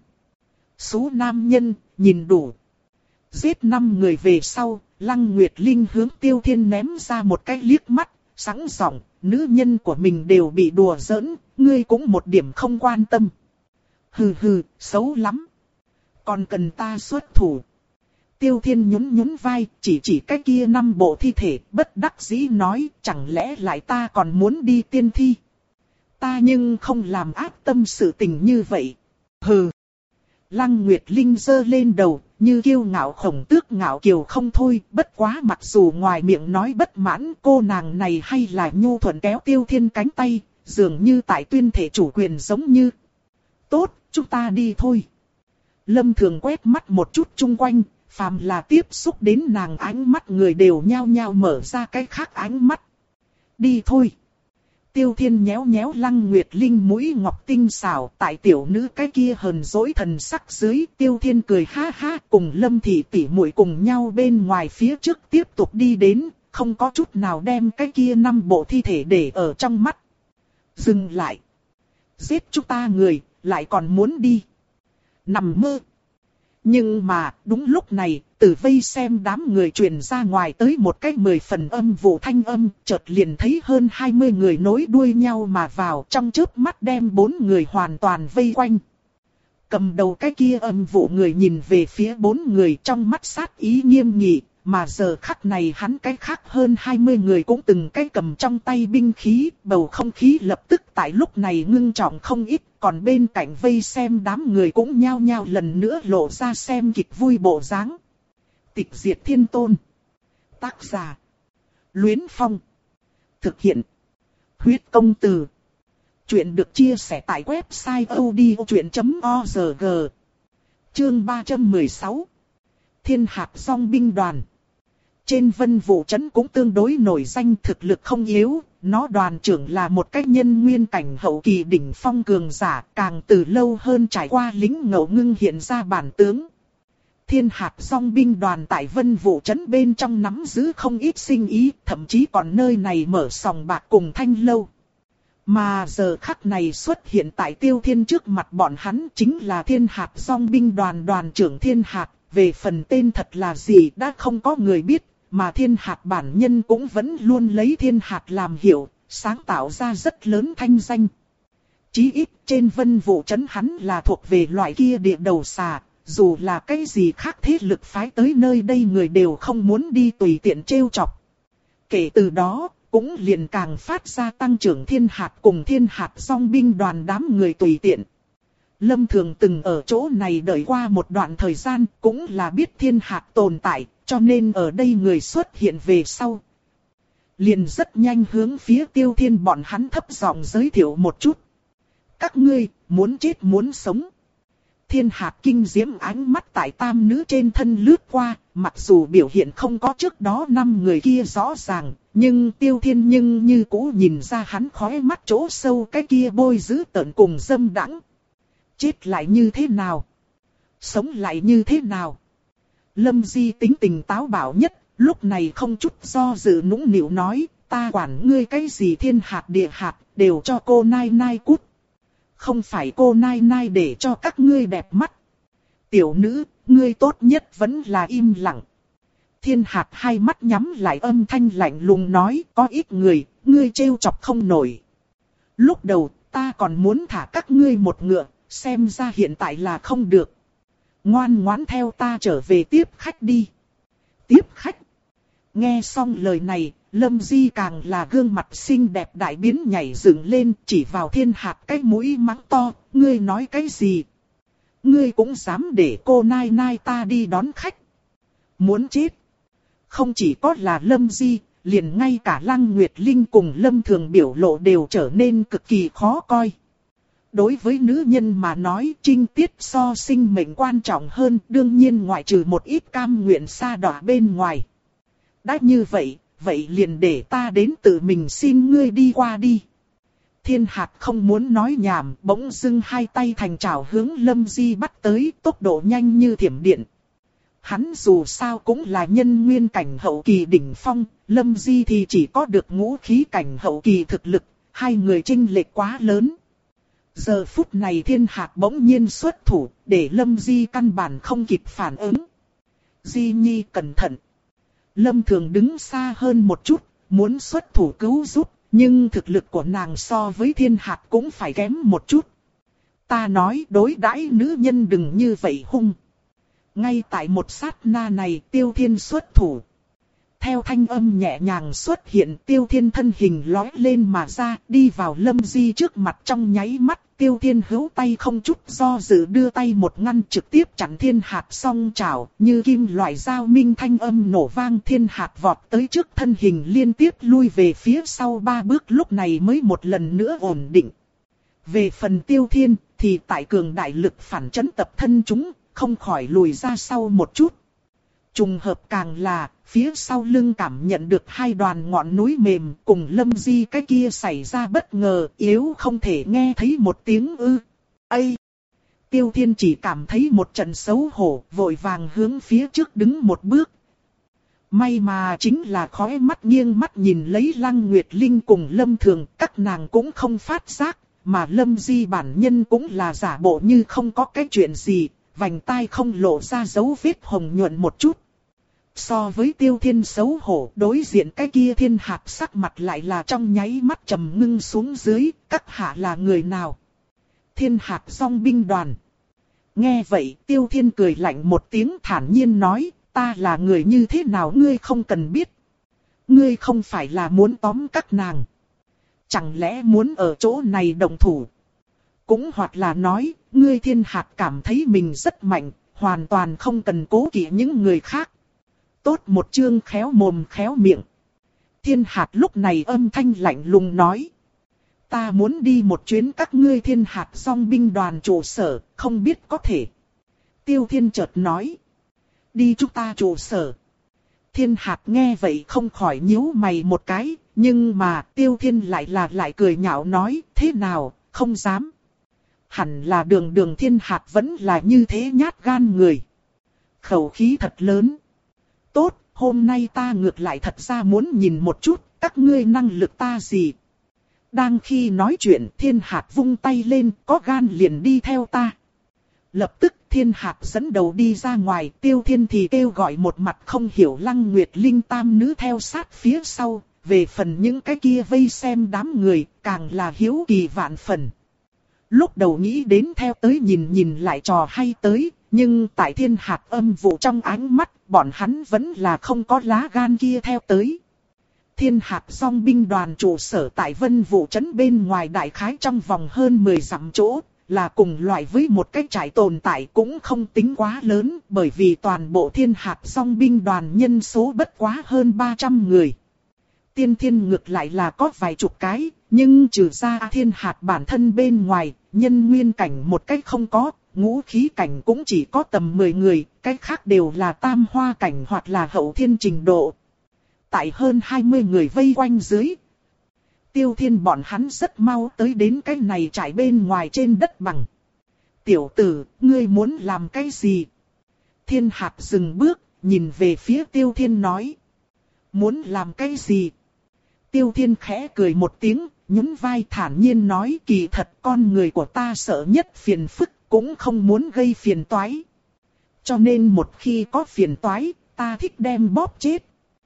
Số nam nhân, nhìn đủ. Giết năm người về sau, Lăng Nguyệt Linh hướng Tiêu Thiên ném ra một cái liếc mắt, sẵn giọng, nữ nhân của mình đều bị đùa giỡn, ngươi cũng một điểm không quan tâm. Hừ hừ, xấu lắm. Còn cần ta xuất thủ. Tiêu Thiên nhún nhún vai, chỉ chỉ cái kia năm bộ thi thể, bất đắc dĩ nói, chẳng lẽ lại ta còn muốn đi tiên thi. Ta nhưng không làm ác tâm sự tình như vậy. Hừ. Lăng Nguyệt Linh giơ lên đầu, như kiêu ngạo khổng tước ngạo kiều không thôi, bất quá mặc dù ngoài miệng nói bất mãn, cô nàng này hay là nhu thuận kéo Tiêu Thiên cánh tay, dường như tại tuyên thể chủ quyền giống như. Tốt, chúng ta đi thôi. Lâm Thường quét mắt một chút chung quanh, phàm là tiếp xúc đến nàng ánh mắt người đều nhao nhao mở ra cái khác ánh mắt. Đi thôi. Tiêu Thiên nhéo nhéo Lăng Nguyệt Linh mũi ngọc tinh xảo, tại tiểu nữ cái kia hờn dỗi thần sắc dưới, Tiêu Thiên cười ha ha, cùng Lâm Thị tỷ muội cùng nhau bên ngoài phía trước tiếp tục đi đến, không có chút nào đem cái kia năm bộ thi thể để ở trong mắt. Dừng lại. Giết chúng ta người, lại còn muốn đi. Nằm mơ. Nhưng mà, đúng lúc này, từ vây xem đám người truyền ra ngoài tới một cái mười phần âm vụ thanh âm, chợt liền thấy hơn hai mươi người nối đuôi nhau mà vào, trong chớp mắt đem bốn người hoàn toàn vây quanh. Cầm đầu cái kia âm vụ người nhìn về phía bốn người, trong mắt sát ý nghiêm nghị, mà giờ khắc này hắn cái khác hơn hai mươi người cũng từng cái cầm trong tay binh khí, bầu không khí lập tức tại lúc này ngưng trọng không ít, còn bên cạnh vây xem đám người cũng nhao nhao lần nữa lộ ra xem kịch vui bộ dáng. Tịch diệt thiên tôn. Tác giả. Luyến Phong. Thực hiện. Huyết công từ. Chuyện được chia sẻ tại website odchuyện chấm org. Chương ba trăm mười sáu. Thiên Hạc Dòng binh đoàn. Trên Vân Vũ trấn cũng tương đối nổi danh, thực lực không yếu, nó đoàn trưởng là một cái nhân nguyên cảnh hậu kỳ đỉnh phong cường giả, càng từ lâu hơn trải qua lính ngẫu ngưng hiện ra bản tướng. Thiên Hạc Dòng binh đoàn tại Vân Vũ trấn bên trong nắm giữ không ít sinh ý, thậm chí còn nơi này mở sòng bạc cùng thanh lâu. Mà giờ khắc này xuất hiện tại Tiêu Thiên trước mặt bọn hắn chính là Thiên Hạc Dòng binh đoàn đoàn trưởng Thiên Hạc, về phần tên thật là gì đã không có người biết, mà Thiên Hạc bản nhân cũng vẫn luôn lấy Thiên Hạc làm hiệu, sáng tạo ra rất lớn thanh danh. Chí ít trên Vân Vũ trấn hắn là thuộc về loại kia địa đầu xà, dù là cái gì khác thế lực phái tới nơi đây người đều không muốn đi tùy tiện trêu chọc. Kể từ đó, cũng liền càng phát ra tăng trưởng Thiên Hạc cùng Thiên Hạc Dòng binh đoàn đám người tùy tiện. Lâm Thường từng ở chỗ này đợi qua một đoạn thời gian, cũng là biết Thiên Hạc tồn tại, cho nên ở đây người xuất hiện về sau. Liền rất nhanh hướng phía Tiêu Thiên bọn hắn thấp giọng giới thiệu một chút. Các ngươi, muốn chết muốn sống. Thiên Hạc kinh diễm ánh mắt tại tam nữ trên thân lướt qua, mặc dù biểu hiện không có trước đó năm người kia rõ ràng, nhưng Tiêu Thiên nhưng như cũ nhìn ra hắn khóe mắt chỗ sâu cái kia bôi dữ tợn cùng dâm đãng. Chết lại như thế nào? Sống lại như thế nào? Lâm Di tính tình táo bạo nhất, lúc này không chút do dự nũng nịu nói, ta quản ngươi cái gì thiên hạt địa hạt, đều cho cô Nai Nai cút. Không phải cô Nai Nai để cho các ngươi đẹp mắt. Tiểu nữ, ngươi tốt nhất vẫn là im lặng. Thiên hạt hai mắt nhắm lại âm thanh lạnh lùng nói, có ít người, ngươi trêu chọc không nổi. Lúc đầu, ta còn muốn thả các ngươi một ngựa, xem ra hiện tại là không được. Ngoan ngoãn theo ta trở về tiếp khách đi. Tiếp khách. Nghe xong lời này, Lâm Di càng là gương mặt xinh đẹp đại biến nhảy dựng lên, chỉ vào Thiên Hạc cái mũi mắng to, ngươi nói cái gì? Ngươi cũng dám để cô Nai Nai ta đi đón khách. Muốn chết. Không chỉ có là Lâm Di, liền ngay cả Lăng Nguyệt Linh cùng Lâm Thường biểu lộ đều trở nên cực kỳ khó coi. Đối với nữ nhân mà nói trinh tiết so sinh mệnh quan trọng hơn, đương nhiên ngoại trừ một ít cam nguyện sa đọa bên ngoài. Đã như vậy, vậy liền để ta đến tự mình xin ngươi đi qua đi. Thiên Hạc không muốn nói nhảm, bỗng dưng hai tay thành chảo hướng Lâm Di bắt tới, tốc độ nhanh như thiểm điện. Hắn dù sao cũng là nhân nguyên cảnh hậu kỳ đỉnh phong, Lâm Di thì chỉ có được ngũ khí cảnh hậu kỳ thực lực. hai người chênh lệch quá lớn. Giờ phút này Thiên Hạc bỗng nhiên xuất thủ, để Lâm Di căn bản không kịp phản ứng. Di Nhi cẩn thận. Lâm Thường đứng xa hơn một chút, muốn xuất thủ cứu giúp, nhưng thực lực của nàng so với Thiên Hạc cũng phải kém một chút. Ta nói đối đãi nữ nhân đừng như vậy hung. Ngay tại một sát na này Tiêu Thiên xuất thủ. Theo thanh âm nhẹ nhàng xuất hiện, Tiêu Thiên thân hình lói lên mà ra, đi vào Lâm Di trước mặt trong nháy mắt. Tiêu Thiên hữu tay không chút do dự đưa tay một ngăn trực tiếp chặn Thiên Hạc song chảo, như kim loại dao minh thanh âm nổ vang. Thiên Hạc vọt tới trước, thân hình liên tiếp lui về phía sau ba bước, lúc này mới một lần nữa ổn định. Về phần Tiêu Thiên thì tại cường đại lực phản chấn tập thân chúng, không khỏi lùi ra sau một chút. Trùng hợp càng là, phía sau lưng cảm nhận được hai đoàn ngọn núi mềm, cùng Lâm Di cái kia xảy ra bất ngờ, yếu không thể nghe thấy một tiếng ư. Ây! Tiêu Thiên chỉ cảm thấy một trận xấu hổ, vội vàng hướng phía trước đứng một bước. May mà chính là khóe mắt nghiêng mắt nhìn lấy Lăng Nguyệt Linh cùng Lâm Thường, các nàng cũng không phát giác, mà Lâm Di bản nhân cũng là giả bộ như không có cái chuyện gì. Vành tai không lộ ra dấu vết hồng nhuận một chút. So với Tiêu Thiên xấu hổ, đối diện cái kia Thiên Hạc sắc mặt lại là trong nháy mắt trầm ngưng xuống dưới, các hạ là người nào? Thiên Hạc Dòng binh đoàn. Nghe vậy Tiêu Thiên cười lạnh một tiếng thản nhiên nói, ta là người như thế nào ngươi không cần biết. Ngươi không phải là muốn tóm các nàng. Chẳng lẽ muốn ở chỗ này đồng thủ? Cũng hoặc là nói, ngươi Thiên Hạc cảm thấy mình rất mạnh, hoàn toàn không cần cố kỵ những người khác. Tốt một chương khéo mồm khéo miệng. Thiên Hạc lúc này âm thanh lạnh lùng nói. Ta muốn đi một chuyến các ngươi Thiên Hạc Dòng binh đoàn trụ sở, không biết có thể. Tiêu Thiên chợt nói. Đi chúng ta trụ sở. Thiên Hạc nghe vậy không khỏi nhíu mày một cái, nhưng mà Tiêu Thiên lại là lại cười nhạo nói, thế nào, không dám. Hẳn là đường đường Thiên Hạc vẫn là như thế nhát gan người. Khẩu khí thật lớn. Tốt, hôm nay ta ngược lại thật ra muốn nhìn một chút, các ngươi năng lực ta gì. Đang khi nói chuyện Thiên Hạc vung tay lên, có gan liền đi theo ta. Lập tức Thiên Hạc dẫn đầu đi ra ngoài, Tiêu Thiên thì kêu gọi một mặt không hiểu Lăng Nguyệt Linh tam nữ theo sát phía sau. Về phần những cái kia vây xem đám người, càng là hiếu kỳ vạn phần. Lúc đầu nghĩ đến theo tới nhìn nhìn lại trò hay tới, nhưng tại Thiên Hạc âm vụ trong ánh mắt, bọn hắn vẫn là không có lá gan kia theo tới. Thiên Hạc Dòng binh đoàn trụ sở tại Vân Vũ trấn bên ngoài đại khái trong vòng hơn mười dặm chỗ, là cùng loại với một cái trại tồn tại cũng không tính quá lớn, bởi vì toàn bộ Thiên Hạc Dòng binh đoàn nhân số bất quá hơn ba trăm người. Tiên Thiên ngược lại là có vài chục cái, nhưng trừ ra Thiên Hạc bản thân bên ngoài, nhân nguyên cảnh một cách không có, ngũ khí cảnh cũng chỉ có tầm mười người, cách khác đều là tam hoa cảnh hoặc là hậu thiên trình độ. Tại hơn hai mươi người vây quanh dưới, Tiêu Thiên bọn hắn rất mau tới đến cái này trải bên ngoài trên đất bằng. Tiểu tử, ngươi muốn làm cái gì? Thiên Hạc dừng bước, nhìn về phía Tiêu Thiên nói. Muốn làm cái gì? Tiêu Thiên khẽ cười một tiếng, nhún vai thản nhiên nói, kỳ thật con người của ta sợ nhất phiền phức, cũng không muốn gây phiền toái. Cho nên một khi có phiền toái, ta thích đem bóp chết.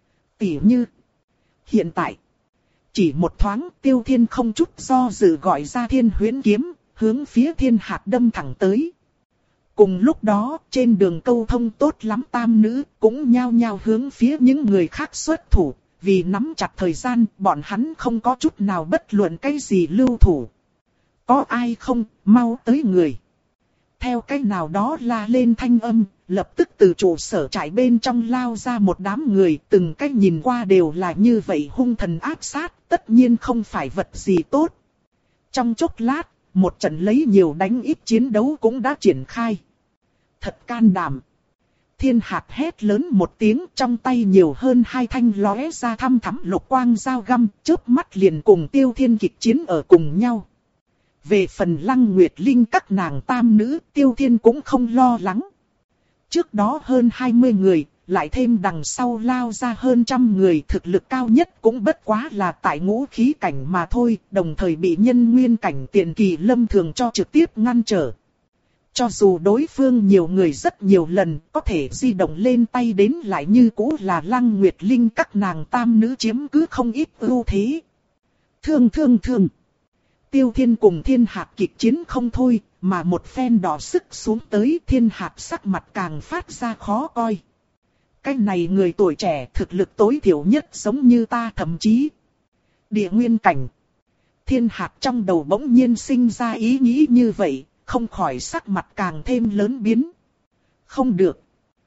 Tỉ như, hiện tại, chỉ một thoáng Tiêu Thiên không chút do dự gọi ra Thiên Huyễn kiếm, hướng phía Thiên Hạc đâm thẳng tới. Cùng lúc đó, trên đường câu thông tốt lắm tam nữ, cũng nhao nhao hướng phía những người khác xuất thủ. Vì nắm chặt thời gian, bọn hắn không có chút nào bất luận cái gì lưu thủ. Có ai không, mau tới người. Theo cách nào đó la lên thanh âm, lập tức từ trụ sở trại bên trong lao ra một đám người, từng cách nhìn qua đều là như vậy hung thần ác sát, tất nhiên không phải vật gì tốt. Trong chốc lát, một trận lấy nhiều đánh ít chiến đấu cũng đã triển khai. Thật can đảm. Thiên Hạc hét lớn một tiếng, trong tay nhiều hơn hai thanh lóe ra thăm thắm lục quang dao găm, chớp mắt liền cùng Tiêu Thiên kịch chiến ở cùng nhau. Về phần Lăng Nguyệt Linh các nàng tam nữ, Tiêu Thiên cũng không lo lắng. Trước đó hơn hai mươi người, lại thêm đằng sau lao ra hơn trăm người, thực lực cao nhất cũng bất quá là tại ngũ khí cảnh mà thôi, đồng thời bị nhân nguyên cảnh tiền kỳ Lâm Thường cho trực tiếp ngăn trở. Cho dù đối phương nhiều người rất nhiều lần, có thể di động lên tay đến lại như cũ là Lăng Nguyệt Linh các nàng tam nữ chiếm cứ không ít ưu thế. Thương thương thương. Tiêu Thiên cùng Thiên Hạc kịch chiến không thôi, mà một phen đỏ sức xuống tới, Thiên Hạc sắc mặt càng phát ra khó coi. Cái này người tuổi trẻ thực lực tối thiểu nhất giống như ta, thậm chí địa nguyên cảnh. Thiên Hạc trong đầu bỗng nhiên sinh ra ý nghĩ như vậy, không khỏi sắc mặt càng thêm lớn biến. Không được.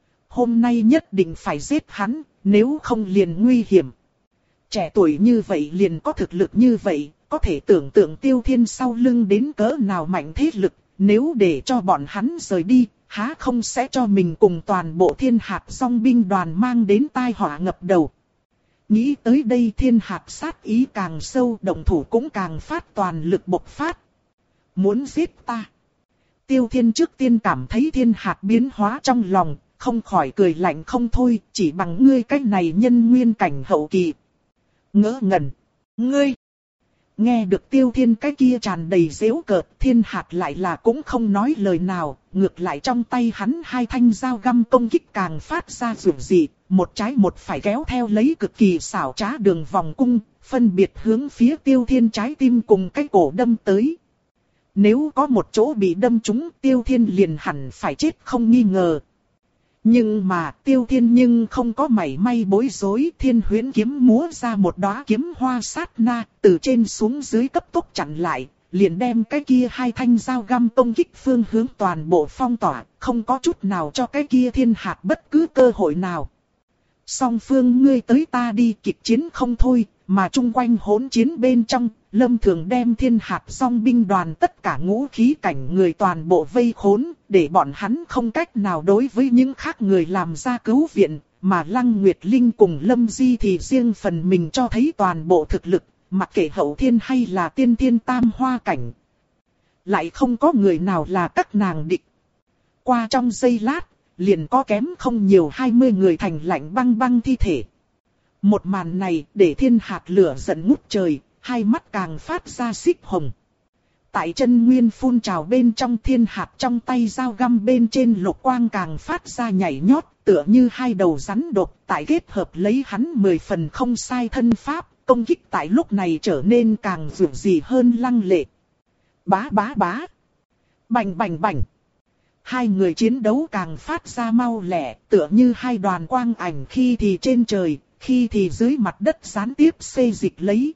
Hôm nay nhất định phải giết hắn, nếu không liền nguy hiểm. Trẻ tuổi như vậy liền có thực lực như vậy, có thể tưởng tượng Tiêu Thiên sau lưng đến cỡ nào mạnh thế lực, nếu để cho bọn hắn rời đi, há không sẽ cho mình cùng toàn bộ Thiên Hạc Song binh đoàn mang đến tai họa ngập đầu. Nghĩ tới đây Thiên Hạc sát ý càng sâu, động thủ cũng càng phát toàn lực bộc phát. Muốn giết ta. Tiêu Thiên trước tiên cảm thấy Thiên Hạc biến hóa trong lòng, không khỏi cười lạnh không thôi, chỉ bằng ngươi cách này nhân nguyên cảnh hậu kỳ. Ngỡ ngẩn. Ngươi. Nghe được Tiêu Thiên cái kia tràn đầy giễu cợt, Thiên Hạc lại là cũng không nói lời nào, ngược lại trong tay hắn hai thanh dao găm công kích càng phát ra rủi dị, một trái một phải kéo theo lấy cực kỳ xảo trá đường vòng cung, phân biệt hướng phía Tiêu Thiên trái tim cùng cái cổ đâm tới. Nếu có một chỗ bị đâm trúng, Tiêu Thiên liền hẳn phải chết không nghi ngờ. Nhưng mà Tiêu Thiên nhưng không có mảy may bối rối, Thiên Huyễn kiếm múa ra một đóa kiếm hoa sát na, từ trên xuống dưới cấp tốc chặn lại, liền đem cái kia hai thanh dao găm công kích phương hướng toàn bộ phong tỏa, không có chút nào cho cái kia Thiên Hạc bất cứ cơ hội nào. Song phương ngươi tới ta đi, kịch chiến không thôi, mà chung quanh hỗn chiến bên trong, Lâm Thường đem Thiên Hạc Song binh đoàn tất cả ngũ khí cảnh người toàn bộ vây khốn, để bọn hắn không cách nào đối với những khác người làm ra cứu viện, mà Lăng Nguyệt Linh cùng Lâm Di thì riêng phần mình cho thấy toàn bộ thực lực, mặc kệ hậu thiên hay là tiên thiên tam hoa cảnh. Lại không có người nào là các nàng địch. Qua trong giây lát, liền có kém không nhiều hai mươi người thành lạnh băng băng thi thể. Một màn này để Thiên Hạc lửa giận ngút trời, hai mắt càng phát ra xích hồng. Tại chân nguyên phun trào bên trong, Thiên Hạc trong tay dao găm bên trên lục quang càng phát ra nhảy nhót, tựa như hai đầu rắn độc, tại kết hợp lấy hắn mười phần không sai thân pháp, công kích tại lúc này trở nên càng dữ dội hơn lăng lệ. Bá bá bá. Bành bành bành. Hai người chiến đấu càng phát ra mau lẹ, tựa như hai đoàn quang ảnh khi thì trên trời, khi thì dưới mặt đất gián tiếp xê dịch lấy.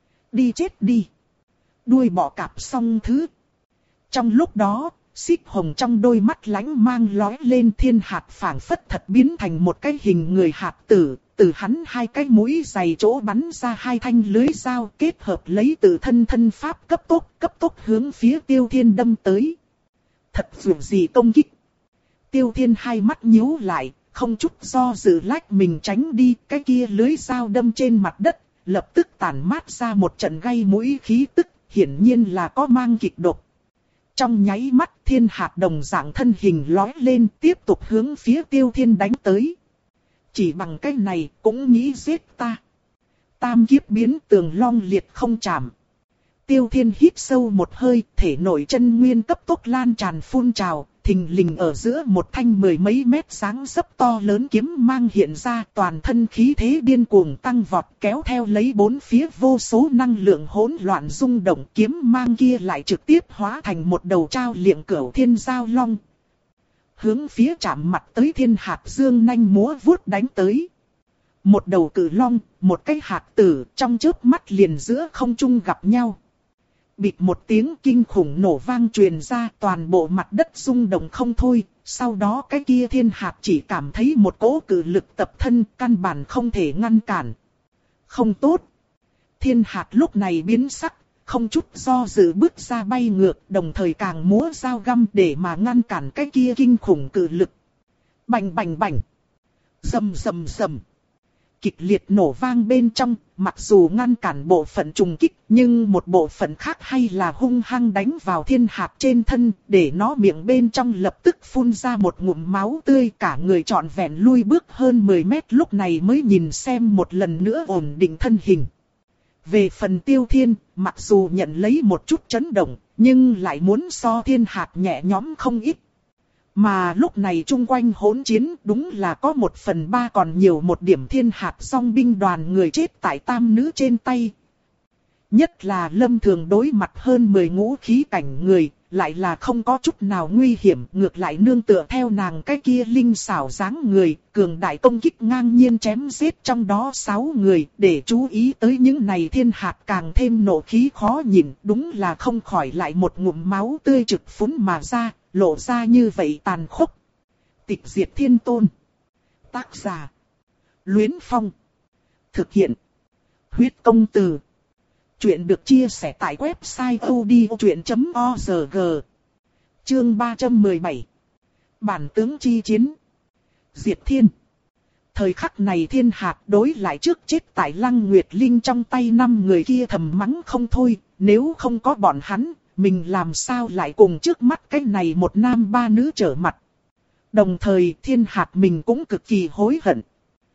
Đi chết đi. Đuôi bọ cạp xong thứ. Trong lúc đó, xích hồng trong đôi mắt lánh mang lói lên, Thiên Hạc phảng phất thật biến thành một cái hình người hạt tử. Từ hắn hai cái mũi dày chỗ bắn ra hai thanh lưới dao, kết hợp lấy từ thân thân pháp cấp tốc, cấp tốc hướng phía Tiêu Thiên đâm tới. Thật dù gì công kích. Tiêu Thiên hai mắt nhíu lại, không chút do dự lách mình tránh đi, cái kia lưới dao đâm trên mặt đất, lập tức tản mát ra một trận gây mũi khí tức, hiển nhiên là có mang kịch độc. Trong nháy mắt Thiên Hạc đồng dạng thân hình lói lên, tiếp tục hướng phía Tiêu Thiên đánh tới. Chỉ bằng cái này cũng nghĩ giết ta. Tam kiếp biến tường long liệt không chạm. Tiêu Thiên hít sâu một hơi, thể nội chân nguyên cấp tốc lan tràn phun trào, thình lình ở giữa một thanh mười mấy mét sáng sấp to lớn kiếm mang hiện ra, toàn thân khí thế điên cuồng tăng vọt, kéo theo lấy bốn phía vô số năng lượng hỗn loạn rung động, kiếm mang kia lại trực tiếp hóa thành một đầu trao liệng cửu thiên giao long. Hướng phía chạm mặt tới Thiên Hạc dương nanh múa vuốt đánh tới. Một đầu cử long, một cái hạc tử, trong chớp mắt liền giữa không trung gặp nhau. Bịt một tiếng kinh khủng nổ vang truyền ra, toàn bộ mặt đất rung động không thôi. Sau đó cái kia Thiên Hạc chỉ cảm thấy một cỗ cự lực tập thân, căn bản không thể ngăn cản. Không tốt. Thiên Hạc lúc này biến sắc, không chút do dự bước ra bay ngược, đồng thời càng múa dao găm để mà ngăn cản cái kia kinh khủng cự lực. Bành bành bành. Rầm rầm rầm. kịch liệt nổ vang bên trong, mặc dù ngăn cản bộ phận trùng kích, nhưng một bộ phận khác hay là hung hăng đánh vào thiên hạt trên thân, để nó miệng bên trong lập tức phun ra một ngụm máu tươi, cả người trọn vẹn lui bước hơn mười mét, lúc này mới nhìn xem một lần nữa ổn định thân hình. Về phần Tiêu Thiên, mặc dù nhận lấy một chút chấn động, nhưng lại muốn so thiên hạt nhẹ nhõm không ít. Mà lúc này chung quanh hỗn chiến đúng là có một phần ba còn nhiều một điểm thiên hạt song binh đoàn người chết tại tam nữ trên tay. Nhất là Lâm Thường đối mặt hơn mười ngũ khí cảnh người, lại là không có chút nào nguy hiểm, ngược lại nương tựa theo nàng cái kia linh xảo dáng người, cường đại công kích ngang nhiên chém giết trong đó sáu người, để chú ý tới những này thiên hạt càng thêm nộ khí khó nhìn, đúng là không khỏi lại một ngụm máu tươi trực phún mà ra, lộ ra như vậy tàn khốc. Tịch diệt thiên tôn. Tác giả: Luyến Phong. Thực hiện: Huyết Công Từ. Chuyện được chia sẻ tại website odchuyện chấm org. Chương ba trăm mười bảy. Bản tướng chi chiến. Diệt thiên. Thời khắc này thiên hạt đối lại trước chết tại Lăng Nguyệt Linh trong tay năm người kia thầm mắng không thôi, nếu không có bọn hắn, mình làm sao lại cùng trước mắt cái này một nam ba nữ trở mặt. Đồng thời thiên hạt mình cũng cực kỳ hối hận.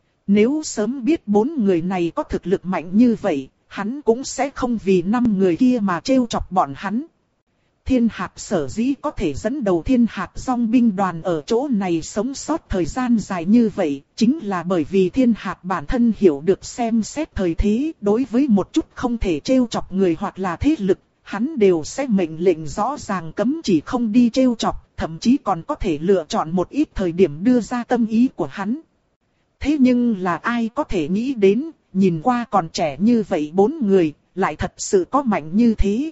Nếu sớm biết bốn người này có thực lực mạnh như vậy, hắn cũng sẽ không vì năm người kia mà trêu chọc bọn hắn. Thiên hạt sở dĩ có thể dẫn đầu thiên hạt song binh đoàn ở chỗ này sống sót thời gian dài như vậy, chính là bởi vì thiên hạt bản thân hiểu được xem xét thời thế, đối với một chút không thể trêu chọc người hoặc là thế lực, hắn đều sẽ mệnh lệnh rõ ràng cấm chỉ không đi trêu chọc, thậm chí còn có thể lựa chọn một ít thời điểm đưa ra tâm ý của hắn. Thế nhưng là ai có thể nghĩ đến, nhìn qua còn trẻ như vậy bốn người, lại thật sự có mạnh như thế.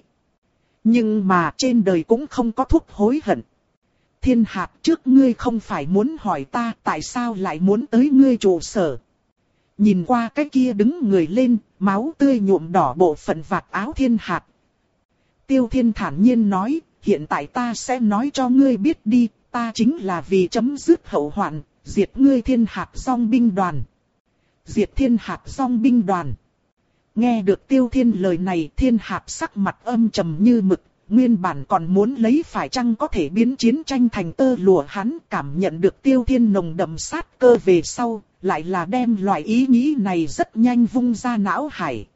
Nhưng mà trên đời cũng không có thuốc hối hận. Thiên hạt, trước ngươi không phải muốn hỏi ta tại sao lại muốn tới ngươi trụ sở. Nhìn qua cái kia đứng người lên, máu tươi nhuộm đỏ bộ phận vạt áo thiên hạt. Tiêu Thiên thản nhiên nói, hiện tại ta sẽ nói cho ngươi biết đi, ta chính là vì chấm dứt hậu hoạn, diệt ngươi thiên hạt song binh đoàn. Diệt thiên hạt song binh đoàn. Nghe được Tiêu Thiên lời này, thiên hạt sắc mặt âm trầm như mực, nguyên bản còn muốn lấy phải chăng có thể biến chiến tranh thành tơ lụa, hắn cảm nhận được Tiêu Thiên nồng đậm sát cơ về sau, lại là đem loại ý nghĩ này rất nhanh vung ra não hải.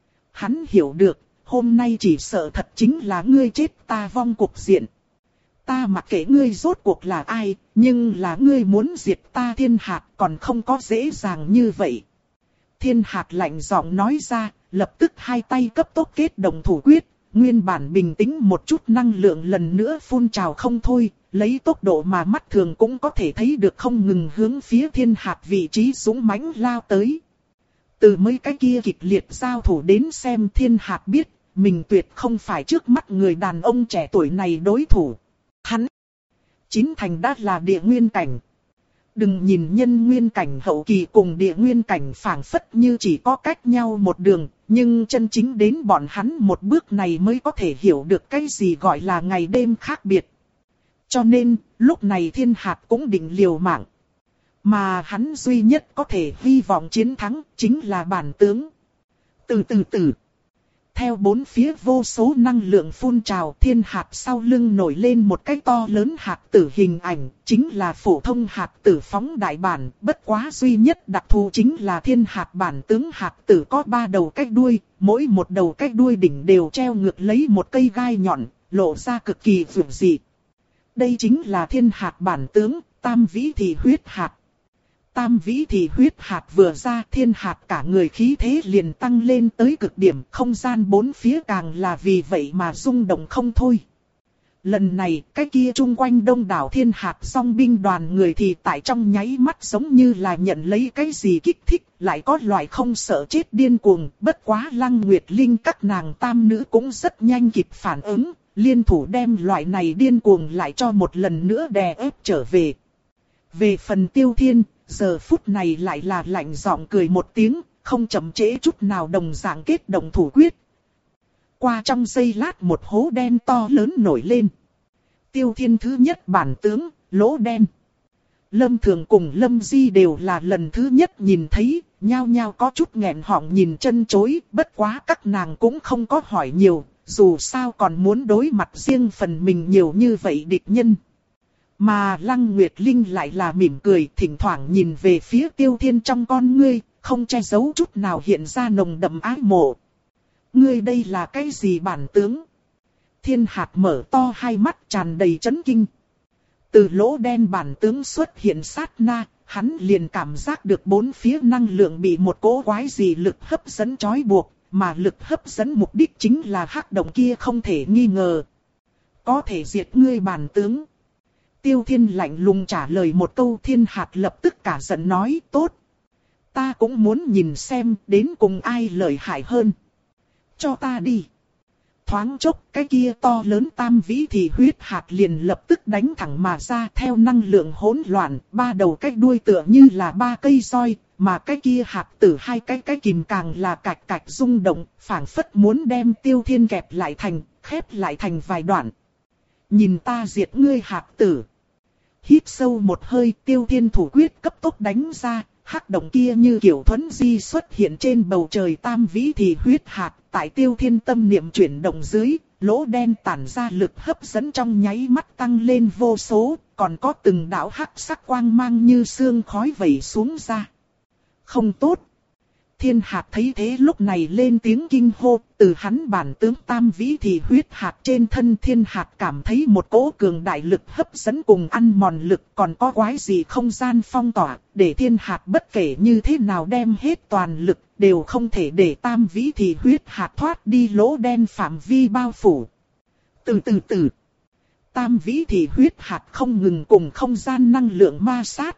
Hắn hiểu được, hôm nay chỉ sợ thật chính là ngươi chết ta vong cục diện. Ta mặc kệ ngươi rốt cuộc là ai, nhưng là ngươi muốn diệt ta thiên hạt còn không có dễ dàng như vậy. Thiên hạt lạnh giọng nói ra, lập tức hai tay cấp tốc kết đồng thủ quyết, nguyên bản bình tĩnh một chút năng lượng lần nữa phun trào không thôi, lấy tốc độ mà mắt thường cũng có thể thấy được không ngừng hướng phía thiên hạt vị trí dũng mãnh lao tới. Từ mấy cái kia kịch liệt giao thủ đến xem, thiên hạt biết, mình tuyệt không phải trước mắt người đàn ông trẻ tuổi này đối thủ. Hắn chín thành đã là địa nguyên cảnh. Đừng nhìn nhân nguyên cảnh hậu kỳ cùng địa nguyên cảnh phảng phất như chỉ có cách nhau một đường, nhưng chân chính đến bọn hắn một bước này mới có thể hiểu được cái gì gọi là ngày đêm khác biệt. Cho nên, lúc này thiên hạt cũng định liều mạng. Mà hắn duy nhất có thể hy vọng chiến thắng chính là bản tướng. Từ từ từ. Theo bốn phía vô số năng lượng phun trào, thiên hạt sau lưng nổi lên một cái to lớn hạt tử hình ảnh, chính là phổ thông hạt tử phóng đại bản, bất quá duy nhất đặc thù chính là thiên hạt bản tướng hạt tử có ba đầu cái đuôi, mỗi một đầu cái đuôi đỉnh đều treo ngược lấy một cây gai nhọn, lộ ra cực kỳ dữ dị. Đây chính là thiên hạt bản tướng, tam vĩ thị huyết hạt. Tam vĩ thị huyết hạt vừa ra, thiên hạt cả người khí thế liền tăng lên tới cực điểm, không gian bốn phía càng là vì vậy mà rung động không thôi. Lần này, cái kia chung quanh đông đảo thiên hạt song binh đoàn người thì tại trong nháy mắt giống như là nhận lấy cái gì kích thích, lại có loại không sợ chết điên cuồng, bất quá Lăng Nguyệt Linh các nàng tam nữ cũng rất nhanh kịp phản ứng, liên thủ đem loại này điên cuồng lại cho một lần nữa đè ép trở về. Về phần Tiêu Thiên, giờ phút này lại là lạnh giọng cười một tiếng, không chậm trễ chút nào đồng dạng kết động thủ quyết. Qua trong giây lát một hố đen to lớn nổi lên. Tiêu Thiên thứ nhất bản tướng, lỗ đen. Lâm Thường cùng Lâm Di đều là lần thứ nhất nhìn thấy, nhao nhao có chút nghẹn họng nhìn chân chối, bất quá các nàng cũng không có hỏi nhiều, dù sao còn muốn đối mặt riêng phần mình nhiều như vậy địch nhân. Mà Lăng Nguyệt Linh lại là mỉm cười, thỉnh thoảng nhìn về phía Tiêu Thiên trong con ngươi, không che giấu chút nào hiện ra nồng đậm ái mộ. Ngươi đây là cái gì bản tướng? Thiên Hạt mở to hai mắt tràn đầy chấn kinh. Từ lỗ đen bản tướng xuất hiện sát na, hắn liền cảm giác được bốn phía năng lượng bị một cỗ quái gì lực hấp dẫn trói buộc, mà lực hấp dẫn mục đích chính là hắc động kia không thể nghi ngờ. Có thể diệt ngươi bản tướng. Tiêu Thiên lạnh lùng trả lời một câu. Thiên Hạt lập tức cả giận nói tốt. Ta cũng muốn nhìn xem đến cùng ai lợi hại hơn. Cho ta đi. Thoáng chốc cái kia to lớn tam vĩ thì huyết hạt liền lập tức đánh thẳng mà ra theo năng lượng hỗn loạn, ba đầu cái đuôi tựa như là ba cây roi, mà cái kia hạt tử hai cái cái kìm càng là cạch cạch rung động, phảng phất muốn đem Tiêu Thiên kẹp lại thành, khép lại thành vài đoạn. Nhìn ta diệt ngươi hạt tử. Hít sâu một hơi, Tiêu Thiên thủ quyết cấp tốc đánh ra. Hắc động kia như kiểu thuấn di xuất hiện trên bầu trời tam vĩ thì huyết hạt, tại Tiêu Thiên tâm niệm chuyển động dưới, lỗ đen tản ra lực hấp dẫn trong nháy mắt tăng lên vô số, còn có từng đạo hắc sắc quang mang như sương khói vẩy xuống ra. Không tốt. Thiên Hạt thấy thế lúc này lên tiếng kinh hô, từ hắn bản tướng tam vĩ thì huyết hạt trên thân Thiên Hạt cảm thấy một cỗ cường đại lực hấp dẫn cùng ăn mòn lực, còn có quái gì không gian phong tỏa, để Thiên Hạt bất kể như thế nào đem hết toàn lực, đều không thể để tam vĩ thì huyết hạt thoát đi lỗ đen phạm vi bao phủ. Từ từ từ, tam vĩ thì huyết hạt không ngừng cùng không gian năng lượng ma sát.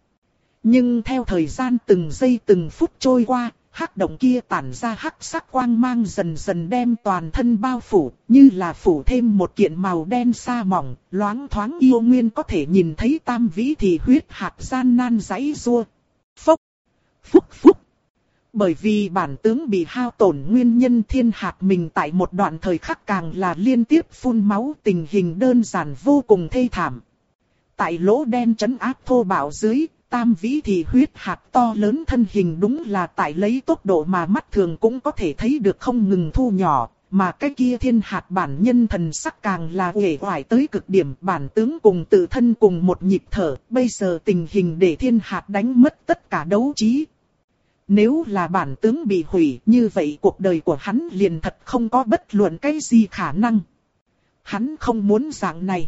Nhưng theo thời gian từng giây từng phút trôi qua, hắc động kia tản ra hắc sắc quang mang dần dần đem toàn thân bao phủ, như là phủ thêm một kiện màu đen sa mỏng, loáng thoáng yêu nguyên có thể nhìn thấy tam vĩ thì huyết hạt gian nan giãy giụa. Phốc, phúc phúc. Bởi vì bản tướng bị hao tổn nguyên nhân Thiên Hạt mình tại một đoạn thời khắc càng là liên tiếp phun máu, tình hình đơn giản vô cùng thê thảm. Tại lỗ đen trấn áp thô bạo dưới, tam vĩ thì huyết hạt to lớn thân hình đúng là tại lấy tốc độ mà mắt thường cũng có thể thấy được không ngừng thu nhỏ, mà cái kia Thiên Hạt bản nhân thần sắc càng là uể oải tới cực điểm, bản tướng cùng tự thân cùng một nhịp thở, bây giờ tình hình để Thiên Hạt đánh mất tất cả đấu trí. Nếu là bản tướng bị hủy như vậy cuộc đời của hắn liền thật không có bất luận cái gì khả năng. Hắn không muốn dạng này.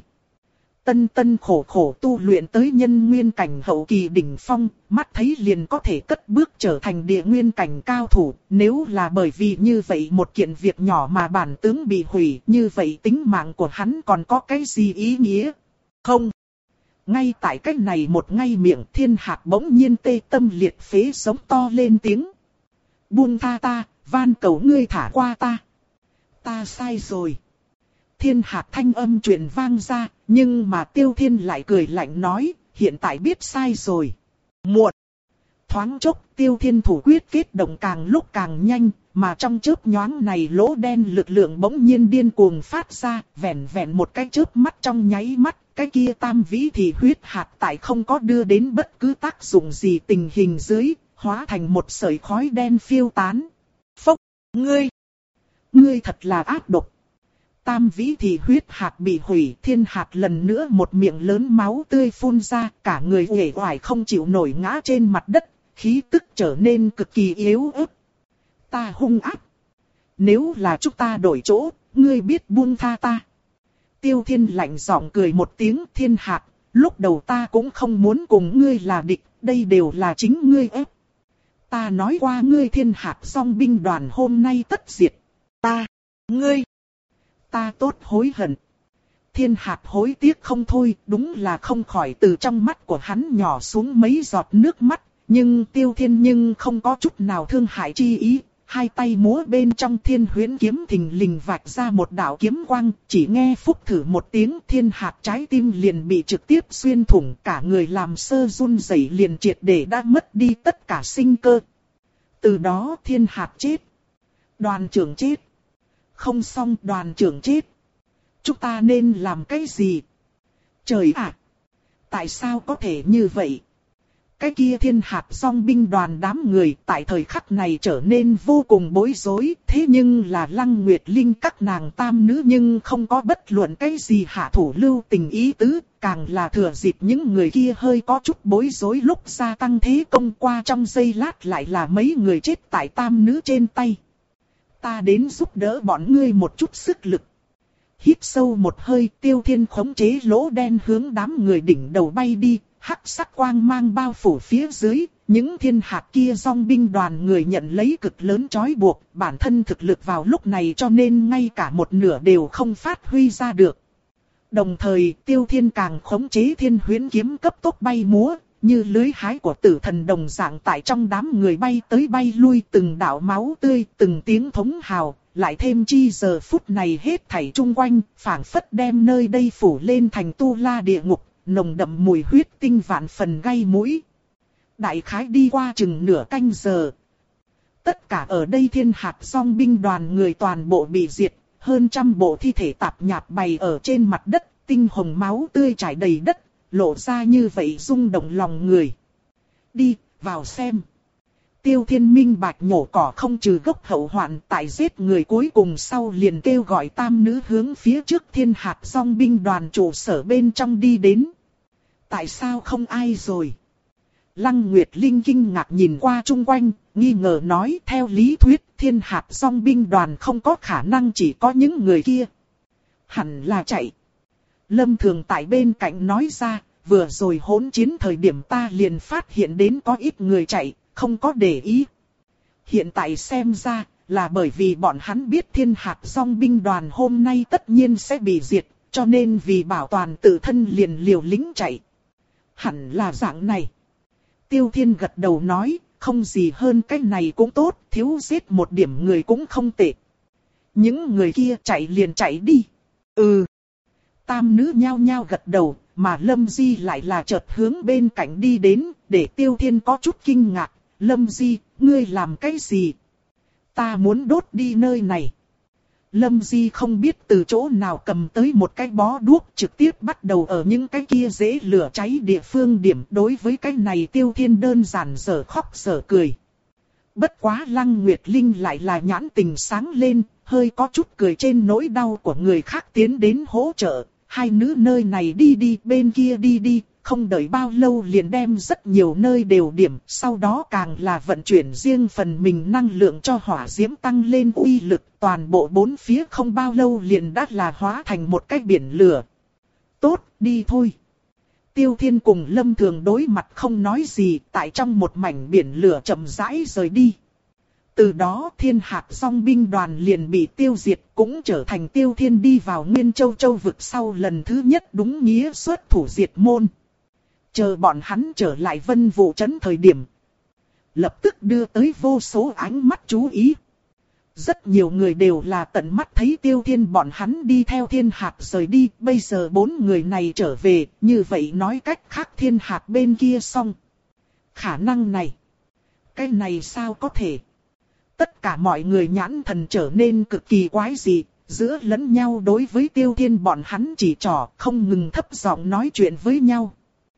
Tân tân khổ khổ tu luyện tới nhân nguyên cảnh hậu kỳ đỉnh phong, mắt thấy liền có thể cất bước trở thành địa nguyên cảnh cao thủ. Nếu là bởi vì như vậy một kiện việc nhỏ mà bản tướng bị hủy, như vậy tính mạng của hắn còn có cái gì ý nghĩa? Không. Ngay tại cách này một ngay miệng Thiên Hạt bỗng nhiên tê tâm liệt phế sống to lên tiếng. Buông tha ta, van cầu ngươi thả qua ta. Ta sai rồi. Thiên Hạt thanh âm truyền vang ra, nhưng mà Tiêu Thiên lại cười lạnh nói, hiện tại biết sai rồi. Muộn. Thoáng chốc Tiêu Thiên thủ quyết kết động càng lúc càng nhanh, mà trong chớp nhoáng này lỗ đen lực lượng bỗng nhiên điên cuồng phát ra, vẹn vẹn một cái chớp mắt trong nháy mắt, cái kia tam vĩ thì huyết hạt tại không có đưa đến bất cứ tác dụng gì tình hình dưới, hóa thành một sợi khói đen phiêu tán. Phốc, ngươi, ngươi thật là ác độc. Tam vĩ thì huyết hạt bị hủy, Thiên Hạt lần nữa một miệng lớn máu tươi phun ra, cả người uể oải không chịu nổi ngã trên mặt đất, khí tức trở nên cực kỳ yếu ớt. Ta hung ác. Nếu là chúng ta đổi chỗ, ngươi biết buông tha ta. Tiêu Thiên lạnh giọng cười một tiếng. Thiên Hạt, lúc đầu ta cũng không muốn cùng ngươi là địch, đây đều là chính ngươi ép. Ta nói qua ngươi Thiên Hạt song binh đoàn hôm nay tất diệt. Ta, ngươi, ta tốt hối hận. Thiên Hạt hối tiếc không thôi, đúng là không khỏi từ trong mắt của hắn nhỏ xuống mấy giọt nước mắt. Nhưng Tiêu Thiên nhưng không có chút nào thương hại chi ý. Hai tay múa bên trong Thiên Huyễn kiếm thình lình vạch ra một đạo kiếm quang, chỉ nghe phúc thử một tiếng Thiên Hạt trái tim liền bị trực tiếp xuyên thủng, cả người làm sơ run rẩy liền triệt để đã mất đi tất cả sinh cơ. Từ đó Thiên Hạt chết. Đoàn trưởng chết. Không xong, đoàn trưởng chết. Chúng ta nên làm cái gì? Trời ạ! Tại sao có thể như vậy? Cái kia thiên hạt song binh đoàn đám người tại thời khắc này trở nên vô cùng bối rối. Thế nhưng là Lăng Nguyệt Linh các nàng tam nữ nhưng không có bất luận cái gì hạ thủ lưu tình ý tứ. Càng là thừa dịp những người kia hơi có chút bối rối lúc gia tăng thế công, qua trong giây lát lại là mấy người chết tại tam nữ trên tay. Ta đến giúp đỡ bọn ngươi một chút sức lực. Hít sâu một hơi, Tiêu Thiên khống chế lỗ đen hướng đám người đỉnh đầu bay đi. Hắc sắc quang mang bao phủ phía dưới, những thiên hạt kia dòng binh đoàn người nhận lấy cực lớn trói buộc, bản thân thực lực vào lúc này cho nên ngay cả một nửa đều không phát huy ra được. Đồng thời Tiêu Thiên càng khống chế thiên huyễn kiếm cấp tốc bay múa, như lưới hái của tử thần đồng dạng tại trong đám người bay tới bay lui, từng đạo máu tươi, từng tiếng thống hào, lại thêm chi giờ phút này hết thảy chung quanh, phảng phất đem nơi đây phủ lên thành tu la địa ngục. Nồng đậm mùi huyết tinh vạn phần gây mũi. Đại khái đi qua chừng nửa canh giờ. Tất cả ở đây thiên hạt song binh đoàn người toàn bộ bị diệt. Hơn trăm bộ thi thể tạp nhạp bày ở trên mặt đất. Tinh hồng máu tươi trải đầy đất. Lộ ra như vậy rung động lòng người. Đi, vào xem. Tiêu Thiên minh bạch nhổ cỏ không trừ gốc hậu hoạn, tại giết người cuối cùng sau liền kêu gọi tam nữ hướng phía trước thiên hạt song binh đoàn trụ sở bên trong đi đến. Tại sao không ai rồi? Lăng Nguyệt Linh kinh ngạc nhìn qua chung quanh, nghi ngờ nói theo lý thuyết thiên hạt song binh đoàn không có khả năng chỉ có những người kia. Hẳn là chạy. Lâm Thường tại bên cạnh nói ra, vừa rồi hỗn chiến thời điểm ta liền phát hiện đến có ít người chạy, không có để ý. Hiện tại xem ra là bởi vì bọn hắn biết thiên hạt song binh đoàn hôm nay tất nhiên sẽ bị diệt, cho nên vì bảo toàn tự thân liền liều lĩnh chạy. Hẳn là dạng này. Tiêu Thiên gật đầu nói, không gì hơn cái này cũng tốt, thiếu giết một điểm người cũng không tệ. Những người kia chạy liền chạy đi. Ừ. Tam nữ nhao nhao gật đầu, mà Lâm Di lại là chợt hướng bên cạnh đi đến, để Tiêu Thiên có chút kinh ngạc. Lâm Di, ngươi làm cái gì? Ta muốn đốt đi nơi này. Lâm Di không biết từ chỗ nào cầm tới một cái bó đuốc, trực tiếp bắt đầu ở những cái kia dễ lửa cháy địa phương điểm. Đối với cái này Tiêu Thiên đơn giản dở khóc dở cười. Bất quá Lăng Nguyệt Linh lại là nhãn tình sáng lên, hơi có chút cười trên nỗi đau của người khác tiến đến hỗ trợ. Hai nữ nơi này đi đi, bên kia đi đi. Không đợi bao lâu liền đem rất nhiều nơi đều điểm, sau đó càng là vận chuyển riêng phần mình năng lượng cho hỏa diễm tăng lên uy lực, toàn bộ bốn phía không bao lâu liền đã là hóa thành một cái biển lửa. Tốt, đi thôi. Tiêu Thiên cùng Lâm Thường đối mặt không nói gì, tại trong một mảnh biển lửa chậm rãi rời đi. Từ đó thiên hạt song binh đoàn liền bị tiêu diệt, cũng trở thành Tiêu Thiên đi vào Nguyên Châu Châu vực sau lần thứ nhất đúng nghĩa xuất thủ diệt môn. Chờ bọn hắn trở lại Vân Vũ Trấn thời điểm, lập tức đưa tới vô số ánh mắt chú ý. Rất nhiều người đều là tận mắt thấy Tiêu Thiên bọn hắn đi theo thiên hạt rời đi, bây giờ bốn người này trở về, như vậy nói cách khác thiên hạt bên kia xong. Khả năng này, cái này sao có thể? Tất cả mọi người nhãn thần trở nên cực kỳ quái dị, giữa lẫn nhau đối với Tiêu Thiên bọn hắn chỉ trỏ, không ngừng thấp giọng nói chuyện với nhau.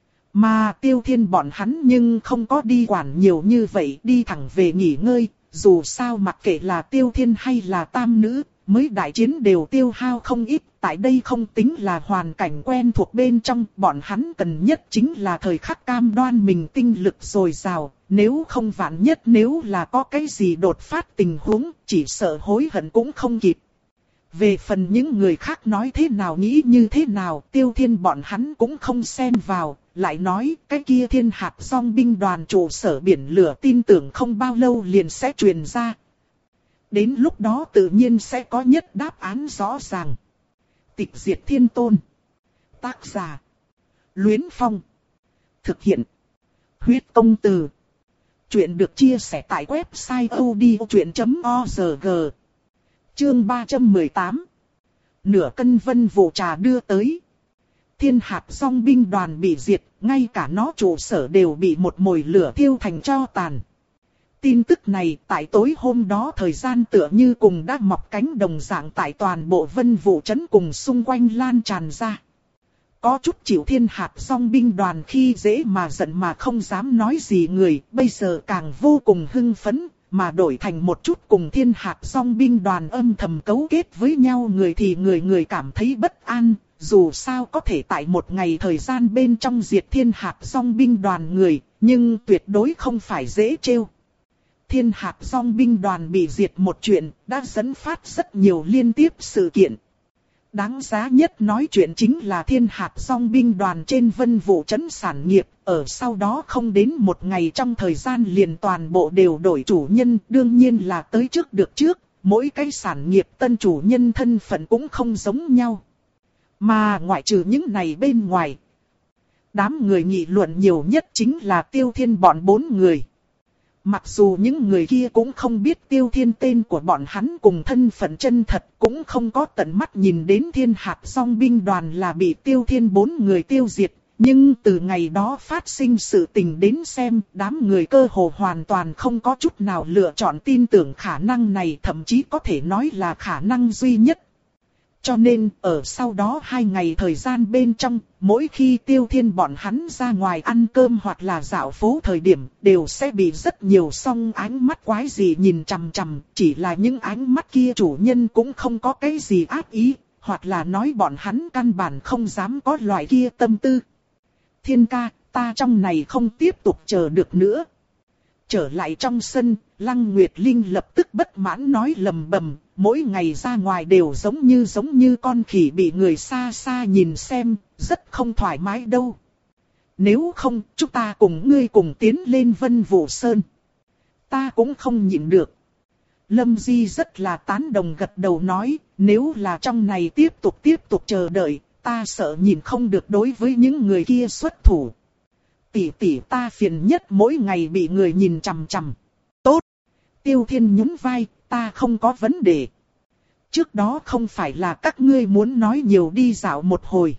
Mà Tiêu Thiên bọn hắn nhưng không có đi quản nhiều như vậy, đi thẳng về nghỉ ngơi, dù sao mặc kệ là Tiêu Thiên hay là tam nữ, mới đại chiến đều tiêu hao không ít, tại đây không tính là hoàn cảnh quen thuộc bên trong, bọn hắn cần nhất chính là thời khắc cam đoan mình tinh lực dồi dào, nếu không vạn nhất nếu là có cái gì đột phát tình huống, chỉ sợ hối hận cũng không kịp. Về phần những người khác nói thế nào nghĩ như thế nào, Tiêu Thiên bọn hắn cũng không xen vào, lại nói cái kia thiên hạt song binh đoàn trụ sở biển lửa tin tưởng không bao lâu liền sẽ truyền ra. Đến lúc đó tự nhiên sẽ có nhất đáp án rõ ràng. Tịch diệt thiên tôn. Tác giả. Luyến Phong. Thực hiện. Huyết công từ. Chuyện được chia sẻ tại website odchuyện chấm org. Chương ba trăm mười tám. Nửa cân vân vụ trà đưa tới. Thiên hạt song binh đoàn bị diệt, ngay cả nó trụ sở đều bị một mồi lửa thiêu thành tro tàn. Tin tức này tại tối hôm đó thời gian tựa như cùng đã mọc cánh đồng dạng tại toàn bộ Vân Vũ Trấn cùng xung quanh lan tràn ra. Có chút chịu thiên hạt song binh đoàn khi dễ mà giận mà không dám nói gì người, bây giờ càng vô cùng hưng phấn, mà đổi thành một chút cùng thiên hạt song binh đoàn âm thầm cấu kết với nhau người thì người người cảm thấy bất an, dù sao có thể tại một ngày thời gian bên trong diệt thiên hạt song binh đoàn người, nhưng tuyệt đối không phải dễ trêu. Thiên hạt song binh đoàn bị diệt một chuyện, đã dẫn phát rất nhiều liên tiếp sự kiện. Đáng giá nhất nói chuyện chính là thiên hạt song binh đoàn trên Vân Vũ trấn sản nghiệp, ở sau đó không đến một ngày trong thời gian liền toàn bộ đều đổi chủ nhân, đương nhiên là tới trước được trước, mỗi cái sản nghiệp tân chủ nhân thân phận cũng không giống nhau. Mà ngoại trừ những này bên ngoài, đám người nghị luận nhiều nhất chính là Tiêu Thiên bọn bốn người. Mặc dù những người kia cũng không biết Tiêu Thiên tên của bọn hắn cùng thân phận chân thật, cũng không có tận mắt nhìn đến thiên hạt song binh đoàn là bị Tiêu Thiên bốn người tiêu diệt, nhưng từ ngày đó phát sinh sự tình đến xem, đám người cơ hồ hoàn toàn không có chút nào lựa chọn tin tưởng khả năng này, thậm chí có thể nói là khả năng duy nhất. Cho nên, ở sau đó hai ngày thời gian bên trong, mỗi khi Tiêu Thiên bọn hắn ra ngoài ăn cơm hoặc là dạo phố thời điểm, đều sẽ bị rất nhiều song ánh mắt quái gì nhìn chằm chằm, chỉ là những ánh mắt kia chủ nhân cũng không có cái gì ác ý, hoặc là nói bọn hắn căn bản không dám có loại kia tâm tư. Thiên ca, ta trong này không tiếp tục chờ được nữa. Trở lại trong sân, Lăng Nguyệt Linh lập tức bất mãn nói lầm bầm, mỗi ngày ra ngoài đều giống như giống như con khỉ bị người xa xa nhìn xem, rất không thoải mái đâu. Nếu không, chúng ta cùng ngươi cùng tiến lên Vân Vũ Sơn. Ta cũng không nhịn được. Lâm Di rất là tán đồng gật đầu nói, nếu là trong này tiếp tục tiếp tục chờ đợi, ta sợ nhìn không được đối với những người kia xuất thủ. Tỷ tỷ ta phiền nhất mỗi ngày bị người nhìn chằm chằm. Tốt. Tiêu Thiên nhún vai, ta không có vấn đề. Trước đó không phải là các ngươi muốn nói nhiều đi dạo một hồi.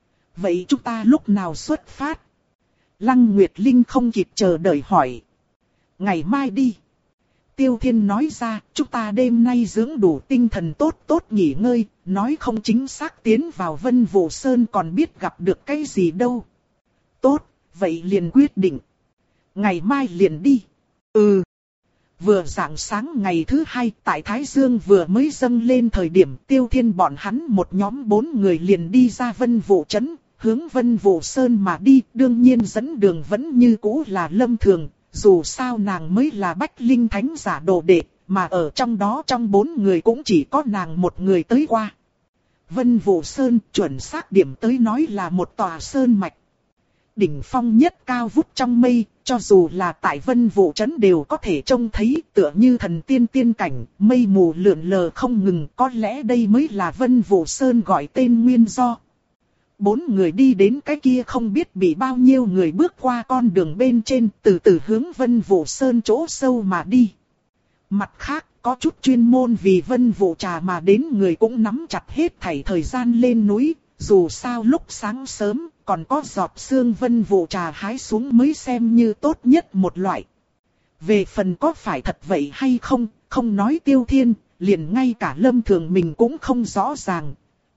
Vậy chúng ta lúc nào xuất phát? Lăng Nguyệt Linh không kịp chờ đợi hỏi. Ngày mai đi. Tiêu Thiên nói ra, chúng ta đêm nay dưỡng đủ tinh thần tốt tốt nghỉ ngơi, nói không chính xác tiến vào Vân Vũ Sơn còn biết gặp được cái gì đâu. Tốt, vậy liền quyết định. Ngày mai liền đi. Ừ. Vừa rạng sáng ngày thứ hai, tại Thái Dương vừa mới dâng lên thời điểm Tiêu Thiên bọn hắn một nhóm bốn người liền đi ra Vân Vũ trấn, hướng Vân Vũ Sơn mà đi, đương nhiên dẫn đường vẫn như cũ là Lâm Thường, dù sao nàng mới là Bách Linh Thánh giả đồ đệ, mà ở trong đó trong bốn người cũng chỉ có nàng một người tới qua. Vân Vũ Sơn chuẩn xác điểm tới nói là một tòa sơn mạch. Đỉnh phong nhất cao vút trong mây, cho dù là tại Vân Vũ trấn đều có thể trông thấy tựa như thần tiên tiên cảnh, mây mù lượn lờ không ngừng, có lẽ đây mới là Vân Vũ Sơn gọi tên nguyên do. Bốn người đi đến cái kia không biết bị bao nhiêu người bước qua con đường bên trên, từ từ hướng Vân Vũ Sơn chỗ sâu mà đi. Mặt khác, có chút chuyên môn vì Vân Vũ trà mà đến người cũng nắm chặt hết thảy thời gian lên núi, dù sao lúc sáng sớm, còn có giọt sương Vân Vũ trà hái xuống mới xem như tốt nhất một loại. Về phần có phải thật vậy hay không, không nói Tiêu Thiên, liền ngay cả Lâm Thường mình cũng không rõ ràng.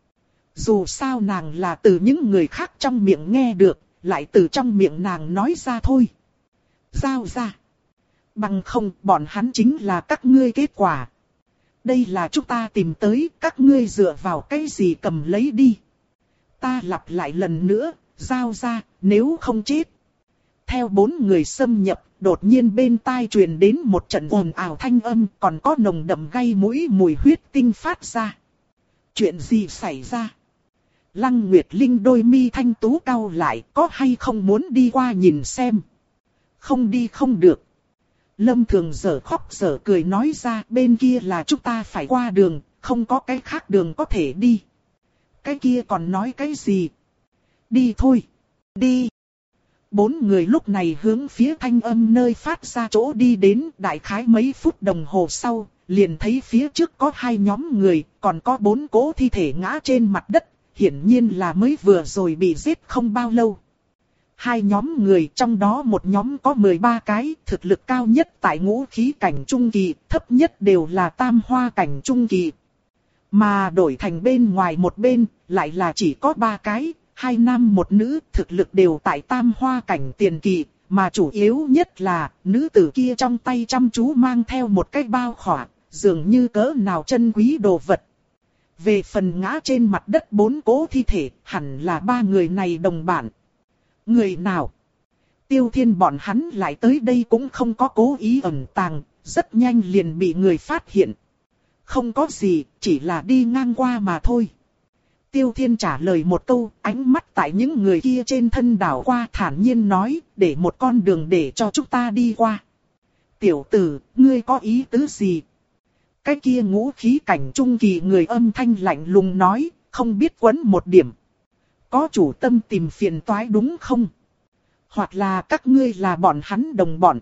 Dù sao nàng là từ những người khác trong miệng nghe được, lại từ trong miệng nàng nói ra thôi. Giao ra. Bằng không, bọn hắn chính là các ngươi kết quả. Đây là chúng ta tìm tới, các ngươi dựa vào cái gì cầm lấy đi. Ta lặp lại lần nữa, giao ra, nếu không chết. Theo bốn người xâm nhập, đột nhiên bên tai truyền đến một trận ồn ào thanh âm, còn có nồng đậm gây mũi mùi huyết tinh phát ra. Chuyện gì xảy ra? Lăng Nguyệt Linh đôi mi thanh tú cau lại, có hay không muốn đi qua nhìn xem? Không đi không được. Lâm Thường giở khóc giở cười nói ra, bên kia là chúng ta phải qua đường, không có cái khác đường có thể đi. Cái kia còn nói cái gì? Đi thôi, đi. Bốn người lúc này hướng phía thanh âm nơi phát ra chỗ đi đến, đại khái mấy phút đồng hồ sau, liền thấy phía trước có hai nhóm người, còn có bốn cỗ thi thể ngã trên mặt đất, hiển nhiên là mới vừa rồi bị giết không bao lâu. Hai nhóm người, trong đó một nhóm có mười ba cái, thực lực cao nhất tại ngũ khí cảnh trung kỳ, thấp nhất đều là tam hoa cảnh trung kỳ. Mà đổi thành bên ngoài một bên, lại là chỉ có ba cái, hai nam một nữ thực lực đều tại tam hoa cảnh tiền kỳ, mà chủ yếu nhất là nữ tử kia trong tay chăm chú mang theo một cái bao khỏa, dường như cỡ nào chân quý đồ vật. Về phần ngã trên mặt đất bốn cố thi thể, hẳn là ba người này đồng bản. Người nào? Tiêu Thiên bọn hắn lại tới đây cũng không có cố ý ẩn tàng, rất nhanh liền bị người phát hiện. Không có gì, chỉ là đi ngang qua mà thôi. Tiêu Thiên trả lời một câu, ánh mắt tại những người kia trên thân đảo qua, thản nhiên nói, để một con đường để cho chúng ta đi qua. Tiểu tử, ngươi có ý tứ gì? Cái kia ngũ khí cảnh trung kỳ người âm thanh lạnh lùng nói, không biết quấn một điểm. Có chủ tâm tìm phiền toái đúng không? Hoặc là các ngươi là bọn hắn đồng bọn.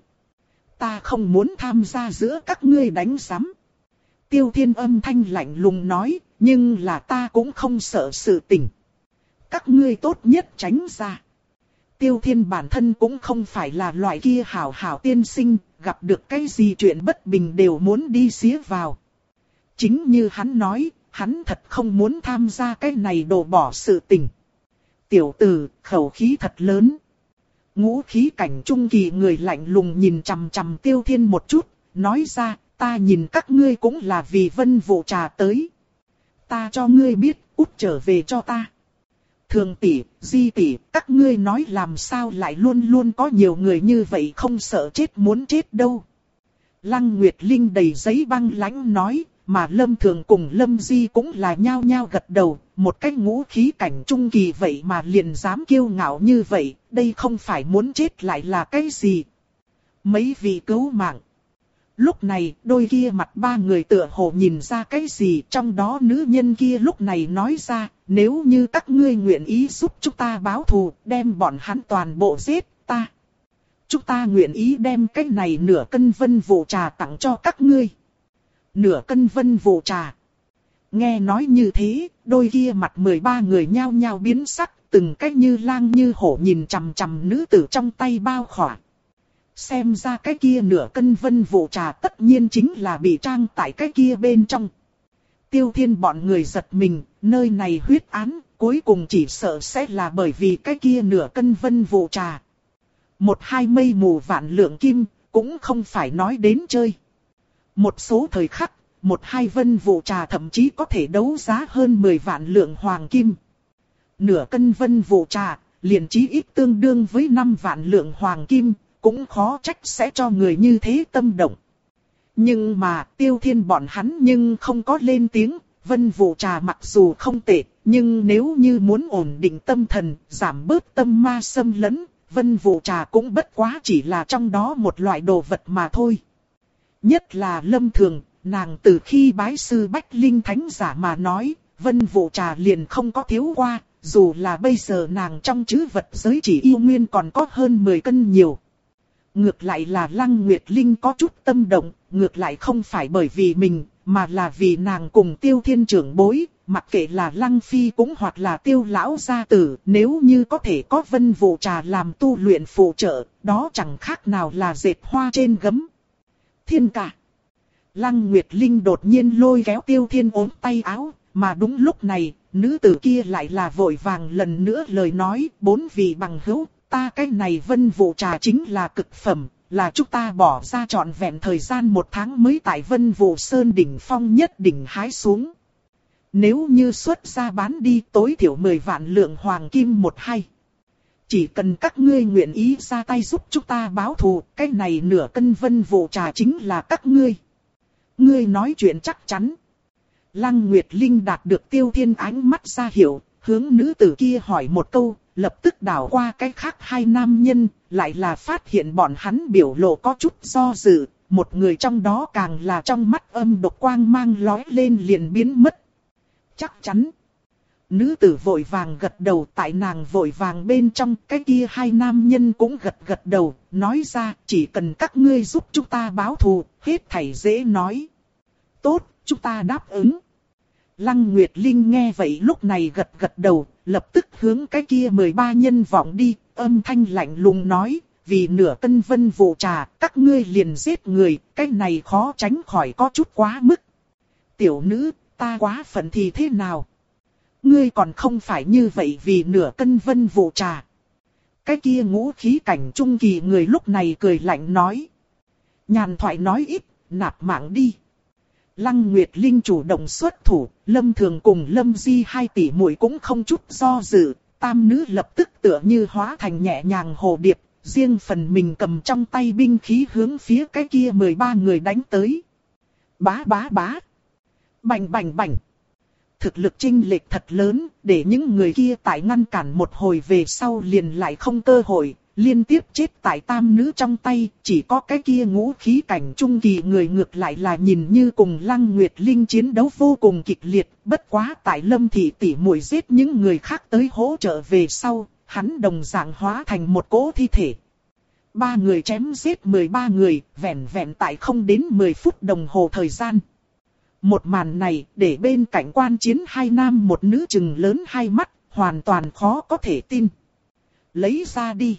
Ta không muốn tham gia giữa các ngươi đánh giám. Tiêu Thiên âm thanh lạnh lùng nói, nhưng là ta cũng không sợ sự tình. Các ngươi tốt nhất tránh ra. Tiêu Thiên bản thân cũng không phải là loại kia hảo hảo tiên sinh, gặp được cái gì chuyện bất bình đều muốn đi xía vào. Chính như hắn nói, hắn thật không muốn tham gia cái này đổ bỏ sự tình. Tiểu tử, khẩu khí thật lớn. Ngũ khí cảnh trung kỳ người lạnh lùng nhìn chằm chằm Tiêu Thiên một chút, nói ra, ta nhìn các ngươi cũng là vì Vân Vũ Trà tới. Ta cho ngươi biết, út trở về cho ta. Thường tỷ, Di tỷ, các ngươi nói làm sao lại luôn luôn có nhiều người như vậy không sợ chết muốn chết đâu. Lăng Nguyệt Linh đầy giấy băng lãnh nói, mà Lâm Thường cùng Lâm Di cũng là nhao nhao gật đầu, một cái ngũ khí cảnh trung kỳ vậy mà liền dám kiêu ngạo như vậy, đây không phải muốn chết lại là cái gì. Mấy vị cứu mạng. Lúc này, đôi kia mặt ba người tựa hồ nhìn ra cái gì, trong đó nữ nhân kia lúc này nói ra, nếu như các ngươi nguyện ý giúp chúng ta báo thù, đem bọn hắn toàn bộ giết ta. Chúng ta nguyện ý đem cái này nửa cân Vân Vũ Trà tặng cho các ngươi. Nửa cân Vân Vũ Trà. Nghe nói như thế, đôi kia mặt mười ba người nhao nhao biến sắc, từng cách như lang như hổ nhìn chằm chằm nữ tử trong tay bao khỏa. Xem ra cái kia nửa cân Vân Vũ Trà tất nhiên chính là bị trang tại cái kia bên trong. Tiêu Thiên bọn người giật mình, nơi này huyết án, cuối cùng chỉ sợ sẽ là bởi vì cái kia nửa cân Vân Vũ Trà. Một hai mây mù vạn lượng kim, cũng không phải nói đến chơi. Một số thời khắc, một hai Vân Vũ Trà thậm chí có thể đấu giá hơn mười vạn lượng hoàng kim. Nửa cân Vân Vũ Trà, liền chí ít tương đương với năm vạn lượng hoàng kim, cũng khó trách sẽ cho người như thế tâm động. Nhưng mà Tiêu Thiên bọn hắn nhưng không có lên tiếng, Vân Vũ Trà mặc dù không tệ, nhưng nếu như muốn ổn định tâm thần, giảm bớt tâm ma xâm lấn, Vân Vũ Trà cũng bất quá chỉ là trong đó một loại đồ vật mà thôi. Nhất là Lâm Thường, nàng từ khi bái sư Bách Linh Thánh giả mà nói, Vân Vũ Trà liền không có thiếu qua, dù là bây giờ nàng trong trữ vật giới chỉ yêu nguyên còn có hơn mười cân nhiều. Ngược lại là Lăng Nguyệt Linh có chút tâm động, ngược lại không phải bởi vì mình, mà là vì nàng cùng Tiêu Thiên trưởng bối, mặc kệ là Lăng Phi cũng hoặc là Tiêu lão gia tử, nếu như có thể có Vân Vũ Trà làm tu luyện phụ trợ, đó chẳng khác nào là dệt hoa trên gấm. Thiên ca. Lăng Nguyệt Linh đột nhiên lôi kéo Tiêu Thiên ốm tay áo, mà đúng lúc này, nữ tử kia lại là vội vàng lần nữa lời nói, bốn vị bằng hữu. Ta cái này Vân Vũ Trà chính là cực phẩm, là chúng ta bỏ ra trọn vẹn thời gian một tháng mới tại Vân Vũ Sơn đỉnh phong nhất đỉnh hái xuống. Nếu như xuất ra bán đi tối thiểu mười vạn lượng hoàng kim một hay. Chỉ cần các ngươi nguyện ý ra tay giúp chúng ta báo thù, cái này nửa cân Vân Vũ Trà chính là các ngươi. Ngươi nói chuyện chắc chắn. Lăng Nguyệt Linh đạt được Tiêu Thiên ánh mắt ra hiệu, hướng nữ tử kia hỏi một câu. Lập tức đảo qua cái khác hai nam nhân, lại là phát hiện bọn hắn biểu lộ có chút do dự, một người trong đó càng là trong mắt âm độc quang mang lóe lên liền biến mất. Chắc chắn. Nữ tử vội vàng gật đầu, tại nàng vội vàng bên trong, cái kia hai nam nhân cũng gật gật đầu, nói ra chỉ cần các ngươi giúp chúng ta báo thù, hết thảy dễ nói. Tốt, chúng ta đáp ứng. Lăng Nguyệt Linh nghe vậy lúc này gật gật đầu, lập tức hướng cái kia mười ba nhân vọng đi, âm thanh lạnh lùng nói, vì nửa cân Vân Vũ Trà, các ngươi liền giết người, cái này khó tránh khỏi có chút quá mức. Tiểu nữ, ta quá phận thì thế nào? Ngươi còn không phải như vậy vì nửa cân vân vụ trà. Cái kia ngũ khí cảnh trung kỳ người lúc này cười lạnh nói. Nhàn thoại nói ít, nạp mạng đi. Lăng Nguyệt Linh chủ động xuất thủ, Lâm Thường cùng Lâm Di hai tỷ muội cũng không chút do dự, tam nữ lập tức tựa như hóa thành nhẹ nhàng hồ điệp, riêng phần mình cầm trong tay binh khí hướng phía cái kia mười ba người đánh tới. Bá bá bá, bành bành bành. Thực lực chênh lệch thật lớn, để những người kia tại ngăn cản một hồi về sau liền lại không cơ hội, liên tiếp chết tại tam nữ trong tay, chỉ có cái kia ngũ khí cảnh trung kỳ người ngược lại là nhìn như cùng Lăng Nguyệt Linh chiến đấu vô cùng kịch liệt, bất quá tại Lâm thị tỷ muội giết những người khác tới hỗ trợ về sau, hắn đồng dạng hóa thành một cỗ thi thể. Ba người chém giết mười ba người, vẹn vẹn tại không đến mười phút đồng hồ thời gian. Một màn này để bên cạnh quan chiến hai nam một nữ chừng lớn hai mắt, hoàn toàn khó có thể tin. Lấy ra đi.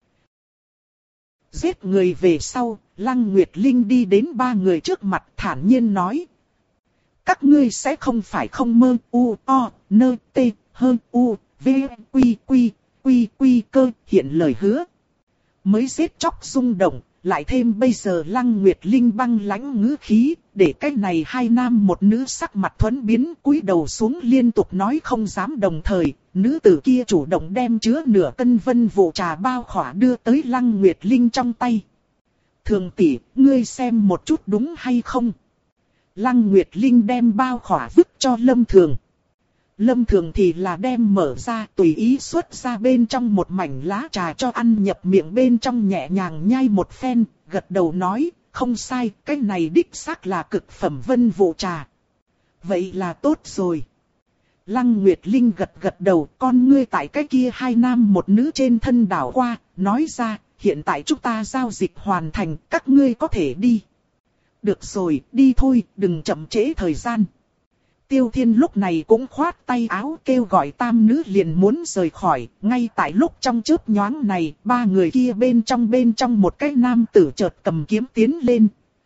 Giết người về sau, Lăng Nguyệt Linh đi đến ba người trước mặt thản nhiên nói. Các ngươi sẽ không phải không mơ u o nơ tê hơn u v quy quy quy quy cơ hiện lời hứa. Mới giết chóc rung động, lại thêm bây giờ Lăng Nguyệt Linh băng lãnh ngữ khí, để cái này hai nam một nữ sắc mặt thuẫn biến cúi đầu xuống liên tục nói không dám, đồng thời, nữ tử kia chủ động đem chứa nửa cân vân vụ trà bao khỏa đưa tới Lăng Nguyệt Linh trong tay. Thường tỷ, ngươi xem một chút đúng hay không? Lăng Nguyệt Linh đem bao khỏa vứt cho Lâm Thường. Lâm Thường thì là đem mở ra tùy ý xuất ra bên trong một mảnh lá trà cho ăn nhập miệng bên trong nhẹ nhàng nhai một phen, gật đầu nói, không sai, cái này đích xác là cực phẩm vân vụ trà. Vậy là tốt rồi. Lăng Nguyệt Linh gật gật đầu, con ngươi tại cái kia hai nam một nữ trên thân đảo qua, nói ra, hiện tại chúng ta giao dịch hoàn thành, các ngươi có thể đi. Được rồi, đi thôi, đừng chậm trễ thời gian. Tiêu Thiên lúc này cũng khoát tay áo kêu gọi tam nữ liền muốn rời khỏi, ngay tại lúc trong chớp nhoáng này, ba người kia bên trong bên trong một cái nam tử chợt cầm kiếm tiến lên.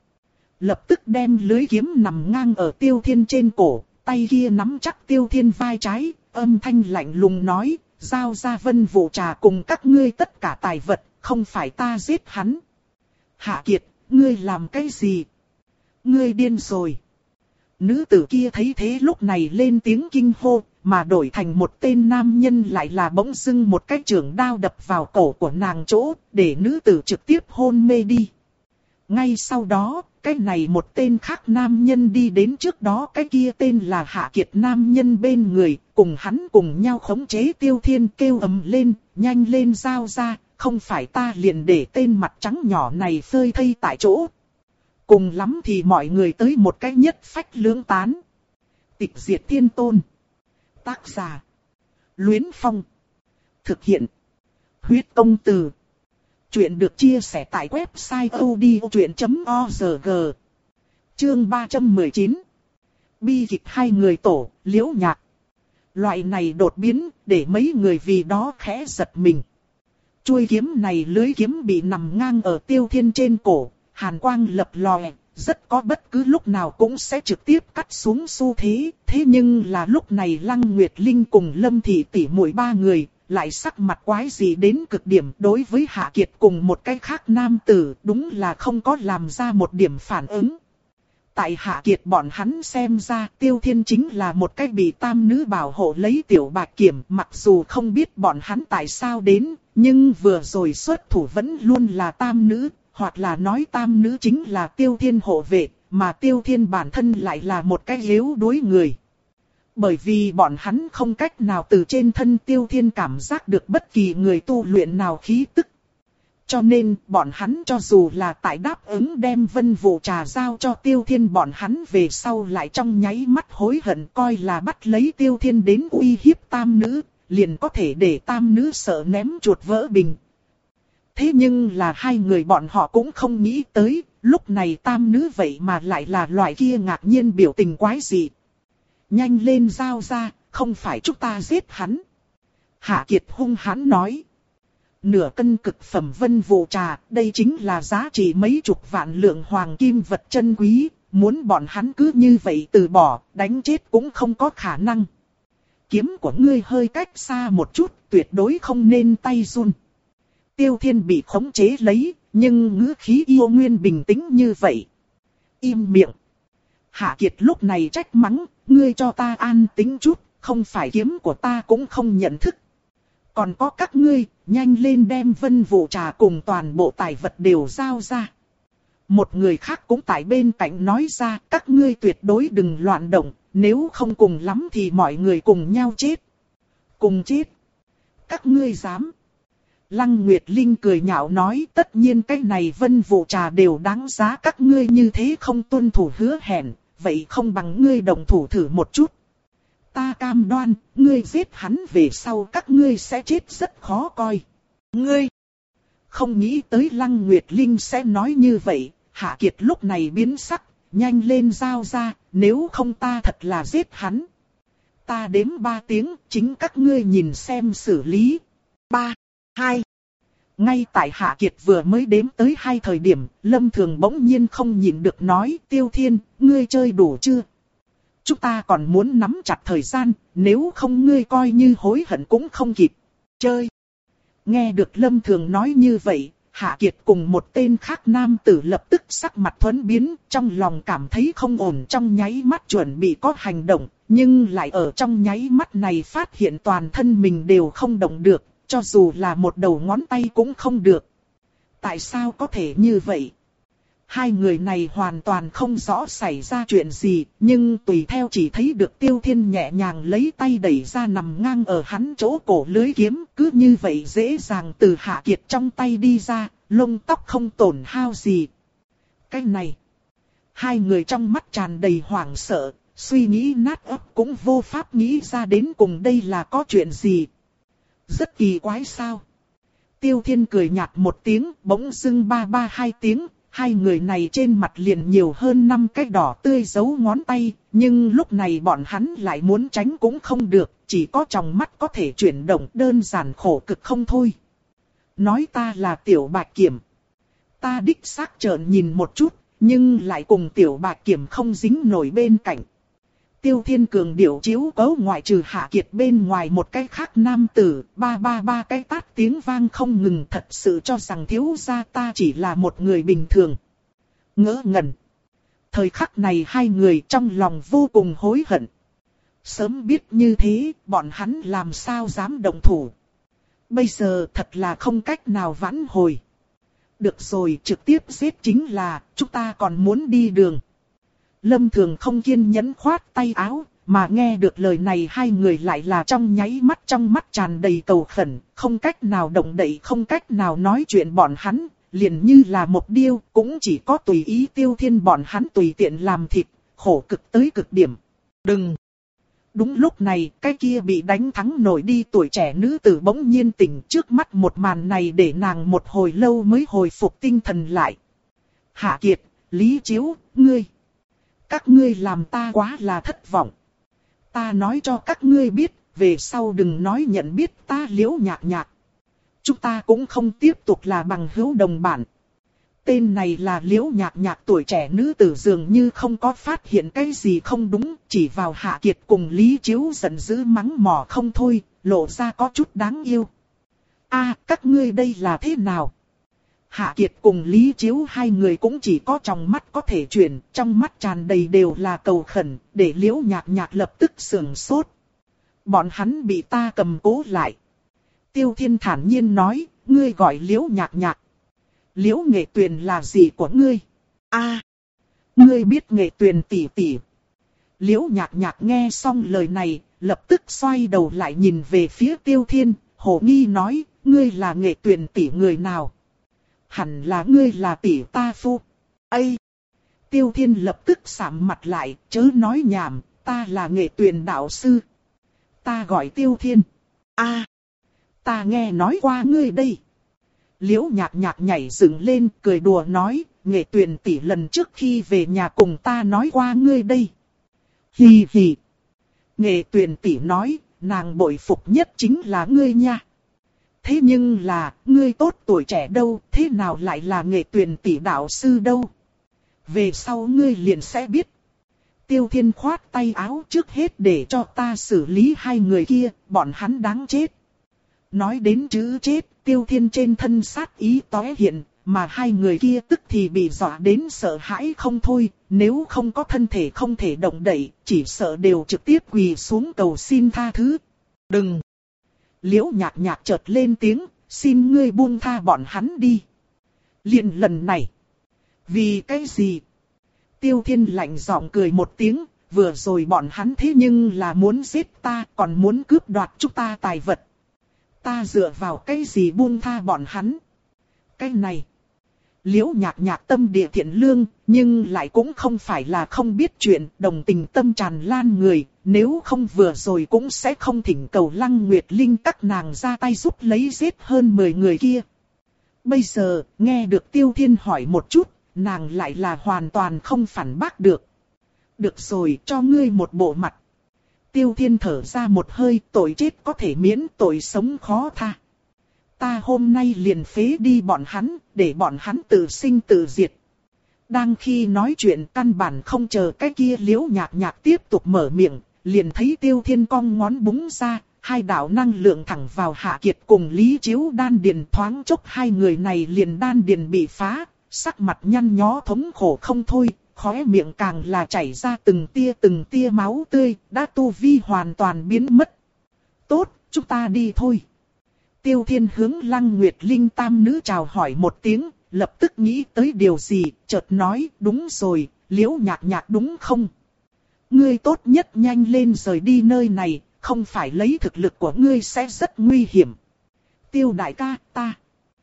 Lập tức đem lưới kiếm nằm ngang ở Tiêu Thiên trên cổ, tay kia nắm chắc Tiêu Thiên vai trái, âm thanh lạnh lùng nói, giao ra vân vụ trà cùng các ngươi tất cả tài vật, không phải ta giết hắn. Hạ Kiệt, ngươi làm cái gì? Ngươi điên rồi. Nữ tử kia thấy thế lúc này lên tiếng kinh hô, mà đổi thành một tên nam nhân lại là bỗng dưng một cái chưởng đao đập vào cổ của nàng chỗ, để nữ tử trực tiếp hôn mê đi. Ngay sau đó, cái này một tên khác nam nhân đi đến trước đó cái kia tên là Hạ Kiệt nam nhân bên người, cùng hắn cùng nhau khống chế Tiêu Thiên kêu ầm lên, nhanh lên giao ra, không phải ta liền để tên mặt trắng nhỏ này phơi thây tại chỗ. Cùng lắm thì mọi người tới một cái nhất phách lưỡng tán. Tịch diệt thiên tôn. Tác giả. Luyến Phong. Thực hiện. Huyết công từ. Chuyện được chia sẻ tại website odchuyện chấm org. Chương ba trăm mười chín. Bi kịch hai người tổ, Liễu Nhạc. Loại này đột biến, để mấy người vì đó khẽ giật mình. Chuôi kiếm này lưới kiếm bị nằm ngang ở Tiêu Thiên trên cổ. Hàn quang lập lòe, rất có bất cứ lúc nào cũng sẽ trực tiếp cắt xuống xu thế. Thế nhưng là lúc này Lăng Nguyệt Linh cùng Lâm thị tỷ muội ba người, lại sắc mặt quái gì đến cực điểm. Đối với Hạ Kiệt cùng một cái khác nam tử, đúng là không có làm ra một điểm phản ứng. Tại Hạ Kiệt bọn hắn xem ra, Tiêu Thiên chính là một cái bị tam nữ bảo hộ lấy tiểu bạch kiểm. Mặc dù không biết bọn hắn tại sao đến, nhưng vừa rồi xuất thủ vẫn luôn là tam nữ. Hoặc là nói tam nữ chính là Tiêu Thiên hộ vệ, mà Tiêu Thiên bản thân lại là một cái yếu đuối người. Bởi vì bọn hắn không cách nào từ trên thân Tiêu Thiên cảm giác được bất kỳ người tu luyện nào khí tức. Cho nên bọn hắn cho dù là tại đáp ứng đem vân vụ trà giao cho Tiêu Thiên, bọn hắn về sau lại trong nháy mắt hối hận, coi là bắt lấy Tiêu Thiên đến uy hiếp tam nữ, liền có thể để tam nữ sợ ném chuột vỡ bình. Thế nhưng là hai người bọn họ cũng không nghĩ tới, lúc này tam nữ vậy mà lại là loại kia ngạc nhiên biểu tình quái dị. Nhanh lên giao ra, không phải chúng ta giết hắn. Hạ Kiệt hung hãn nói. Nửa cân cực phẩm vân vụ trà, đây chính là giá trị mấy chục vạn lượng hoàng kim vật chân quý, muốn bọn hắn cứ như vậy từ bỏ, đánh chết cũng không có khả năng. kiếm của ngươi hơi cách xa một chút, tuyệt đối không nên tay run. Tiêu Thiên bị khống chế lấy, nhưng ngữ khí yêu nguyên bình tĩnh như vậy. Im miệng. Hạ Kiệt lúc này trách mắng, ngươi cho ta an tĩnh chút, không phải kiếm của ta cũng không nhận thức. Còn có các ngươi, nhanh lên đem Vân Vũ Trà cùng toàn bộ tài vật đều giao ra. Một người khác cũng tại bên cạnh nói ra, các ngươi tuyệt đối đừng loạn động, nếu không cùng lắm thì mọi người cùng nhau chết. Cùng chết. Các ngươi dám. Lăng Nguyệt Linh cười nhạo nói, tất nhiên cái này Vân Vũ Trà đều đáng giá các ngươi như thế không tuân thủ hứa hẹn, vậy không bằng ngươi động thủ thử một chút. Ta cam đoan, ngươi giết hắn về sau các ngươi sẽ chết rất khó coi. Ngươi! Không nghĩ tới Lăng Nguyệt Linh sẽ nói như vậy, Hạ Kiệt lúc này biến sắc, nhanh lên giao ra, nếu không ta thật là giết hắn. Ta đếm ba tiếng, chính các ngươi nhìn xem xử lý. Ba, hai. Ngay tại Hạ Kiệt vừa mới đếm tới hai thời điểm, Lâm Thường bỗng nhiên không nhịn được nói, Tiêu Thiên, ngươi chơi đủ chưa? Chúng ta còn muốn nắm chặt thời gian, nếu không ngươi coi như hối hận cũng không kịp. Chơi. Nghe được Lâm Thường nói như vậy, Hạ Kiệt cùng một tên khác nam tử lập tức sắc mặt thuẫn biến, trong lòng cảm thấy không ổn, trong nháy mắt chuẩn bị có hành động, nhưng lại ở trong nháy mắt này phát hiện toàn thân mình đều không động được, cho dù là một đầu ngón tay cũng không được. Tại sao có thể như vậy? Hai người này hoàn toàn không rõ xảy ra chuyện gì, nhưng tùy theo chỉ thấy được Tiêu Thiên nhẹ nhàng lấy tay đẩy ra nằm ngang ở hắn chỗ cổ lưới kiếm, cứ như vậy dễ dàng từ Hạ Kiệt trong tay đi ra, lông tóc không tổn hao gì. Cái này, hai người trong mắt tràn đầy hoảng sợ, suy nghĩ nát óc cũng vô pháp nghĩ ra đến cùng đây là có chuyện gì. Rất kỳ quái sao? Tiêu Thiên cười nhạt một tiếng, bỗng dưng ba ba hai tiếng. Hai người này trên mặt liền nhiều hơn năm cái đỏ tươi dấu ngón tay, nhưng lúc này bọn hắn lại muốn tránh cũng không được, chỉ có trong mắt có thể chuyển động, đơn giản khổ cực không thôi. Nói ta là Tiểu Bạch Kiểm. Ta đích xác trợn nhìn một chút, nhưng lại cùng Tiểu Bạch Kiểm không dính nổi bên cạnh. Tiêu Thiên cường điệu chiếu cấu ngoại trừ Hạ Kiệt bên ngoài một cái khác nam tử, ba ba ba cái tát tiếng vang không ngừng, thật sự cho rằng thiếu gia ta chỉ là một người bình thường. Ngỡ ngẩn. Thời khắc này hai người trong lòng vô cùng hối hận. Sớm biết như thế, bọn hắn làm sao dám động thủ. Bây giờ thật là không cách nào vãn hồi. Được rồi, trực tiếp giết chính là, chúng ta còn muốn đi đường. Lâm Thường không kiên nhẫn khoát tay áo, mà nghe được lời này hai người lại là trong nháy mắt trong mắt tràn đầy cầu khẩn, không cách nào động đậy, không cách nào nói chuyện bọn hắn, liền như là một điêu, cũng chỉ có tùy ý Tiêu Thiên bọn hắn tùy tiện làm thịt, khổ cực tới cực điểm. Đừng! Đúng lúc này, cái kia bị đánh thắng nổi đi tuổi trẻ nữ tử bỗng nhiên tỉnh, trước mắt một màn này để nàng một hồi lâu mới hồi phục tinh thần lại. Hạ Kiệt, Lý Chiếu, ngươi! Các ngươi làm ta quá là thất vọng. Ta nói cho các ngươi biết, về sau đừng nói nhận biết ta Liễu Nhạc Nhạc. Chúng ta cũng không tiếp tục là bằng hữu đồng bạn. Tên này là Liễu Nhạc Nhạc, tuổi trẻ nữ tử dường như không có phát hiện cái gì không đúng, chỉ vào Hạ Kiệt cùng Lý Chiếu giận dữ mắng mỏ không thôi, lộ ra có chút đáng yêu. A, các ngươi đây là thế nào? Hạ Kiệt cùng Lý Chiếu hai người cũng chỉ có trong mắt có thể chuyển, trong mắt tràn đầy đều là cầu khẩn, để Liễu Nhạc Nhạc lập tức sưởng sốt. Bọn hắn bị ta cầm cố lại. Tiêu Thiên thản nhiên nói, ngươi gọi Liễu Nhạc Nhạc. Liễu Nghệ Tuyền là gì của ngươi? A, à, ngươi biết Nghệ Tuyền tỷ tỷ. Liễu Nhạc Nhạc nghe xong lời này, lập tức xoay đầu lại nhìn về phía Tiêu Thiên, hồ nghi nói, ngươi là Nghệ Tuyền tỷ người nào? Hẳn là ngươi là tỷ ta phu. Ây! Tiêu Thiên lập tức sạm mặt lại, chớ nói nhảm, ta là Nghệ Tuyền đạo sư. Ta gọi Tiêu Thiên. A, à, ta nghe nói qua ngươi đây. Liễu Nhạc Nhạc nhảy dựng lên, cười đùa nói, Nghệ Tuyền tỷ lần trước khi về nhà cùng ta nói qua ngươi đây. Hì hì. Nghệ Tuyền tỷ nói, nàng bội phục nhất chính là ngươi nha. Thế nhưng là, ngươi tốt tuổi trẻ đâu, thế nào lại là Nghệ Tuyền tỷ đạo sư đâu? Về sau ngươi liền sẽ biết. Tiêu Thiên khoát tay áo, trước hết để cho ta xử lý hai người kia, bọn hắn đáng chết. Nói đến chữ chết, Tiêu Thiên trên thân sát ý tóe hiện, mà hai người kia tức thì bị dọa đến sợ hãi không thôi, nếu không có thân thể không thể động đậy, chỉ sợ đều trực tiếp quỳ xuống cầu xin tha thứ. Đừng! Liễu Nhạc Nhạc chợt lên tiếng, xin ngươi buông tha bọn hắn đi. Liền lần này. Vì cái gì? Tiêu Thiên lạnh giọng cười một tiếng, vừa rồi bọn hắn thế nhưng là muốn giết ta, còn muốn cướp đoạt chúng ta tài vật. Ta dựa vào cái gì buông tha bọn hắn? Cái này. Liễu Nhạc Nhạc tâm địa thiện lương, nhưng lại cũng không phải là không biết chuyện, đồng tình tâm tràn lan người, nếu không vừa rồi cũng sẽ không thỉnh cầu Lăng Nguyệt Linh các nàng ra tay giúp lấy giết hơn mười người kia. Bây giờ, nghe được Tiêu Thiên hỏi một chút, nàng lại là hoàn toàn không phản bác được. Được rồi, cho ngươi một bộ mặt. Tiêu Thiên thở ra một hơi, tội chết có thể miễn, tội sống khó tha. Ta hôm nay liền phế đi bọn hắn, để bọn hắn tự sinh tự diệt. Đang khi nói chuyện căn bản không chờ cái kia Liễu Nhạc Nhạc tiếp tục mở miệng, liền thấy Tiêu Thiên cong ngón búng ra, hai đạo năng lượng thẳng vào Hạ Kiệt cùng Lý Chiếu đan điền, thoáng chốc hai người này liền đan điền bị phá, sắc mặt nhăn nhó thống khổ không thôi, khóe miệng càng là chảy ra từng tia từng tia máu tươi, đã tu vi hoàn toàn biến mất. Tốt, chúng ta đi thôi. Tiêu Thiên hướng Lăng Nguyệt Linh tam nữ chào hỏi một tiếng, lập tức nghĩ tới điều gì, chợt nói, đúng rồi, Liễu Nhạc Nhạc đúng không? Ngươi tốt nhất nhanh lên rời đi nơi này, không phải lấy thực lực của ngươi sẽ rất nguy hiểm. Tiêu đại ca, ta,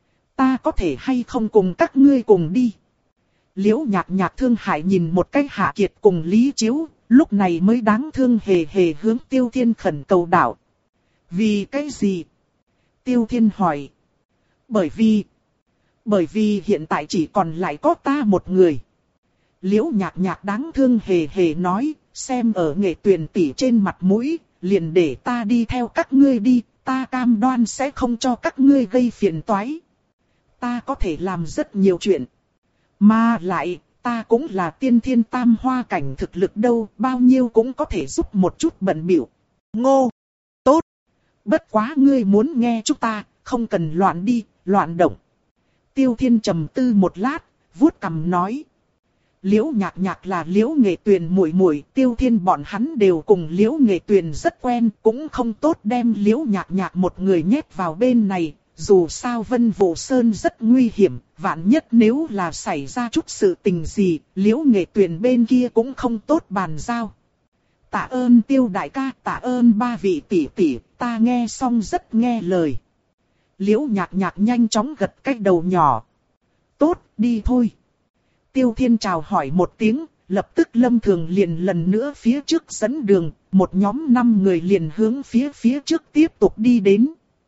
ta có thể hay không cùng các ngươi cùng đi? Liễu Nhạc Nhạc thương hại nhìn một cái Hạ Kiệt cùng Lý Chiếu, lúc này mới đáng thương hề hề hướng Tiêu Thiên khẩn cầu đạo. Vì cái gì? Tiêu Thiên hỏi. Bởi vì... Bởi vì hiện tại chỉ còn lại có ta một người. Liễu Nhạc Nhạc đáng thương hề hề nói, xem ở Nghệ Tuyền tỷ trên mặt mũi, liền để ta đi theo các ngươi đi, ta cam đoan sẽ không cho các ngươi gây phiền toái. Ta có thể làm rất nhiều chuyện. Mà lại, ta cũng là tiên thiên tam hoa cảnh thực lực đâu, bao nhiêu cũng có thể giúp một chút bận bịu. Ngô! Tốt! Bất quá ngươi muốn nghe chúng ta, không cần loạn đi, loạn động. Tiêu Thiên trầm tư một lát, vuốt cằm nói. Liễu Nhạc Nhạc là Liễu Nghệ Tuyền muội muội, Tiêu Thiên bọn hắn đều cùng Liễu Nghệ Tuyền rất quen, cũng không tốt đem Liễu Nhạc Nhạc một người nhét vào bên này. Dù sao Vân Vũ Sơn rất nguy hiểm, vạn nhất nếu là xảy ra chút sự tình gì, Liễu Nghệ Tuyền bên kia cũng không tốt bàn giao. Tạ ơn Tiêu đại ca, tạ ơn ba vị tỷ tỷ, ta nghe xong rất nghe lời. Liễu Nhạc Nhạc nhanh chóng gật cái đầu nhỏ. Tốt, đi thôi. Tiêu Thiên chào hỏi một tiếng, lập tức Lâm Thường liền lần nữa phía trước dẫn đường, một nhóm năm người liền hướng phía phía trước tiếp tục đi đến.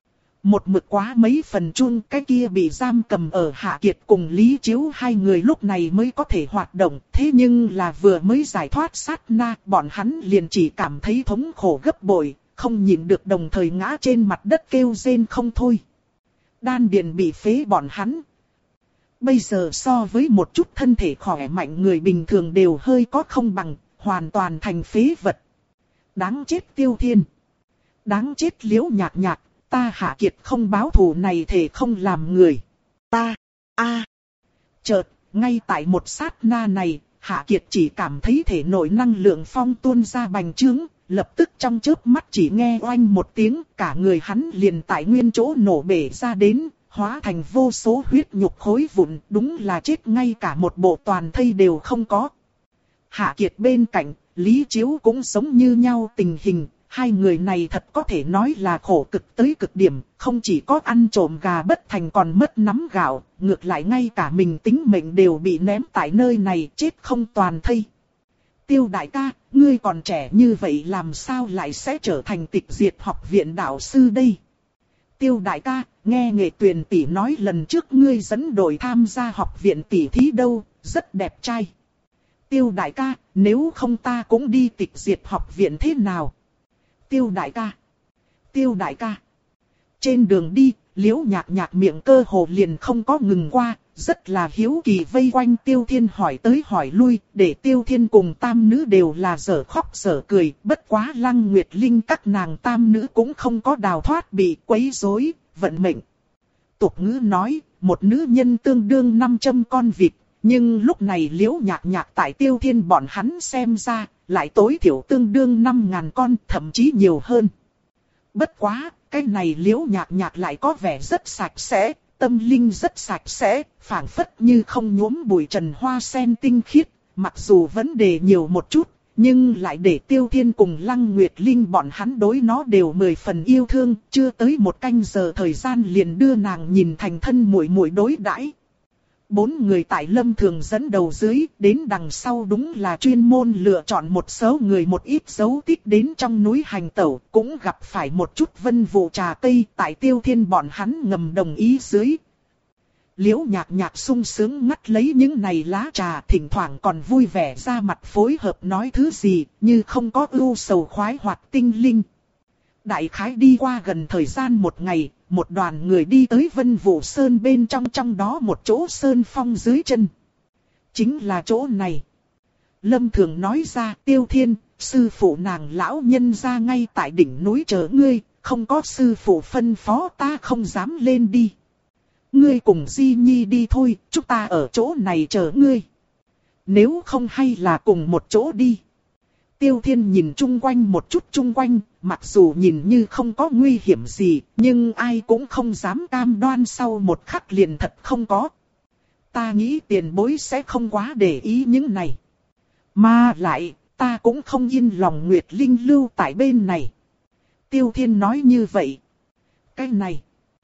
Một mực quá mấy phần chun, cái kia bị giam cầm ở Hạ Kiệt cùng Lý Chiếu hai người lúc này mới có thể hoạt động. Thế nhưng là vừa mới giải thoát sát na, bọn hắn liền chỉ cảm thấy thống khổ gấp bội, không nhịn được đồng thời ngã trên mặt đất kêu rên không thôi. Đan điền bị phế bọn hắn. Bây giờ so với một chút thân thể khỏe mạnh người bình thường đều hơi có không bằng, hoàn toàn thành phế vật. Đáng chết Tiêu Thiên. Đáng chết Liễu Nhạc Nhạc. Ta Hạ Kiệt không báo thù này thể không làm người. Ta, a à. Chợt, ngay tại một sát na này, Hạ Kiệt chỉ cảm thấy thể nội năng lượng phong tuôn ra bành trướng, lập tức trong chớp mắt chỉ nghe oanh một tiếng, cả người hắn liền tại nguyên chỗ nổ bể ra đến, hóa thành vô số huyết nhục khối vụn, đúng là chết ngay cả một bộ toàn thây đều không có. Hạ Kiệt bên cạnh, Lý Chiếu cũng giống như nhau tình hình. Hai người này thật có thể nói là khổ cực tới cực điểm, không chỉ có ăn trộm gà bất thành còn mất nắm gạo, ngược lại ngay cả mình tính mệnh đều bị ném tại nơi này, chết không toàn thây. Tiêu đại ca, ngươi còn trẻ như vậy làm sao lại sẽ trở thành tịch diệt học viện đạo sư đây? Tiêu đại ca, nghe Nghệ Tuyền tỷ nói lần trước ngươi dẫn đội tham gia học viện tỷ thí đâu, rất đẹp trai. Tiêu đại ca, nếu không ta cũng đi tịch diệt học viện thế nào? Tiêu đại ca, Tiêu đại ca. Trên đường đi, Liễu Nhạc Nhạc miệng cơ hồ liền không có ngừng qua, rất là hiếu kỳ vây quanh Tiêu Thiên hỏi tới hỏi lui, để Tiêu Thiên cùng tam nữ đều là dở khóc dở cười, bất quá Lăng Nguyệt Linh các nàng tam nữ cũng không có đào thoát bị quấy rối, vận mệnh. Tục ngữ nói, một nữ nhân tương đương năm trăm con vịt, nhưng lúc này Liễu Nhạc Nhạc tại Tiêu Thiên bọn hắn xem ra, lại tối thiểu tương đương năm ngàn con, thậm chí nhiều hơn. Bất quá, cái này Liễu Nhạc Nhạc lại có vẻ rất sạch sẽ, tâm linh rất sạch sẽ, phảng phất như không nhuốm bụi trần hoa sen tinh khiết, mặc dù vấn đề nhiều một chút, nhưng lại để Tiêu Thiên cùng Lăng Nguyệt Linh bọn hắn đối nó đều mười phần yêu thương, chưa tới một canh giờ thời gian liền đưa nàng nhìn thành thân muội muội đối đãi. Bốn người tại Lâm Thường dẫn đầu dưới, đến đằng sau đúng là chuyên môn lựa chọn một số người một ít dấu tích đến trong núi hành tẩu, cũng gặp phải một chút vân vụ trà cây tại Tiêu Thiên bọn hắn ngầm đồng ý dưới. Liễu Nhạc Nhạc sung sướng ngắt lấy những này lá trà, thỉnh thoảng còn vui vẻ ra mặt phối hợp nói thứ gì, như không có ưu sầu khoái hoạt tinh linh. Đại khái đi qua gần thời gian một ngày, một đoàn người đi tới Vân Vũ Sơn bên trong trong đó một chỗ sơn phong dưới chân. Chính là chỗ này. Lâm Thường nói ra, Tiêu Thiên, sư phụ nàng lão nhân ra ngay tại đỉnh núi chờ ngươi, không có sư phụ phân phó ta không dám lên đi. Ngươi cùng Di Nhi đi thôi, chúng ta ở chỗ này chờ ngươi. Nếu không hay là cùng một chỗ đi. Tiêu Thiên nhìn chung quanh một chút chung quanh, mặc dù nhìn như không có nguy hiểm gì, nhưng ai cũng không dám cam đoan sau một khắc liền thật không có. Ta nghĩ tiền bối sẽ không quá để ý những này. Mà lại, ta cũng không yên lòng Nguyệt Linh lưu tại bên này. Tiêu Thiên nói như vậy. Cái này.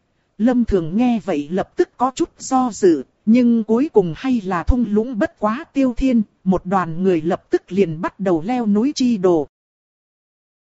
Lâm Thường nghe vậy lập tức có chút do dự, nhưng cuối cùng hay là thung lũng bất quá Tiêu Thiên, một đoàn người lập tức liền bắt đầu leo núi chi đồ.